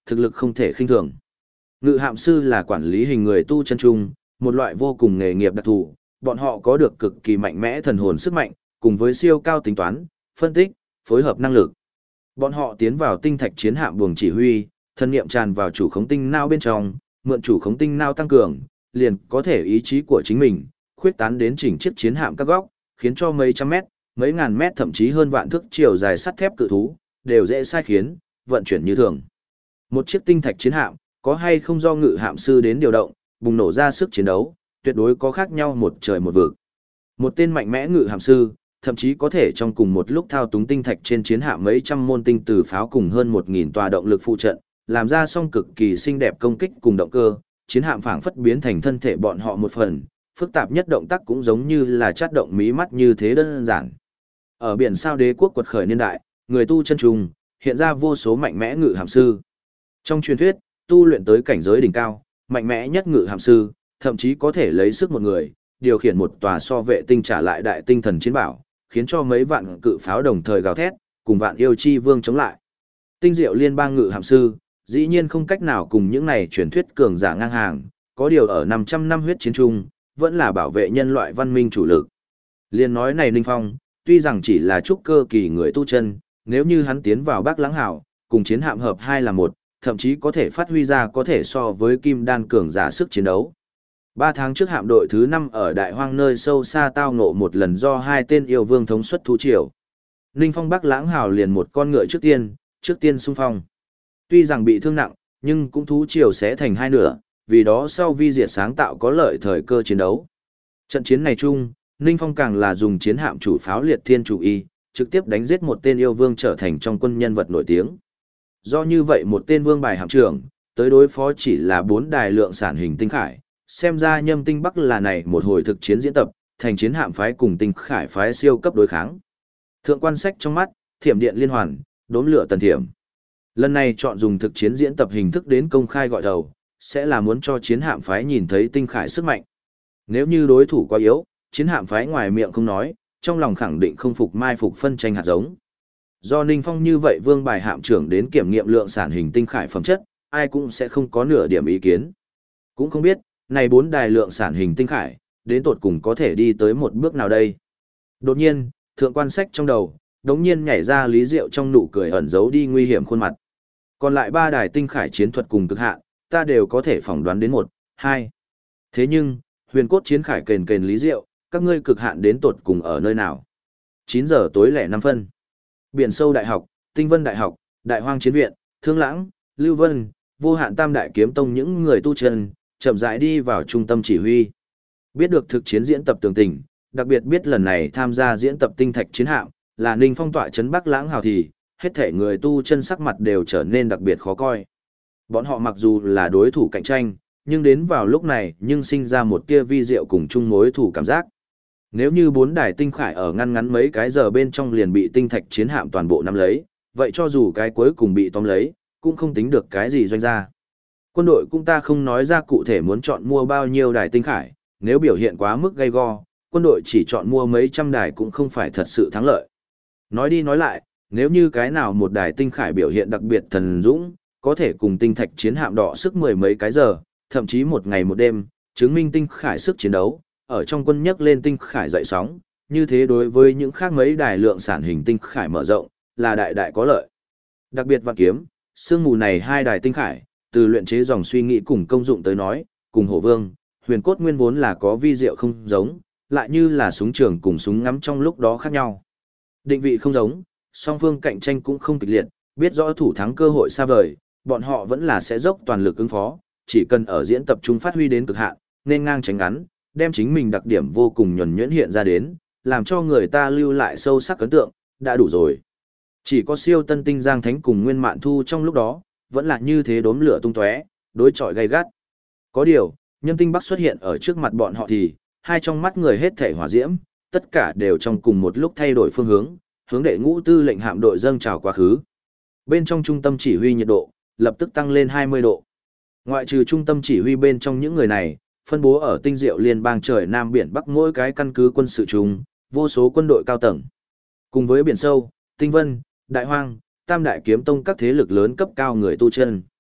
[SPEAKER 1] thực lực không thể khinh thường. Ngự hạm sư là quản lý hình người tu chân trung, một loại vô cùng nghề nghiệp đặc thù, bọn họ có được cực kỳ mạnh mẽ thần hồn sức mạnh, cùng với siêu cao tính toán, phân tích, phối hợp năng lực. Bọn họ tiến vào tinh thạch chiến hạm buồng chỉ huy, thân niệm tràn vào chủ khống tinh não bên trong, mượn chủ khống tinh não tăng cường, liền có thể ý chí của chính mình, khuyết tán đến chỉnh chiếc chiến hạm các góc, khiến cho mấy trăm mét, mấy ngàn mét thậm chí hơn vạn thước chiều dài sắt thép cự thú, đều dễ sai khiến, vận chuyển như thường. Một chiếc tinh thạch chiến hạm, có hay không do ngự hạm sư đến điều động, bùng nổ ra sức chiến đấu, tuyệt đối có khác nhau một trời một vực. Một tên mạnh mẽ ngự hạm sư, thậm chí có thể trong cùng một lúc thao túng tinh thạch trên chiến hạm mấy trăm môn tinh từ pháo cùng hơn 1000 tòa động lực phụ trận, làm ra song cực kỳ xinh đẹp công kích cùng động cơ, chiến hạm phảng phất biến thành thân thể bọn họ một phần, phức tạp nhất động tác cũng giống như là chát động mí mắt như thế đơn giản. Ở biển sao đế quốc quật khởi niên đại, người tu chân trùng, hiện ra vô số mạnh mẽ ngự hạm sư. Trong truyền thuyết, tu luyện tới cảnh giới đỉnh cao, mạnh mẽ nhất ngự hạm sư, thậm chí có thể lấy sức một người, điều khiển một tòa so vệ tinh trả lại đại tinh thần chiến bảo, khiến cho mấy vạn cự pháo đồng thời gào thét, cùng vạn yêu chi vương chống lại. Tinh diệu liên bang ngự hạm sư, dĩ nhiên không cách nào cùng những này truyền thuyết cường giả ngang hàng, có điều ở 500 năm huyết chiến trung, vẫn là bảo vệ nhân loại văn minh chủ lực. Liên nói này Ninh Phong, tuy rằng chỉ là trúc cơ kỳ người tu chân, nếu như hắn tiến vào Bắc Lãng Hảo, cùng chiến hạm hợp hai là một, thậm chí có thể phát huy ra có thể so với kim đan cường giả sức chiến đấu. 3 tháng trước hạm đội thứ 5 ở đại hoang nơi sâu xa tao ngộ một lần do hai tên yêu vương thống suất thú triều. Ninh Phong Bắc Lãng Hào liền một con ngựa trước tiên xung phong. Tuy rằng bị thương nặng, nhưng cũng thú triều sẽ thành hai nửa, vì đó sau vi diệt sáng tạo có lợi thời cơ chiến đấu. Trận chiến này chung, Ninh Phong càng là dùng chiến hạm chủ pháo liệt thiên chủ y, trực tiếp đánh giết một tên yêu vương trở thành trong quân nhân vật nổi tiếng. Do như vậy một tên vương bài hạm trưởng, tới đối phó chỉ là 4 đài lượng sản hình tinh khải, xem ra Nhâm Tinh Bắc là này một hồi thực chiến diễn tập, thành chiến hạm phái cùng tinh khải phái siêu cấp đối kháng. Thượng quan sách trong mắt, thiểm điện liên hoàn, đốm lửa tần thiểm. Lần này chọn dùng thực chiến diễn tập hình thức đến công khai gọi đầu, sẽ là muốn cho chiến hạm phái nhìn thấy tinh khải sức mạnh. Nếu như đối thủ quá yếu, chiến hạm phái ngoài miệng không nói, trong lòng khẳng định không phục mai phục phân tranh hạt giống. Do Ninh Phong như vậy vương bài hạm trưởng đến kiểm nghiệm lượng sản hình tinh khải phẩm chất, ai cũng sẽ không có nửa điểm ý kiến. Cũng không biết, này 4 đài lượng sản hình tinh khải, đến tột cùng có thể đi tới một bước nào đây. Đột nhiên, thượng quan sách trong đầu, đống nhiên nhảy ra Lý Diệu trong nụ cười ẩn giấu đi nguy hiểm khuôn mặt. Còn lại 3 đài tinh khải chiến thuật cùng cực hạn, ta đều có thể phỏng đoán đến 1, 2. Thế nhưng, huyền cốt chiến khải kền kền Lý Diệu, các ngươi cực hạn đến tột cùng ở nơi nào? 9 giờ tối lẻ 5 phân. Biển sâu đại học, Tinh Vân đại học, Đại Hoang chiến viện, Thương Lãng, Lưu Vân, Vô Hạn Tam đại kiếm tông những người tu chân, chậm rãi đi vào trung tâm chỉ huy. Biết được thực chiến diễn tập tường tình, đặc biệt biết lần này tham gia diễn tập tinh thạch chiến hạm, là Ninh Phong tọa trấn Bắc Lãng Hào thì, hết thể người tu chân sắc mặt đều trở nên đặc biệt khó coi. Bọn họ mặc dù là đối thủ cạnh tranh, nhưng đến vào lúc này nhưng sinh ra một tia vi diệu cùng chung mối thủ cảm giác. Nếu như 4 đài tinh khải ở ngăn ngắn mấy cái giờ bên trong liền bị tinh thạch chiến hạm toàn bộ nắm lấy, vậy cho dù cái cuối cùng bị tóm lấy, cũng không tính được cái gì doanh ra. Quân đội cũng ta không nói ra cụ thể muốn chọn mua bao nhiêu đài tinh khải, nếu biểu hiện quá mức gay go, quân đội chỉ chọn mua mấy trăm đài cũng không phải thật sự thắng lợi. Nói đi nói lại, nếu như cái nào một đài tinh khải biểu hiện đặc biệt thần dũng, có thể cùng tinh thạch chiến hạm đọ sức mười mấy cái giờ, thậm chí một ngày một đêm, chứng minh tinh khải sức chiến đấu, ở trong quân nhấc lên tinh khải dậy sóng, như thế đối với những khác mấy đài lượng sản hình tinh khải mở rộng, là đại đại có lợi. Đặc biệt Vạn Kiếm, sương mù này 2 đài tinh khải, từ luyện chế dòng suy nghĩ cùng công dụng tới nói, cùng Hổ Vương, Huyền Cốt nguyên vốn là có vi diệu không giống, lại như là súng trường cùng súng ngắm trong lúc đó khác nhau. Định vị không giống, song phương cạnh tranh cũng không kịch liệt, biết rõ thủ thắng cơ hội xa vời, bọn họ vẫn là sẽ dốc toàn lực ứng phó, chỉ cần ở diễn tập trung phát huy đến cực hạn, nên ngang tránh ngắn, đem chính mình đặc điểm vô cùng nhuần nhuyễn hiện ra đến, làm cho người ta lưu lại sâu sắc ấn tượng, đã đủ rồi. Chỉ có Siêu Tân Tinh Giang Thánh cùng Nguyên Mạn Thu trong lúc đó, vẫn là như thế đốm lửa tung tóe, đối chọi gay gắt. Có điều, Nhâm Tinh Bắc xuất hiện ở trước mặt bọn họ thì, hai trong mắt người hết thể hỏa diễm, tất cả đều trong cùng một lúc thay đổi phương hướng, hướng đệ ngũ tư lệnh hạm đội dâng trào quá khứ. Bên trong trung tâm chỉ huy nhiệt độ, lập tức tăng lên 20 độ. Ngoại trừ trung tâm chỉ huy bên trong những người này, phân bố ở tinh diệu liên bang trời Nam Biển Bắc mỗi cái căn cứ quân sự chung, vô số quân đội cao tầng. Cùng với biển sâu, Tinh Vân, Đại Hoang, Tam đại kiếm tông các thế lực lớn cấp cao người tu chân.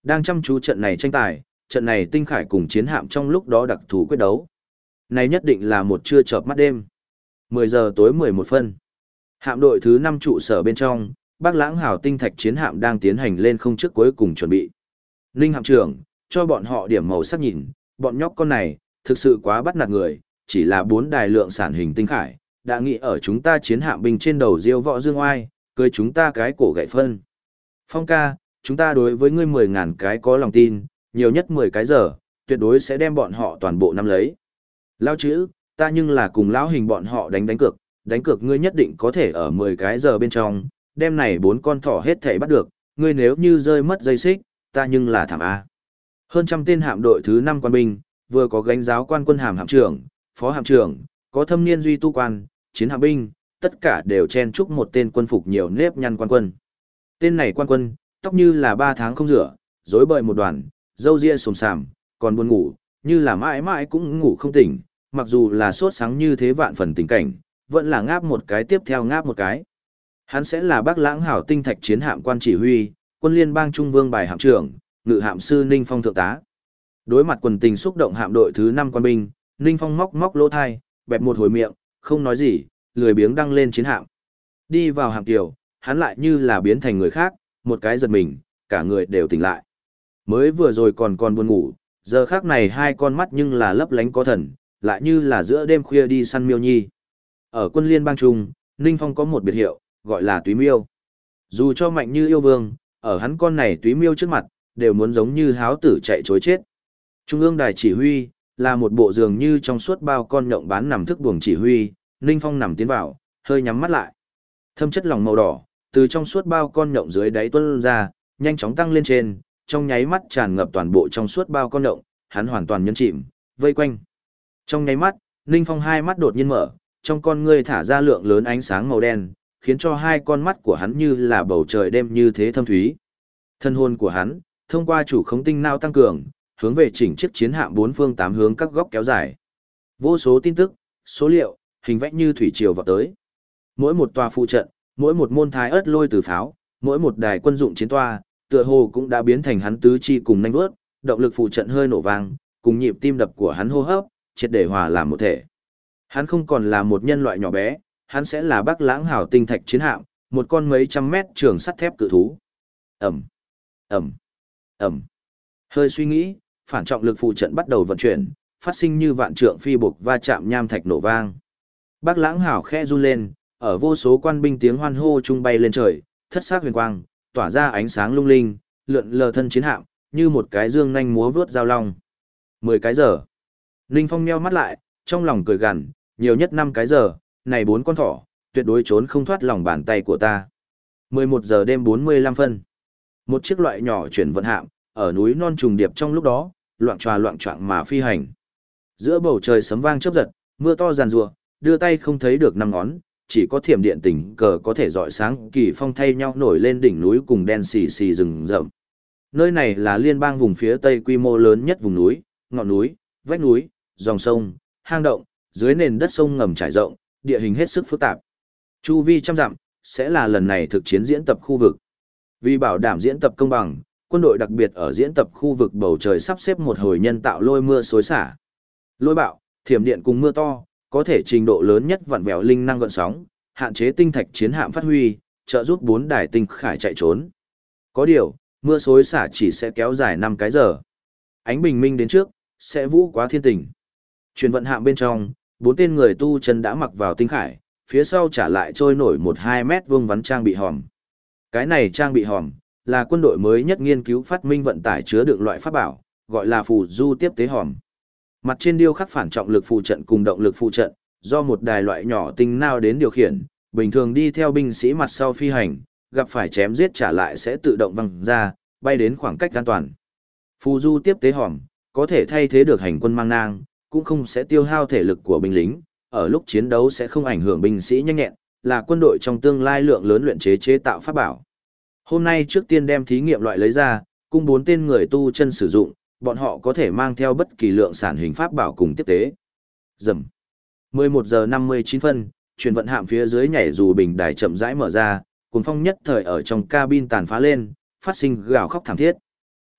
[SPEAKER 1] Đang chăm chú trận này tranh tài, trận này tinh khải cùng chiến hạm trong lúc đó đặc thù quyết đấu. Này nhất định là một trưa chợp mắt đêm. 10 giờ tối 11 phân. Hạm đội thứ 5 trụ sở bên trong, Bác Lãng Hào tinh thạch chiến hạm đang tiến hành lên không trước cuối cùng chuẩn bị. Ninh hạm trưởng, cho bọn họ điểm màu sắc nhìn, bọn nhóc con này, thực sự quá bắt nạt người, chỉ là 4 đài lượng sản hình tinh khải, đã nghĩ ở chúng ta chiến hạm binh trên đầu diêu võ dương oai, cưới chúng ta cái cổ gậy phân. Phong ca, chúng ta đối với ngươi 10.000 cái có lòng tin, nhiều nhất 10 cái giờ, tuyệt đối sẽ đem bọn họ toàn bộ nắm lấy. Lao chữ, ta nhưng là cùng lão hình bọn họ đánh cược ngươi nhất định có thể ở 10 cái giờ bên trong, đem này 4 con thỏ hết thảy bắt được, ngươi nếu như rơi mất dây xích, ta nhưng là thảm A. Hơn trăm tên hạm đội thứ 5 quan binh, vừa có gánh giáo quan quân hàm trưởng, phó hạm trưởng, có thâm niên duy tu quan, chiến hạm binh, tất cả đều chen chúc một tên quân phục nhiều nếp nhăn quan quân. Tên này quan quân, tóc như là 3 tháng không rửa, rối bời một đoàn, râu ria xồm xàm, còn buồn ngủ, như là mãi mãi cũng ngủ không tỉnh, mặc dù là sốt sáng như thế vạn phần tình cảnh, vẫn là ngáp một cái tiếp theo ngáp một cái. Hắn sẽ là Bác Lãng Hảo tinh thạch chiến hạm quan chỉ huy, quân liên bang trung vương bài hạm trưởng, ngự hạm sư Ninh Phong thượng tá. Đối mặt quần tình xúc động hạm đội thứ 5 quan binh, Ninh Phong móc móc lỗ thai, bẹp một hồi miệng, không nói gì, lười biếng đăng lên chiến hạm. Đi vào hạm tiểu, hắn lại như là biến thành người khác, một cái giật mình, cả người đều tỉnh lại. Mới vừa rồi còn buồn ngủ, giờ khác này hai con mắt nhưng là lấp lánh có thần, lại như là giữa đêm khuya đi săn miêu nhi. Ở quân liên bang trung, Ninh Phong có một biệt hiệu, gọi là túy miêu. Dù cho mạnh như yêu vương, ở hắn con này túy miêu trước mặt, đều muốn giống như háo tử chạy chối chết. Trung ương đài chỉ huy, là một bộ giường như trong suốt bao con nhộng bán nằm thức buồng chỉ huy, Ninh Phong nằm tiến vào, hơi nhắm mắt lại. Thâm chất lỏng màu đỏ, từ trong suốt bao con nhộng dưới đáy tuôn ra, nhanh chóng tăng lên trên, trong nháy mắt tràn ngập toàn bộ trong suốt bao con nhộng, hắn hoàn toàn nhấn chìm, vây quanh. Trong nháy mắt, Ninh Phong hai mắt đột nhiên mở, trong con ngươi thả ra lượng lớn ánh sáng màu đen, khiến cho hai con mắt của hắn như là bầu trời đêm như thế thâm thúy. Thân hồn của hắn, thông qua chủ khống tinh não tăng cường, hướng về chỉnh chiếc chiến hạm bốn phương tám hướng các góc kéo dài. Vô số tin tức, số liệu, hình vẽ như thủy triều vào tới. Mỗi một tòa phụ trận, mỗi một môn thái ớt lôi từ pháo, mỗi một đài quân dụng chiến toa, tựa hồ cũng đã biến thành hắn tứ chi cùng nhanh bước, động lực phụ trận hơi nổ vang, cùng nhịp tim đập của hắn hô hấp, triệt để hòa làm một thể. Hắn không còn là một nhân loại nhỏ bé, hắn sẽ là Bác Lãng Hảo tinh thạch chiến hạm, một con mấy trăm mét trường sắt thép cự thú. Ầm, ầm, ầm. Hơi suy nghĩ, phản trọng lực phụ trận bắt đầu vận chuyển, phát sinh như vạn trượng phi bộc va chạm nham thạch nổ vang. Bác Lãng Hảo khẽ run lên, ở vô số quan binh tiếng hoan hô trung bay lên trời, thất sắc huyền quang, tỏa ra ánh sáng lung linh, lượn lờ thân chiến hạm, như một cái dương nhanh múa vướt giao long. 10 cái giờ. Ninh Phong nheo mắt lại, trong lòng cười gằn, nhiều nhất 5 cái giờ, này 4 con thỏ, tuyệt đối trốn không thoát lòng bàn tay của ta. 11 giờ đêm 45 phân. Một chiếc loại nhỏ chuyển vận hạm, ở núi non trùng điệp trong lúc đó, loạng choạng mà phi hành. Giữa bầu trời sấm vang chớp giật, mưa to giàn rùa, đưa tay không thấy được năm ngón, chỉ có thiểm điện tình cờ có thể rọi sáng kỳ phong thay nhau nổi lên đỉnh núi cùng đen xì xì rừng rậm. Nơi này là liên bang vùng phía tây quy mô lớn nhất vùng núi, ngọn núi, vách núi, dòng sông, hang động, dưới nền đất sông ngầm trải rộng, địa hình hết sức phức tạp. Chu vi trăm dặm, sẽ là lần này thực chiến diễn tập khu vực. Vì bảo đảm diễn tập công bằng, quân đội đặc biệt ở diễn tập khu vực bầu trời sắp xếp một hồi nhân tạo lôi mưa xối xả. Lôi bạo, thiểm điện cùng mưa to, có thể trình độ lớn nhất vặn vẹo linh năng gợn sóng, hạn chế tinh thạch chiến hạm phát huy, trợ giúp 4 đài tinh khải chạy trốn. Có điều, mưa xối xả chỉ sẽ kéo dài 5 cái giờ. Ánh bình minh đến trước, sẽ vũ quá thiên tình. Chuyển vận hạm bên trong, 4 tên người tu chân đã mặc vào tinh khải, phía sau trả lại trôi nổi 1-2 mét vuông vắn trang bị hòm. Cái này trang bị hòm, là quân đội mới nhất nghiên cứu phát minh vận tải chứa đựng loại pháp bảo, gọi là phù du tiếp tế hòm. Mặt trên điêu khắc phản trọng lực phụ trận cùng động lực phụ trận, do một đài loại nhỏ tinh nao đến điều khiển, bình thường đi theo binh sĩ mặt sau phi hành, gặp phải chém giết trả lại sẽ tự động văng ra, bay đến khoảng cách an toàn. Phù du tiếp tế hòm, có thể thay thế được hành quân mang nang, cũng không sẽ tiêu hao thể lực của binh lính, ở lúc chiến đấu sẽ không ảnh hưởng binh sĩ nhanh nhẹn, là quân đội trong tương lai lượng lớn luyện chế tạo pháp bảo. Hôm nay trước tiên đem thí nghiệm loại lấy ra, cung 4 tên người tu chân sử dụng, bọn họ có thể mang theo bất kỳ lượng sản hình pháp bảo cùng tiếp tế. Rầm. 11 giờ 59 phân, chuyển vận hạm phía dưới nhảy dù bình đài chậm rãi mở ra, cuồng phong nhất thời ở trong cabin tàn phá lên, phát sinh gào khóc thảm thiết.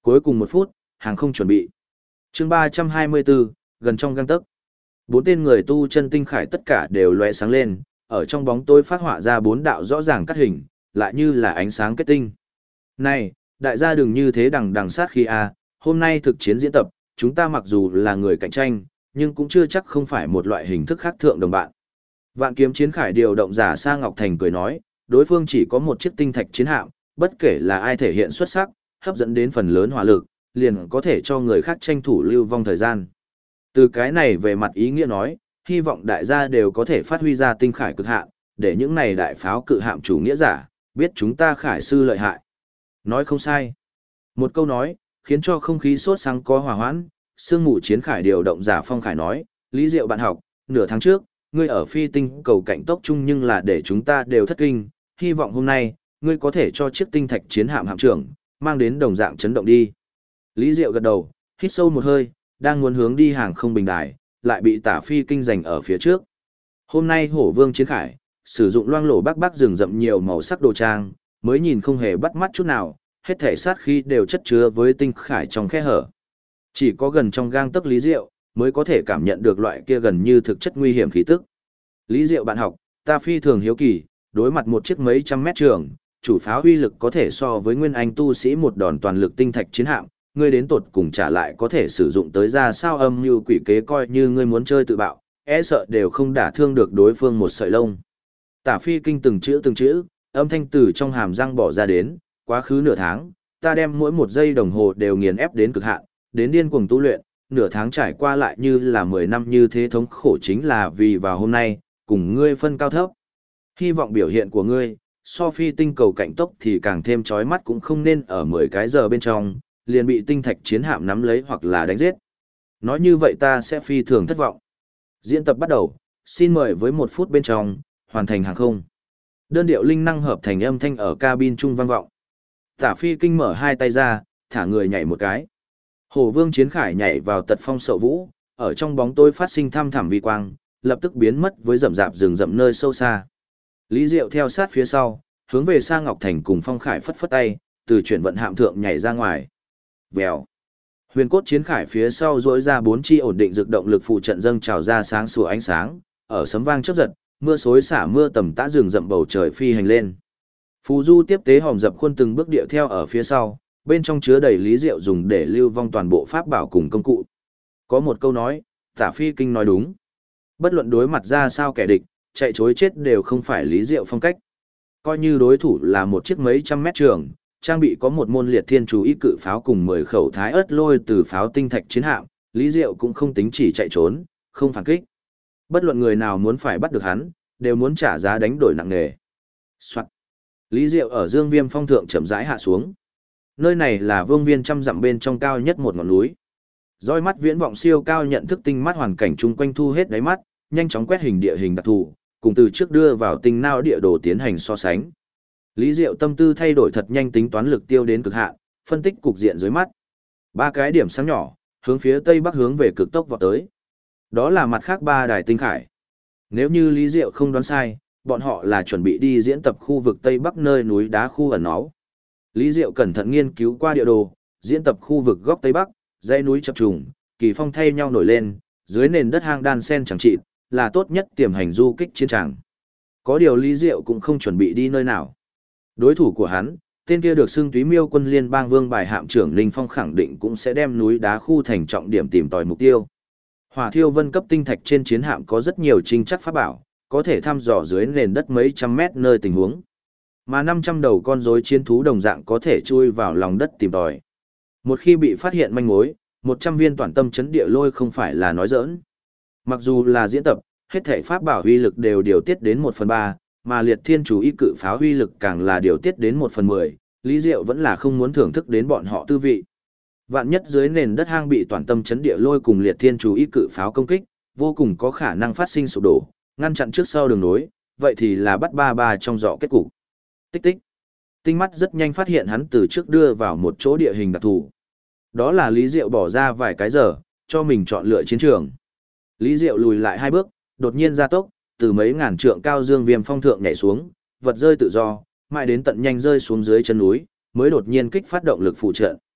[SPEAKER 1] Cuối cùng 1 phút, hàng không chuẩn bị. Chương 324, gần trong gang tấc. 4 tên người tu chân tinh khải tất cả đều lóe sáng lên, ở trong bóng tối phát họa ra 4 đạo rõ ràng cắt hình, lại như là ánh sáng kết tinh. Này, đại gia đừng như thế đằng đằng sát khi a, hôm nay thực chiến diễn tập, chúng ta mặc dù là người cạnh tranh, nhưng cũng chưa chắc không phải một loại hình thức khác thượng đồng bạn. Vạn kiếm chiến khải điều động giả Sa Ngọc Thành cười nói, đối phương chỉ có một chiếc tinh thạch chiến hạm, bất kể là ai thể hiện xuất sắc, hấp dẫn đến phần lớn hỏa lực, liền có thể cho người khác tranh thủ lưu vong thời gian. Từ cái này về mặt ý nghĩa nói, hy vọng đại gia đều có thể phát huy ra tinh khải cực hạn, để những này đại pháo cự hạm chủ nghĩa giả, biết chúng ta khải sư lợi hại. Nói không sai. Một câu nói, khiến cho không khí sốt sắng có hòa hoãn, sương mù chiến khải điều động giả Phong Khải nói, Lý Diệu bạn học, nửa tháng trước, ngươi ở phi tinh cầu cạnh tốc chung nhưng là để chúng ta đều thất kinh, hy vọng hôm nay, ngươi có thể cho chiếc tinh thạch chiến hạm hạm trưởng, mang đến đồng dạng chấn động đi. Lý Diệu gật đầu, hít sâu một hơi, đang muốn hướng đi hàng không bình đài, lại bị Tả Phi Kinh giành ở phía trước. Hôm nay Hổ Vương chiến khải, sử dụng loang lổ bắc rừng rậm nhiều màu sắc đồ trang, mới nhìn không hề bắt mắt chút nào, hết thể sát khí đều chất chứa với tinh khải trong khe hở. Chỉ có gần trong gang tấc Lý Diệu, mới có thể cảm nhận được loại kia gần như thực chất nguy hiểm khí tức. Lý Diệu bạn học, ta phi thường hiếu kỳ, đối mặt một chiếc mấy trăm mét trường, chủ pháo uy lực có thể so với nguyên anh tu sĩ một đòn toàn lực tinh thạch chiến hạm, ngươi đến tột cùng trả lại có thể sử dụng tới ra sao âm như quỷ kế, coi như ngươi muốn chơi tự bạo, e sợ đều không đả thương được đối phương một sợi lông. Tả Phi Kinh từng chữ, âm thanh từ trong hàm răng bỏ ra đến, quá khứ nửa tháng, ta đem mỗi 1 giây đồng hồ đều nghiền ép đến cực hạn, đến điên cuồng tu luyện, nửa tháng trải qua lại như là 10 năm như thế, thống khổ chính là vì vào hôm nay, cùng ngươi phân cao thấp. Hy vọng biểu hiện của ngươi, so phi tinh cầu cạnh tốc thì càng thêm chói mắt, cũng không nên ở 10 cái giờ bên trong, liền bị tinh thạch chiến hạm nắm lấy hoặc là đánh giết. Nói như vậy ta sẽ phi thường thất vọng. Diễn tập bắt đầu, xin mời với 1 phút bên trong, hoàn thành hàng không. Đơn điệu linh năng hợp thành âm thanh ở cabin trung vang vọng. Tả Phi Kinh mở 2 tay ra, thả người nhảy một cái. Hổ Vương chiến khải nhảy vào tật phong sậu vũ, ở trong bóng tối phát sinh thăm thẳm vi quang, lập tức biến mất với rậm rạp rừng rậm nơi sâu xa. Lý Diệu theo sát phía sau, hướng về Sa Ngọc Thành cùng Phong Khải phất phất tay, từ chuyển vận hạm thượng nhảy ra ngoài. Vèo. Huyền cốt chiến khải phía sau duỗi ra 4 chi ổn định dược động lực phụ trận dâng trào ra sáng sủa ánh sáng, ở sấm vang chớp giật, mưa xối xả mưa tầm tã rừng rậm bầu trời phi hành lên. Phù du tiếp tế hòm dập khuôn từng bước điệu theo ở phía sau, bên trong chứa đầy Lý Diệu dùng để lưu vong toàn bộ pháp bảo cùng công cụ. Có một câu nói, Tả Phi Kinh nói đúng. Bất luận đối mặt ra sao kẻ địch, chạy chối chết đều không phải Lý Diệu phong cách. Coi như đối thủ là một chiếc mấy trăm mét trường, trang bị có một môn liệt thiên chú ý cự pháo cùng 10 khẩu thái ớt lôi từ pháo tinh thạch chiến hạm, Lý Diệu cũng không tính chỉ chạy trốn, không phản kích. Bất luận người nào muốn phải bắt được hắn, đều muốn trả giá đánh đổi nặng nề. Soạn. Lý Diệu ở Dương Viêm phong thượng chậm rãi hạ xuống. Nơi này là vương viên trăm dặm bên trong cao nhất một ngọn núi. Dõi mắt viễn vọng siêu cao nhận thức tinh mắt hoàn cảnh chung quanh thu hết đáy mắt, nhanh chóng quét hình địa hình đặc thù, cùng từ trước đưa vào tinh não địa đồ tiến hành so sánh. Lý Diệu tâm tư thay đổi thật nhanh, tính toán lực tiêu đến cực hạn, phân tích cục diện dưới mắt. 3 cái điểm sáng nhỏ, hướng phía tây bắc hướng về cực tốc vọt tới. Đó là mặt khác 3 đài tinh khải. Nếu như Lý Diệu không đoán sai, bọn họ là chuẩn bị đi diễn tập khu vực tây bắc nơi núi đá khu ẩn náu. Lý Diệu cẩn thận nghiên cứu qua địa đồ, diễn tập khu vực góc tây bắc, dãy núi chập trùng, kỳ phong thay nhau nổi lên, dưới nền đất hang đan sen chẳng trị, là tốt nhất tiềm hành du kích chiến trường. Có điều Lý Diệu cũng không chuẩn bị đi nơi nào. Đối thủ của hắn, tên kia được xưng Túy Miêu quân liên bang vương bài hạm trưởng Ninh Phong khẳng định cũng sẽ đem núi đá khu thành trọng điểm tìm tòi mục tiêu. Hỏa thiêu vân cấp tinh thạch trên chiến hạm có rất nhiều trinh chắc pháp bảo, có thể thăm dò dưới nền đất mấy trăm mét nơi tình huống. Mà 500 đầu con rối chiến thú đồng dạng có thể chui vào lòng đất tìm tòi. Một khi bị phát hiện manh mối, 100 viên toàn tâm chấn địa lôi không phải là nói giỡn. Mặc dù là diễn tập, hết thảy pháp bảo uy lực đều điều tiết đến 1/3, mà liệt thiên chú ý cự pháo uy lực càng là điều tiết đến 1/10, Lý Diệu vẫn là không muốn thưởng thức đến bọn họ tư vị. Vạn nhất dưới nền đất hang bị toàn tâm chấn địa lôi cùng liệt thiên chú ý cự pháo công kích, vô cùng có khả năng phát sinh sụp đổ, ngăn chặn trước sau đường nối, vậy thì là bắt ba trong giỏ kết cục. Tích tích. Tinh mắt rất nhanh phát hiện hắn từ trước đưa vào một chỗ địa hình đặc thù. Đó là Lý Diệu bỏ ra vài cái giờ, cho mình chọn lựa chiến trường. Lý Diệu lùi lại 2 bước, đột nhiên gia tốc, từ mấy ngàn trượng cao Dương Viêm phong thượng nhảy xuống, vật rơi tự do, mãi đến tận nhanh rơi xuống dưới chân núi, mới đột nhiên kích phát động lực phụ trợ.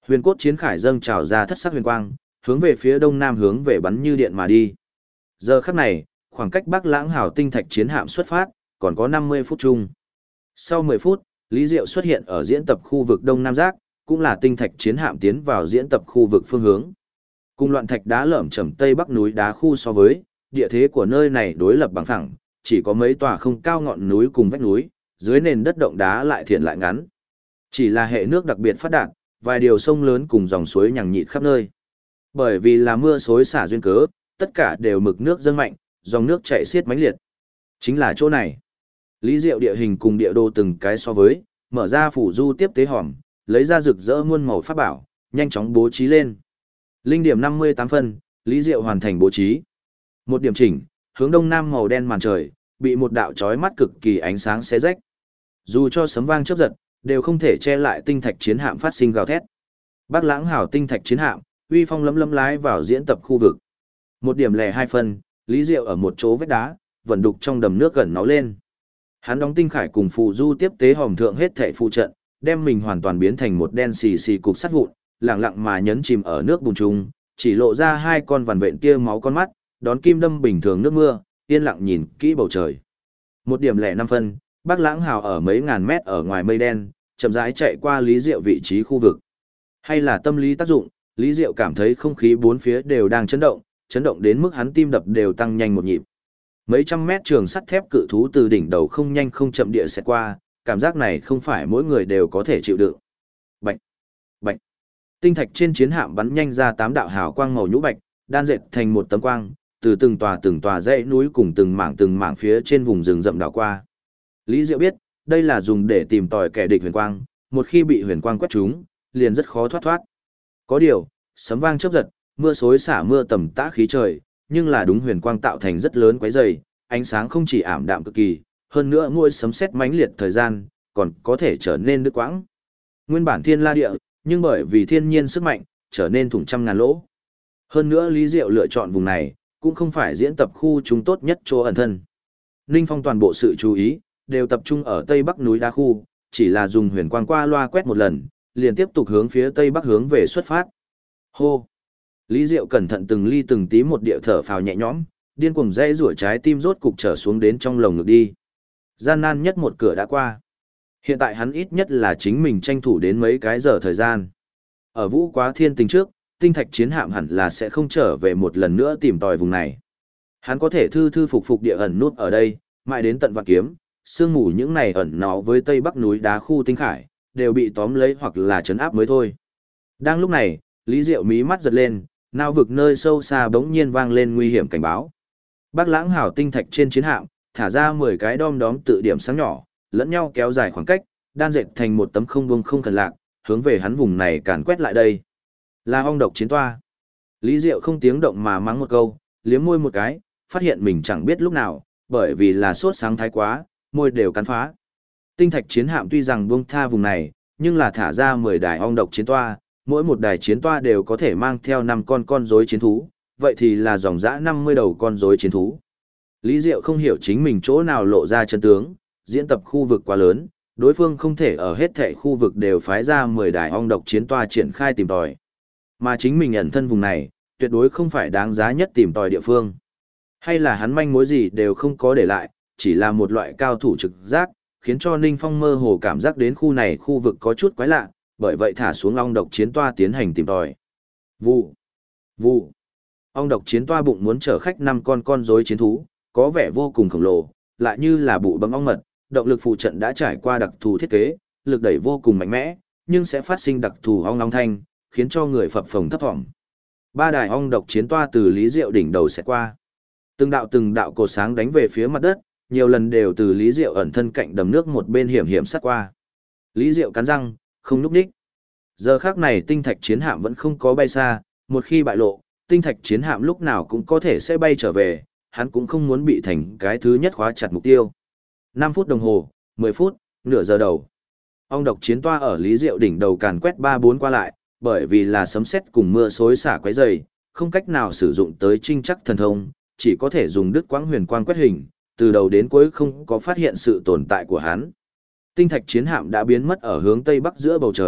[SPEAKER 1] Huyền cốt chiến khải dâng trào ra thất sắc huyền quang, hướng về phía đông nam hướng về bắn như điện mà đi. Giờ khắc này, khoảng cách Bắc Lãng Hào tinh thạch chiến hạm xuất phát, còn có 50 phút chung. Sau 10 phút, Lý Diệu xuất hiện ở diễn tập khu vực Đông Nam Giác, cũng là tinh thạch chiến hạm tiến vào diễn tập khu vực phương hướng. Cùng loạn thạch đá lởm chởm Tây Bắc núi đá khu so với, địa thế của nơi này đối lập bằng phẳng, chỉ có mấy tòa không cao ngọn núi cùng vách núi, dưới nền đất động đá lại thiện lại ngắn. Chỉ là hệ nước đặc biệt phát đạt, vài điều sông lớn cùng dòng suối nhằng nhịt khắp nơi. Bởi vì là mưa xối xả duyên cớ, tất cả đều mực nước dâng mạnh, dòng nước chảy xiết mãnh liệt. Chính là chỗ này. Lý Diệu địa hình cùng địa đồ từng cái so với, mở ra phủ du tiếp tế hòm, lấy ra rực rỡ muôn màu pháp bảo, nhanh chóng bố trí lên. Linh điểm 58 phân, Lý Diệu hoàn thành bố trí. Một điểm chỉnh, hướng đông nam màu đen màn trời, bị một đạo chói mắt cực kỳ ánh sáng xé rách. Dù cho sấm vang chớp giật, đều không thể che lại tinh thạch chiến hạm phát sinh gào thét. Bắc Lãng Hào tinh thạch chiến hạm, uy phong lấm lấm lái vào diễn tập khu vực. Một điểm lẻ 2 phân, Lý Diệu ở một chỗ vách đá, vận đục trong đầm nước gần nó lên. Hắn đóng tinh khải cùng phù du tiếp tế hòm thượng hết thảy phụ trận, đem mình hoàn toàn biến thành một đen xì xì cục sắt vụn, lặng lặng mà nhấn chìm ở nước bùn trùng, chỉ lộ ra hai con vằn vện tia máu con mắt, đón kim đâm bình thường nước mưa, yên lặng nhìn kỹ bầu trời. Một điểm lẻ 5 phân, Bắc Lãng Hào ở mấy ngàn mét ở ngoài mây đen, chậm rãi chạy qua Lý Diệu vị trí khu vực. Hay là tâm lý tác dụng, Lý Diệu cảm thấy không khí bốn phía đều đang chấn động đến mức hắn tim đập đều tăng nhanh một nhịp. Mấy trăm mét trường sắt thép cự thú từ đỉnh đầu không nhanh không chậm địa xẹt qua, cảm giác này không phải mỗi người đều có thể chịu đựng. Bạch, bạch. Tinh thạch trên chiến hạm bắn nhanh ra 8 đạo hào quang màu nhũ bạch, đan dệt thành một tấm quang, từ từng tòa dãy núi cùng từng mảng phía trên vùng rừng rậm đảo qua. Lý Diệu biết, đây là dùng để tìm tòi kẻ địch huyền quang, một khi bị huyền quang quét trúng, liền rất khó thoát. Có điều, sấm vang chớp giật, mưa xối xả mưa tầm tã khí trời, nhưng là đúng huyền quang tạo thành rất lớn quấy rầy, ánh sáng không chỉ ảm đạm cực kỳ, hơn nữa ngôi sấm sét mãnh liệt thời gian, còn có thể trở nên đứt quãng. Nguyên bản thiên la địa, nhưng bởi vì thiên nhiên sức mạnh, trở nên thủng trăm ngàn lỗ. Hơn nữa Lý Diệu lựa chọn vùng này, cũng không phải diễn tập khu chúng tốt nhất chỗ ẩn thân. Ninh Phong toàn bộ sự chú ý, đều tập trung ở tây bắc núi đá khu, chỉ là dùng huyền quang qua loa quét một lần, liền tiếp tục hướng phía tây bắc hướng về xuất phát. Hô! Lý Diệu cẩn thận từng ly từng tí một điệu thở phào nhẹ nhõm, điên cuồng dây rủa trái tim rốt cục trở xuống đến trong lồng ngực đi. Gian nan nhất một cửa đã qua. Hiện tại hắn ít nhất là chính mình tranh thủ đến mấy cái giờ thời gian. Ở Vũ Quá Thiên Tình trước, tinh thạch chiến hạm hẳn là sẽ không trở về một lần nữa tìm tòi vùng này. Hắn có thể thư thư phục địa ẩn nút ở đây, mãi đến tận Vạn Kiếm, sương mù những này ẩn nó với tây bắc núi đá khu tinh khải, đều bị tóm lấy hoặc là trấn áp mới thôi. Đang lúc này, Lý Diệu mí mắt giật lên, nao vực nơi sâu xa bỗng nhiên vang lên nguy hiểm cảnh báo. Bắc Lãng Hào tinh thạch trên chiến hạm, thả ra 10 cái đom đóm tự điểm sáng nhỏ, lẫn nhau kéo dài khoảng cách, đan dệt thành một tấm không buông không thần lạc, hướng về hắn vùng này càn quét lại đây. Là ong độc chiến toa. Lý Diệu không tiếng động mà mắng một câu, liếm môi một cái, phát hiện mình chẳng biết lúc nào, bởi vì là sốt sáng thái quá, môi đều cắn phá. Tinh thạch chiến hạm tuy rằng buông tha vùng này, nhưng là thả ra 10 đài ong độc chiến toa, mỗi một đài chiến toa đều có thể mang theo 5 con rối chiến thú, vậy thì là dòng dã 50 đầu con rối chiến thú. Lý Diệu không hiểu chính mình chỗ nào lộ ra chân tướng, diễn tập khu vực quá lớn, đối phương không thể ở hết thảy khu vực đều phái ra 10 đài ong độc chiến toa triển khai tìm tòi. Mà chính mình ẩn thân vùng này, tuyệt đối không phải đáng giá nhất tìm tòi địa phương. Hay là hắn manh mối gì đều không có để lại, chỉ là một loại cao thủ trực giác, khiến cho Ninh Phong mơ hồ cảm giác đến khu này khu vực có chút quái lạ, bởi vậy thả xuống ong độc chiến toa tiến hành tìm tòi. Vụ, vụ. Ong độc chiến toa bụng muốn chở khách 5 con rối chiến thú, có vẻ vô cùng khổng lồ, lại như là bụ bấm ong mật, động lực phụ trận đã trải qua đặc thù thiết kế, lực đẩy vô cùng mạnh mẽ, nhưng sẽ phát sinh đặc thù ong long thanh, khiến cho người phập phồng thấp thỏm. 3 đài ong độc chiến toa từ Lý Diệu đỉnh đầu sẽ qua. Từng đạo cột sáng đánh về phía mặt đất, nhiều lần đều từ Lý Diệu ẩn thân cạnh đầm nước một bên hiểm hiểm sát qua. Lý Diệu cắn răng, không núp đích. Giờ khắc này tinh thạch chiến hạm vẫn không có bay xa, một khi bại lộ, tinh thạch chiến hạm lúc nào cũng có thể sẽ bay trở về, hắn cũng không muốn bị thành cái thứ nhất khóa chặt mục tiêu. 5 phút đồng hồ, 10 phút, nửa giờ đầu. Ong độc chiến toa ở Lý Diệu đỉnh đầu càn quét 3-4 qua lại, bởi vì là sấm sét cùng mưa xối xả quấy rầy, không cách nào sử dụng tới trinh chắc thần thông, chỉ có thể dùng đứt quãng huyền quang quét hình, từ đầu đến cuối không có phát hiện sự tồn tại của hắn. Tinh thạch chiến hạm đã biến mất ở hướng tây bắc giữa bầu trời,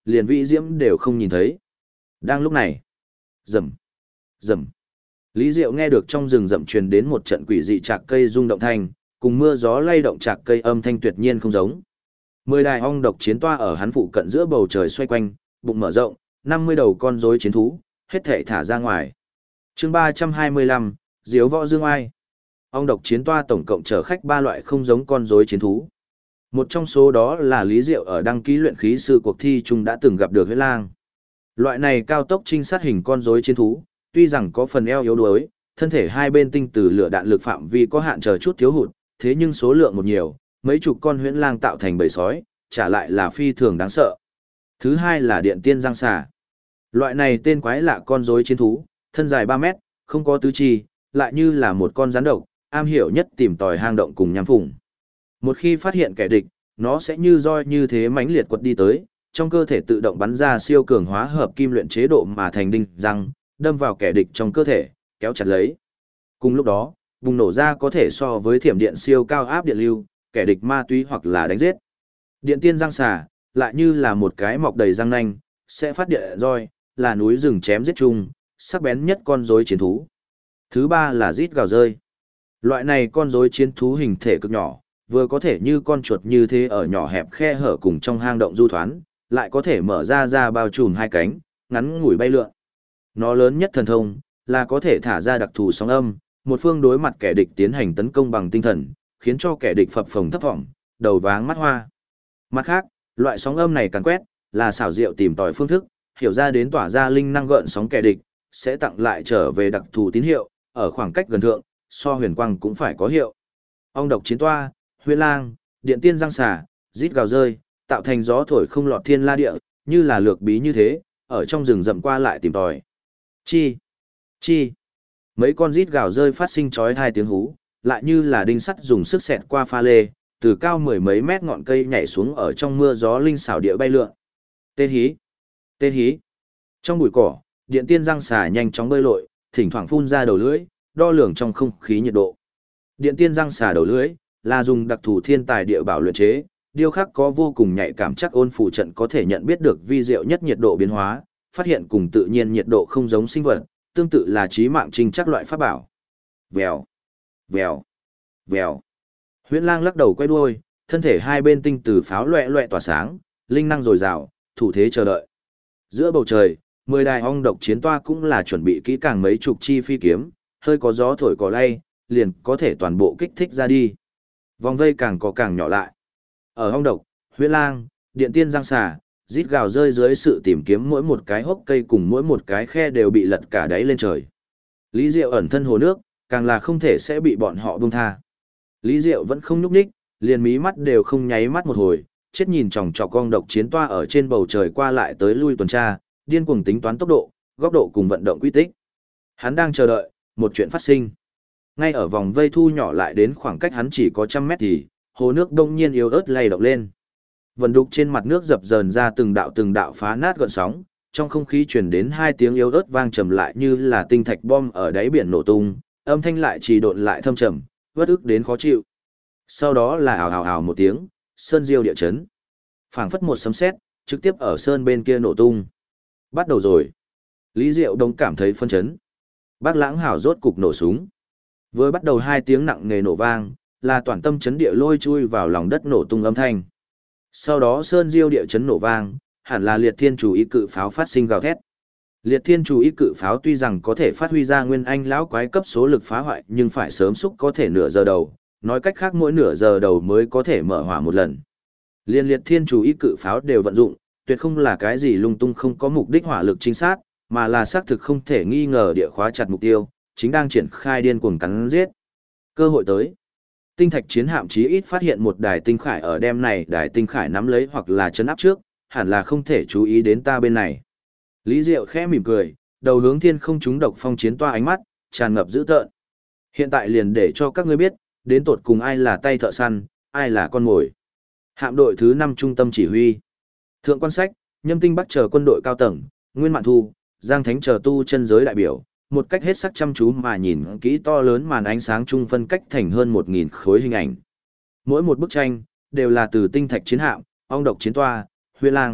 [SPEAKER 1] liền vĩ diễm đều không nhìn thấy. Đang lúc này, rầm, rầm, Lý Diệu nghe được trong rừng rậm truyền đến một trận quỷ dị chạc cây rung động thanh, cùng mưa gió lay động chạc cây âm thanh tuyệt nhiên không giống. 10 đài ong độc chiến toa ở hắn phụ cận giữa bầu trời xoay quanh, bụng mở rộng, 50 đầu con rối chiến thú, hết thể thả ra ngoài. Chương 325, Diếu võ dương ai. Ong độc chiến toa tổng cộng chở khách 3 loại không giống con rối chiến thú. Một trong số đó là Lý Diệu ở đăng ký luyện khí sư cuộc thi chung đã từng gặp được huyết lang. Loại này cao tốc trinh sát hình con rối chiến thú, tuy rằng có phần eo yếu đuối, thân thể hai bên tinh từ lửa đạn lực phạm vi có hạn chờ chút thiếu hụt, thế nhưng số lượng một nhiều, mấy chục con huyễn lang tạo thành bầy sói, trả lại là phi thường đáng sợ. Thứ hai là điện tiên giang xà. Loại này tên quái lạ con rối chiến thú, thân dài 3 mét, không có tứ chi, lại như là một con rắn độc, am hiểu nhất tìm tòi hang động cùng nhắm phùng. Một khi phát hiện kẻ địch, nó sẽ như roi như thế mãnh liệt quật đi tới, trong cơ thể tự động bắn ra siêu cường hóa hợp kim luyện chế độ mà thành đinh răng, đâm vào kẻ địch trong cơ thể, kéo chặt lấy. Cùng lúc đó, bùng nổ ra có thể so với thiểm điện siêu cao áp điện lưu, kẻ địch ma túy hoặc là đánh giết. Điện tiên răng xà, lại như là một cái mọc đầy răng nanh, sẽ phát điện roi, là núi rừng chém giết chung, sắc bén nhất con rối chiến thú. Thứ ba là rít gào rơi. Loại này con rối chiến thú hình thể cực nhỏ, vừa có thể như con chuột như thế ở nhỏ hẹp khe hở cùng trong hang động du thoán, lại có thể mở ra bao trùm hai cánh, ngắn ngủi bay lượn. Nó lớn nhất thần thông, là có thể thả ra đặc thù sóng âm, một phương đối mặt kẻ địch tiến hành tấn công bằng tinh thần, khiến cho kẻ địch phập phồng thấp vọng, đầu váng mắt hoa. Mặt khác, loại sóng âm này càn quét, là xảo diệu tìm tòi phương thức, hiểu ra đến tỏa ra linh năng gợn sóng kẻ địch, sẽ tặng lại trở về đặc thù tín hiệu, ở khoảng cách gần thượng, so huyền quang cũng phải có hiệu. Ong độc chiến toa, huyễn lang, điện tiên răng xà, rít gào rơi, tạo thành gió thổi không lọt thiên la địa, như là lược bí như thế, ở trong rừng rậm qua lại tìm tòi. Chi, chi, mấy con rít gào rơi phát sinh chói tai tiếng hú, lại như là đinh sắt dùng sức xẹt qua pha lê, từ cao mười mấy mét ngọn cây nhảy xuống ở trong mưa gió linh xảo địa bay lượn. Tê hí, tê hí. Trong bụi cỏ, điện tiên răng xà nhanh chóng bơi lội, thỉnh thoảng phun ra đầu lưỡi, đo lường trong không khí nhiệt độ. Điện tiên răng xà đầu lưỡi là dùng đặc thù thiên tài địa bảo luyện chế, điêu khắc có vô cùng nhạy cảm chắc ôn phù trận có thể nhận biết được vi diệu nhất nhiệt độ biến hóa, phát hiện cùng tự nhiên nhiệt độ không giống sinh vật, tương tự là chí mạng trinh chắc loại pháp bảo. Vèo, vèo, vèo. Huyễn lang lắc đầu quay đuôi, thân thể hai bên tinh từ pháo loẹ loẹ tỏa sáng, linh năng dồi dào, thủ thế chờ đợi. Giữa bầu trời, 10 đài ong độc chiến toa cũng là chuẩn bị kỹ càng mấy chục chi phi kiếm, hơi có gió thổi cỏ lay, liền có thể toàn bộ kích thích ra đi. Vòng vây càng có càng nhỏ lại. Ở ong độc, huyễn lang, điện tiên giang xà, rít gào rơi dưới sự tìm kiếm, mỗi một cái hốc cây cùng mỗi một cái khe đều bị lật cả đáy lên trời. Lý Diệu ẩn thân hồ nước, càng là không thể sẽ bị bọn họ buông tha. Lý Diệu vẫn không nhúc nhích, liền mí mắt đều không nháy mắt một hồi, chết nhìn chòng chọc ong độc chiến toa ở trên bầu trời qua lại tới lui tuần tra, điên cuồng tính toán tốc độ, góc độ cùng vận động quy tích. Hắn đang chờ đợi một chuyện phát sinh. Ngay ở vòng vây thu nhỏ lại đến khoảng cách hắn chỉ có 100 mét thì, hồ nước đông nhiên yếu ớt lay động lên. Vần đục trên mặt nước dập dờn ra từng đạo phá nát gợn sóng, trong không khí truyền đến hai tiếng yếu ớt vang trầm lại như là tinh thạch bom ở đáy biển nổ tung, âm thanh lại trì độn lại thâm trầm, uất ức đến khó chịu. Sau đó là ào ào ào một tiếng, sơn diêu địa chấn. Phảng phất một sấm sét, trực tiếp ở sơn bên kia nổ tung. Bắt đầu rồi. Lý Diệu Đông cảm thấy phân chấn. Bác Lãng Hảo rốt cục nổ súng. Vừa bắt đầu hai tiếng nặng nề nổ vang, là toàn tâm chấn địa lôi chui vào lòng đất nổ tung âm thanh. Sau đó sơn diêu địa chấn nổ vang, hẳn là liệt thiên chủ ý cự pháo phát sinh gào thét. Liệt thiên chủ ý cự pháo tuy rằng có thể phát huy ra nguyên anh lão quái cấp số lực phá hoại, nhưng phải sớm xúc có thể nửa giờ đầu, nói cách khác mỗi nửa giờ đầu mới có thể mở hỏa một lần. Liên liệt thiên chủ ý cự pháo đều vận dụng, tuyệt không là cái gì lung tung không có mục đích hỏa lực chính xác, mà là xác thực không thể nghi ngờ địa khóa chặt mục tiêu, chính đang triển khai điên cuồng cắn giết. Cơ hội tới. Tinh thạch chiến hạm chí ít phát hiện một đài tinh khải ở đêm này, đài tinh khải nắm lấy hoặc là chấn áp trước, hẳn là không thể chú ý đến ta bên này. Lý Diệu khẽ mỉm cười, đầu hướng thiên không trúng độc phong chiến toa ánh mắt, tràn ngập dữ tợn. Hiện tại liền để cho các ngươi biết, đến tột cùng ai là tay thợ săn, ai là con mồi. Hạm đội thứ 5 trung tâm chỉ huy. Thượng quan sách, Nhâm Tinh Bắc chờ quân đội cao tầng, Nguyên Mạn Thu, Giang Thánh chờ tu chân giới đại biểu, một cách hết sắc chăm chú mà nhìn kỹ to lớn màn ánh sáng chung phân cách thành hơn 1000 khối hình ảnh. Mỗi một bức tranh đều là từ tinh thạch chiến hạm, ong độc chiến toa, huyễn lang,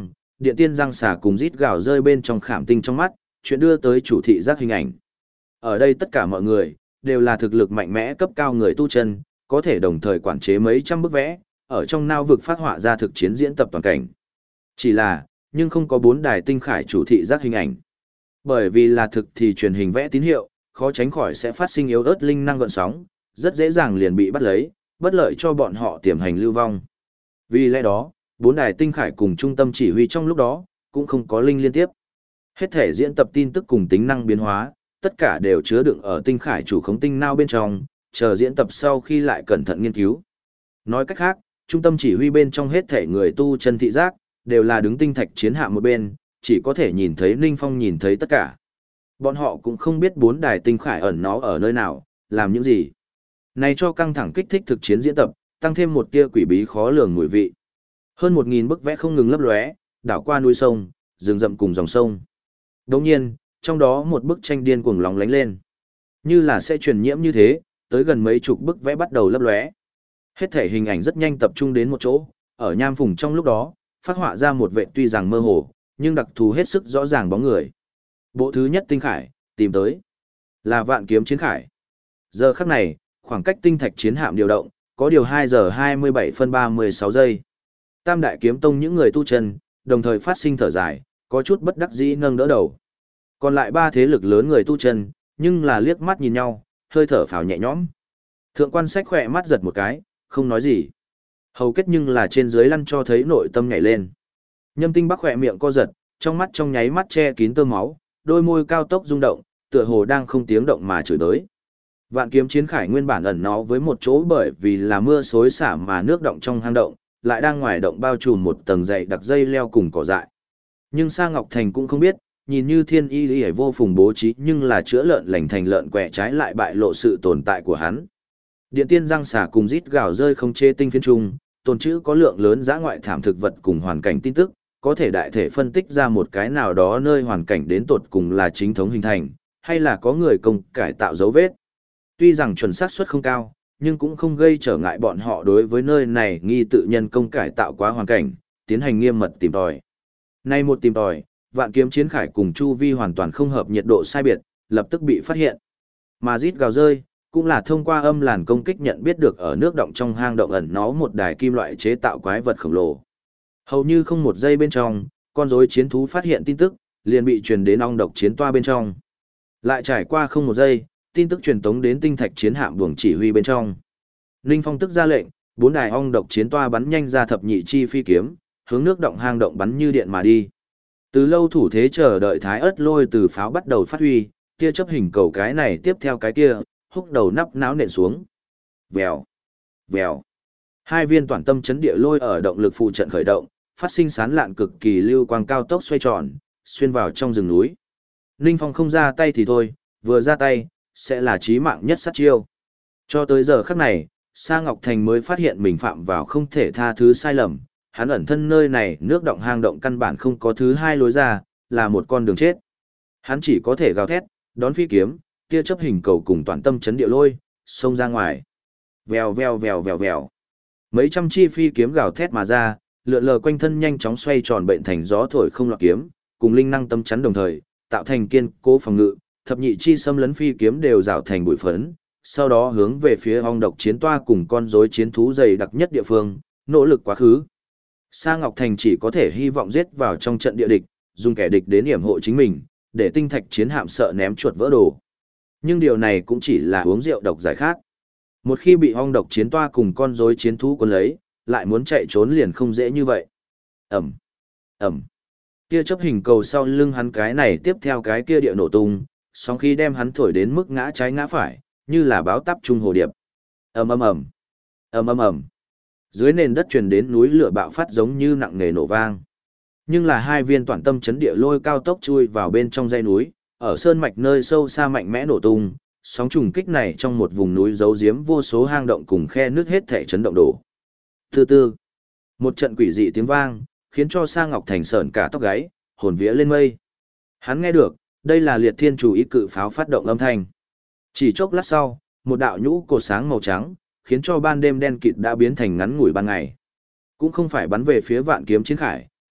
[SPEAKER 1] Điện tiên răng xà cùng rít gào rơi bên trong khảm tinh trong mắt, chuyện đưa tới chủ thị giác hình ảnh. Ở đây tất cả mọi người, đều là thực lực mạnh mẽ cấp cao người tu chân, có thể đồng thời quản chế mấy trăm bức vẽ, ở trong nao vực phát họa ra thực chiến diễn tập toàn cảnh. Chỉ là, nhưng không có 4 đài tinh khải chủ thị giác hình ảnh. Bởi vì là thực thì truyền hình vẽ tín hiệu, khó tránh khỏi sẽ phát sinh yếu ớt linh năng gợn sóng, rất dễ dàng liền bị bắt lấy, bất lợi cho bọn họ tiềm hành lưu vong. Vì lẽ đó, 4 đài tinh khải cùng trung tâm chỉ huy trong lúc đó, cũng không có linh liên tiếp. Hết thể diễn tập tin tức cùng tính năng biến hóa, tất cả đều chứa đựng ở tinh khải chủ khống tinh nao bên trong, chờ diễn tập sau khi lại cẩn thận nghiên cứu. Nói cách khác, trung tâm chỉ huy bên trong hết thể người tu chân thị giác, đều là đứng tinh thạch chiến hạm một bên, chỉ có thể nhìn thấy Ninh Phong nhìn thấy tất cả. Bọn họ cũng không biết 4 đài tinh khải ẩn nó ở nơi nào, làm những gì. Này cho căng thẳng kích thích thực chiến diễn tập, tăng thêm một tia quỷ bí khó lường mùi vị. Hơn 1000 bức vẽ không ngừng lấp lóe, đảo qua núi sông, rừng rậm cùng dòng sông. Đồng nhiên, trong đó một bức tranh điên cuồng lóng lánh lên. Như là sẽ truyền nhiễm như thế, tới gần mấy chục bức vẽ bắt đầu lấp lóe. Hết thể hình ảnh rất nhanh tập trung đến một chỗ, ở nham phùng trong lúc đó, phát họa ra một vệ tuy rằng mơ hồ, nhưng đặc thù hết sức rõ ràng bóng người. Bộ thứ nhất tinh khải, tìm tới, là vạn kiếm chiến khải. Giờ khắc này, khoảng cách tinh thạch chiến hạm điều động, có điều 2 giờ 27 phân 36 giây. Tam đại kiếm tông những người tu chân, đồng thời phát sinh thở dài, có chút bất đắc dĩ nâng đỡ đầu. Còn lại 3 thế lực lớn người tu chân, nhưng là liếc mắt nhìn nhau, hơi thở phào nhẹ nhõm. Thượng quan sách khỏe mắt giật một cái, không nói gì. Hầu kết nhưng là trên dưới lăn cho thấy nội tâm nhảy lên. Nhâm Tinh Bắc khỏe miệng co giật, trong mắt trong nháy mắt che kín tơ máu, đôi môi cao tốc rung động, tựa hồ đang không tiếng động mà chửi đới. Vạn kiếm chiến khải nguyên bản ẩn nó với một chỗ bởi vì là mưa xối xả mà nước động trong hang động, lại đang ngoài động bao trùm một tầng dày đặc dây leo cùng cỏ dại. Nhưng Sa Ngọc Thành cũng không biết, nhìn như thiên y lý vô phùng bố trí nhưng là chữa lợn lành thành lợn quẹ trái lại bại lộ sự tồn tại của hắn. Điện tiên răng xả cùng rít gào rơi không chê tinh phiên trung, tồn chữ có lượng lớn dã ngoại thảm thực vật cùng hoàn cảnh tin tức, có thể đại thể phân tích ra một cái nào đó nơi hoàn cảnh đến tột cùng là chính thống hình thành, hay là có người công cải tạo dấu vết. Tuy rằng chuẩn xác suất không cao, nhưng cũng không gây trở ngại bọn họ đối với nơi này nghi tự nhân công cải tạo quá hoàn cảnh, tiến hành nghiêm mật tìm tòi. Nay một tìm tòi, vạn kiếm chiến khải cùng chu vi hoàn toàn không hợp nhiệt độ sai biệt, lập tức bị phát hiện. Mà rít gào rơi, cũng là thông qua âm làn công kích nhận biết được ở nước động trong hang động ẩn nó một đài kim loại chế tạo quái vật khổng lồ. Hầu như không một giây bên trong, con rối chiến thú phát hiện tin tức, liền bị truyền đến ong độc chiến toa bên trong. Lại trải qua không một giây, tin tức truyền tống đến tinh thạch chiến hạm buồng chỉ huy bên trong. Ninh Phong tức ra lệnh, 4 đài ong độc chiến toa bắn nhanh ra thập nhị chi phi kiếm, hướng nước động hang động bắn như điện mà đi. Từ lâu thủ thế chờ đợi thái ớt lôi từ pháo bắt đầu phát huy, tia chớp hình cầu cái này tiếp theo cái kia, húc đầu nắp náo nện xuống. Vèo, vèo. 2 viên toàn tâm chấn địa lôi ở động lực phụ trận khởi động, phát sinh sán lạn cực kỳ lưu quang cao tốc xoay tròn, xuyên vào trong rừng núi. Ninh Phong không ra tay thì thôi, vừa ra tay, sẽ là chí mạng nhất sát chiêu. Cho tới giờ khắc này, Sa Ngọc Thành mới phát hiện mình phạm vào không thể tha thứ sai lầm, hắn ẩn thân nơi này nước động hang động căn bản không có thứ hai lối ra, là một con đường chết. Hắn chỉ có thể gào thét, đón phi kiếm, tia chớp hình cầu cùng toàn tâm chấn địa lôi, xông ra ngoài. Vèo vèo vèo vèo vèo. Mấy trăm chi phi kiếm gào thét mà ra, lượn lờ quanh thân nhanh chóng xoay tròn bệnh thành gió thổi không loạt kiếm, cùng linh năng tâm chắn đồng thời, tạo thành kiên cố phòng ngự, thập nhị chi xâm lấn phi kiếm đều rảo thành bụi phấn, sau đó hướng về phía ong độc chiến toa cùng con rối chiến thú dày đặc nhất địa phương, nỗ lực quá khứ. Sa Ngọc Thành chỉ có thể hy vọng giết vào trong trận địa địch, dùng kẻ địch đến yểm hộ chính mình, để tinh thạch chiến hạm sợ ném chuột vỡ đồ. Nhưng điều này cũng chỉ là uống rượu độc giải khát. Một khi bị ong độc chiến toa cùng con rối chiến thú cuốn lấy, lại muốn chạy trốn liền không dễ như vậy. Ẩm, Ẩm. Tia chớp hình cầu sau lưng hắn cái này tiếp theo cái kia địa nổ tung, sóng khí đem hắn thổi đến mức ngã trái ngã phải, như là báo táp trung hồ điệp. Ầm ầm ầm, ầm ầm ầm. Dưới nền đất truyền đến núi lửa bạo phát giống như nặng nề nổ vang. Nhưng là 2 viên toàn tâm chấn địa lôi cao tốc chui vào bên trong dãy núi, ở sơn mạch nơi sâu xa mạnh mẽ nổ tung, sóng trùng kích này trong một vùng núi giấu giếm vô số hang động cùng khe nước hết thể chấn động đổ. Từ từ, một trận quỷ dị tiếng vang, khiến cho Sa Ngọc Thành sởn cả tóc gáy, hồn vía lên mây. Hắn nghe được, đây là Liệt Thiên Chủ Ý cự pháo phát động âm thanh. Chỉ chốc lát sau, một đạo nhũ cột sáng màu trắng, khiến cho ban đêm đen kịt đã biến thành ngắn ngủi ban ngày. Cũng không phải bắn về phía vạn kiếm chiến khải,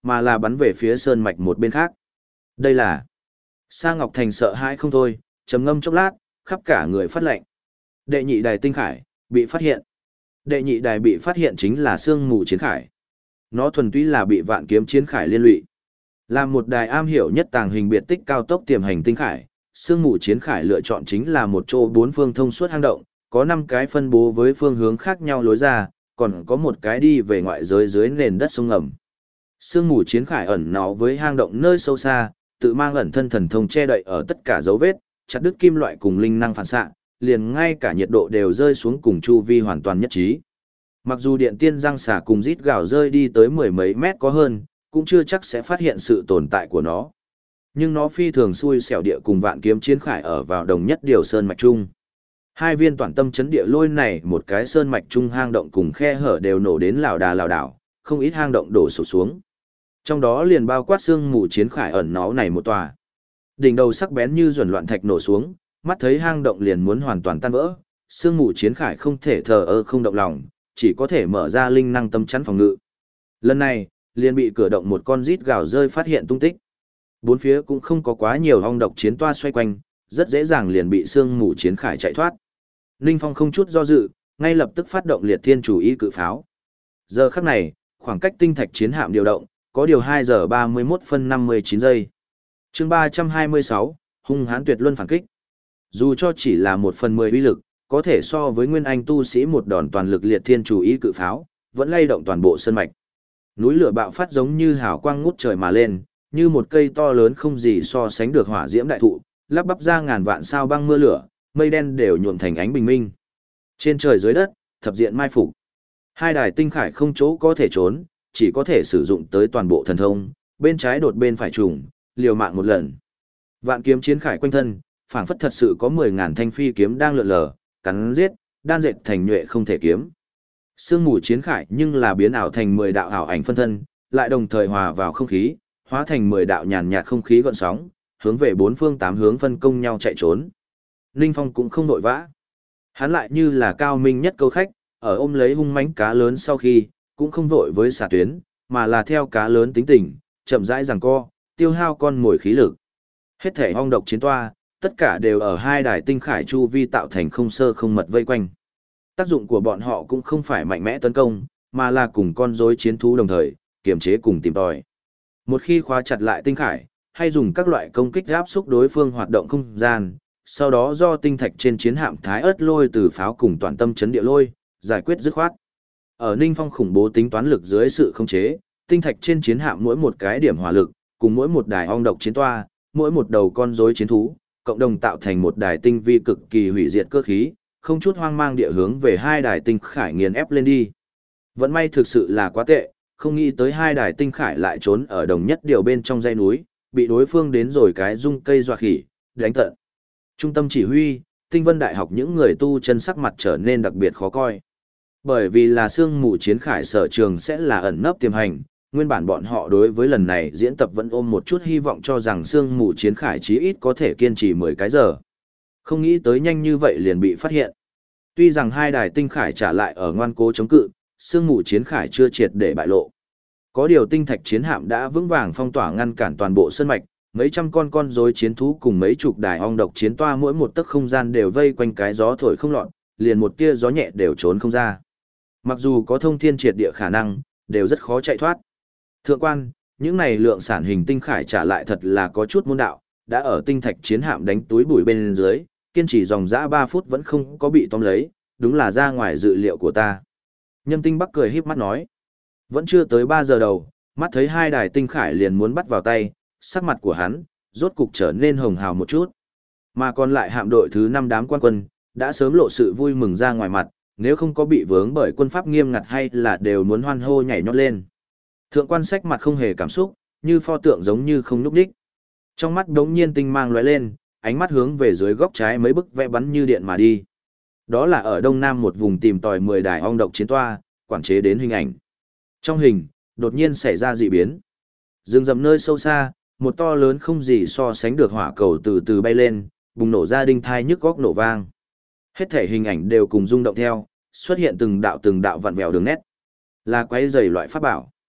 [SPEAKER 1] mà là bắn về phía sơn mạch một bên khác. Đây là... Sa Ngọc Thành sợ hãi không thôi, trầm ngâm chốc lát, khắp cả người phát lệnh. Đệ nhị đài tinh khải, bị phát hiện. Đệ nhị đài bị phát hiện chính là sương mù chiến khải. Nó thuần túy là bị vạn kiếm chiến khải liên lụy. Làm một đài am hiểu nhất tàng hình biệt tích cao tốc tiềm hành tinh khải, sương mù chiến khải lựa chọn chính là một chỗ bốn phương thông suốt hang động, có 5 cái phân bố với phương hướng khác nhau lối ra, còn có một cái đi về ngoại giới dưới nền đất sông ngầm. Sương mù chiến khải ẩn náu với hang động nơi sâu xa, tự mang ẩn thân thần thông che đậy ở tất cả dấu vết, chặt đứt kim loại cùng linh năng phản xạ, liền ngay cả nhiệt độ đều rơi xuống cùng chu vi hoàn toàn nhất trí. Mặc dù điện tiên răng xà cùng rít gào rơi đi tới mười mấy mét có hơn, cũng chưa chắc sẽ phát hiện sự tồn tại của nó. Nhưng nó phi thường xui xẻo địa cùng vạn kiếm chiến khải ở vào đồng nhất điều sơn mạch trung. Hai viên toàn tâm chấn địa lôi này, một cái sơn mạch trung hang động cùng khe hở đều nổ đến lảo đảo, không ít hang động đổ sụp xuống. Trong đó liền bao quát xương mù chiến khải ẩn náu này một tòa. Đỉnh đầu sắc bén như duẩn loạn thạch nổ xuống, mắt thấy hang động liền muốn hoàn toàn tan vỡ, xương mù chiến khải không thể thờ ơ không động lòng, chỉ có thể mở ra linh năng tâm chắn phòng ngự. Lần này, liền bị cửa động một con rít gào rơi phát hiện tung tích. Bốn phía cũng không có quá nhiều hong độc chiến toa xoay quanh, rất dễ dàng liền bị xương mù chiến khải chạy thoát. Ninh Phong không chút do dự, ngay lập tức phát động liệt thiên chủ ý cự pháo. Giờ khắc này, khoảng cách tinh thạch chiến hạm điều động, có điều 2 giờ 31 phân 59 giây. Chương 326, hung hãn tuyệt luân phản kích. Dù cho chỉ là 1/10 uy lực, có thể so với nguyên anh tu sĩ một đòn toàn lực liệt thiên chủ ý cự pháo, vẫn lay động toàn bộ sơn mạch. Núi lửa bạo phát giống như hào quang ngút trời mà lên, như một cây to lớn không gì so sánh được hỏa diễm đại thụ, lắp bắp ra ngàn vạn sao băng mưa lửa, mây đen đều nhuộm thành ánh bình minh. Trên trời dưới đất, thập diện mai phục. Hai đài tinh khải không chỗ có thể trốn, chỉ có thể sử dụng tới toàn bộ thần thông, bên trái đột bên phải trùng, liều mạng một lần. Vạn kiếm chiến khải quanh thân, phảng phất thật sự có 10.000 thanh phi kiếm đang lượn lờ, cắn giết, đan dệt thành nhuệ không thể kiếm. Sương mù chiến khải nhưng là biến ảo thành 10 đạo ảo ảnh phân thân, lại đồng thời hòa vào không khí, hóa thành 10 đạo nhàn nhạt không khí gợn sóng, hướng về bốn phương tám hướng phân công nhau chạy trốn. Ninh Phong cũng không nội vã. Hắn lại như là cao minh nhất câu khách, ở ôm lấy hung mãnh cá lớn sau khi, cũng không vội với xả tuyến, mà là theo cá lớn tính tình, chậm rãi giằng co, tiêu hao con mồi khí lực. Hết thể hong độc chiến toa, tất cả đều ở hai đài tinh khải chu vi tạo thành không sơ không mật vây quanh. Tác dụng của bọn họ cũng không phải mạnh mẽ tấn công, mà là cùng con rối chiến thú đồng thời, kiềm chế cùng tìm tòi. Một khi khóa chặt lại tinh khải, hay dùng các loại công kích áp xúc đối phương hoạt động không gian, sau đó do tinh thạch trên chiến hạm thái ớt lôi từ pháo cùng toàn tâm chấn địa lôi, giải quyết dứt khoát. Ở Ninh Phong khủng bố tính toán lực dưới sự khống chế, tinh thạch trên chiến hạm mỗi một cái điểm hỏa lực, cùng mỗi một đài ong độc chiến toa, mỗi một đầu con rối chiến thú, cộng đồng tạo thành một đài tinh vi cực kỳ hủy diệt cơ khí, không chút hoang mang địa hướng về hai đài tinh khải nghiền ép lên đi. Vận may thực sự là quá tệ, không nghĩ tới hai đài tinh khải lại trốn ở đồng nhất điều bên trong dãy núi, bị đối phương đến rồi cái rung cây dọa khỉ, đánh tận. Trung tâm chỉ huy, Tinh Vân Đại học những người tu chân sắc mặt trở nên đặc biệt khó coi. Bởi vì là sương mù chiến khải sở trường sẽ là ẩn nấp tiềm hành, nguyên bản bọn họ đối với lần này diễn tập vẫn ôm một chút hy vọng cho rằng sương mù chiến khải chí ít có thể kiên trì 10 cái giờ. Không nghĩ tới nhanh như vậy liền bị phát hiện. Tuy rằng hai đài tinh khải trả lại ở ngoan cố chống cự, sương mù chiến khải chưa triệt để bại lộ. Có điều tinh thạch chiến hạm đã vững vàng phong tỏa ngăn cản toàn bộ sơn mạch, mấy trăm con rối chiến thú cùng mấy chục đài ong độc chiến toa mỗi một tấc không gian đều vây quanh cái gió thổi không lọt, liền một tia gió nhẹ đều trốn không ra. Mặc dù có thông thiên triệt địa khả năng, đều rất khó chạy thoát. Thượng quan, những này lượng sản hình tinh khải trả lại thật là có chút môn đạo, đã ở tinh thạch chiến hạm đánh túi bụi bên dưới, kiên trì dòng dã 3 phút vẫn không có bị tóm lấy, đúng là ra ngoài dự liệu của ta. Nhâm Tinh Bắc cười híp mắt nói, vẫn chưa tới 3 giờ đầu, mắt thấy hai đài tinh khải liền muốn bắt vào tay, sắc mặt của hắn, rốt cục trở nên hồng hào một chút. Mà còn lại hạm đội thứ 5 đám quan quân, đã sớm lộ sự vui mừng ra ngoài mặt, nếu không có bị vướng bởi quân pháp nghiêm ngặt hay là đều muốn hoan hô nhảy nhót lên. Thượng quan sách mặt không hề cảm xúc, như pho tượng giống như không núp đích. Trong mắt đống nhiên tinh mang lóe lên, ánh mắt hướng về dưới góc trái mấy bức vẽ bắn như điện mà đi. Đó là ở đông nam một vùng tìm tòi 10 đài ong độc chiến toa, quản chế đến hình ảnh. Trong hình, đột nhiên xảy ra dị biến. Rừng rậm nơi sâu xa, một to lớn không gì so sánh được hỏa cầu từ từ bay lên, bùng nổ ra đinh thai nhức góc nổ vang. Hết thể hình ảnh đều cùng rung động theo, xuất hiện từng đạo vặn vẹo đường nét. Là quái rầy loại pháp bảo.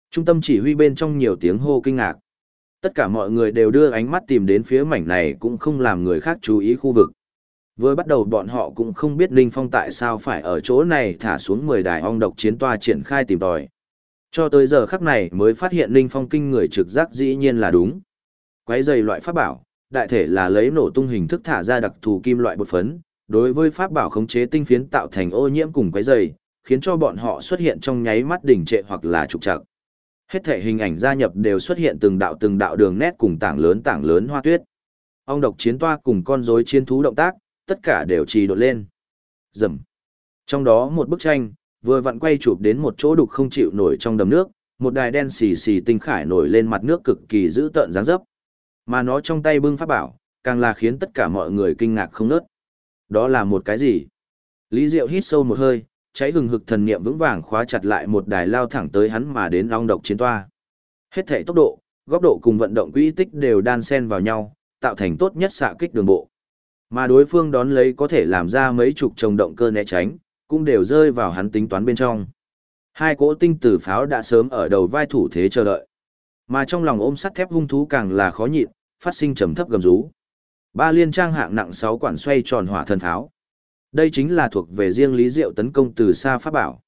[SPEAKER 1] Trung tâm chỉ huy bên trong nhiều tiếng hô kinh ngạc. Tất cả mọi người đều đưa ánh mắt tìm đến phía mảnh này cũng không làm người khác chú ý khu vực. Vừa bắt đầu bọn họ cũng không biết Ninh Phong tại sao phải ở chỗ này thả xuống 10 đài ong độc chiến toa triển khai tìm tòi. Cho tới giờ khắc này mới phát hiện Ninh Phong kinh người trực giác dĩ nhiên là đúng. Quái dày loại pháp bảo, đại thể là lấy nổ tung hình thức thả ra đặc thù kim loại bột phấn, đối với pháp bảo khống chế tinh phiến tạo thành ô nhiễm cùng quái dày, khiến cho bọn họ xuất hiện trong nháy mắt đỉnh trệ hoặc là trục trặc. Hết thể hình ảnh gia nhập đều xuất hiện từng đạo đường nét cùng tảng lớn hoa tuyết. Ong độc chiến toa cùng con rối chiến thú động tác, tất cả đều trì độn lên. Rầm. Trong đó một bức tranh, vừa vặn quay chụp đến một chỗ đục không chịu nổi trong đầm nước, một đài đen xì xì tinh khải nổi lên mặt nước cực kỳ dữ tợn dáng dấp. Mà nó trong tay bưng pháp bảo, càng là khiến tất cả mọi người kinh ngạc không nớt. Đó là một cái gì? Lý Diệu hít sâu một hơi, cháy hừng hực thần niệm vững vàng khóa chặt lại một đài lao thẳng tới hắn mà đến ong độc chiến toa. Hết thảy tốc độ, góc độ cùng vận động quỹ tích đều đan xen vào nhau, tạo thành tốt nhất xạ kích đường bộ. Mà đối phương đón lấy có thể làm ra mấy chục trồng động cơ né tránh, cũng đều rơi vào hắn tính toán bên trong. Hai cỗ tinh tử pháo đã sớm ở đầu vai thủ thế chờ đợi. Mà trong lòng ôm sắt thép hung thú càng là khó nhịn, phát sinh trầm thấp gầm rú. Ba liên trang hạng nặng 6 quản xoay tròn hỏa thần pháo. Đây chính là thuộc về riêng Lý Diệu tấn công từ xa pháp bảo.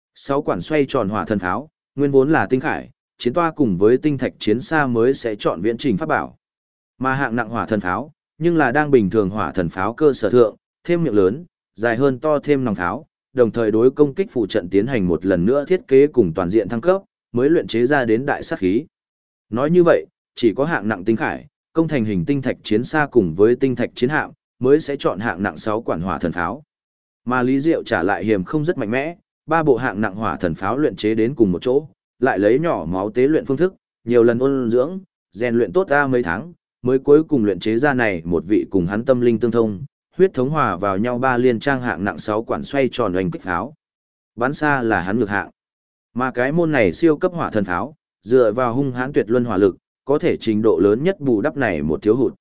[SPEAKER 1] 6 quản xoay tròn hỏa thần pháo, nguyên vốn là tinh khải, chiến toa cùng với tinh thạch chiến xa mới sẽ chọn viễn trình pháp bảo. Mà hạng nặng hỏa thần pháo, nhưng là đang bình thường hỏa thần pháo cơ sở thượng, thêm miệng lớn, dài hơn to thêm nòng pháo, đồng thời đối công kích phụ trận tiến hành một lần nữa thiết kế cùng toàn diện thăng cấp, mới luyện chế ra đến đại sát khí. Nói như vậy, chỉ có hạng nặng tinh khải, công thành hình tinh thạch chiến xa cùng với tinh thạch chiến hạm, mới sẽ chọn hạng nặng 6 quản hỏa thần pháo. Mà Lý Diệu trả lại hiểm không rất mạnh mẽ, 3 bộ hạng nặng hỏa thần pháo luyện chế đến cùng một chỗ, lại lấy nhỏ máu tế luyện phương thức, nhiều lần ôn dưỡng, rèn luyện tốt ra mấy tháng, mới cuối cùng luyện chế ra này một vị cùng hắn tâm linh tương thông, huyết thống hòa vào nhau 3 liên trang hạng nặng 6 quản xoay tròn oanh kích pháo. Bắn xa là hắn ngược hạng. Mà cái môn này siêu cấp hỏa thần pháo, dựa vào hung hãn tuyệt luân hỏa lực, có thể trình độ lớn nhất bù đắp này một thiếu hụt.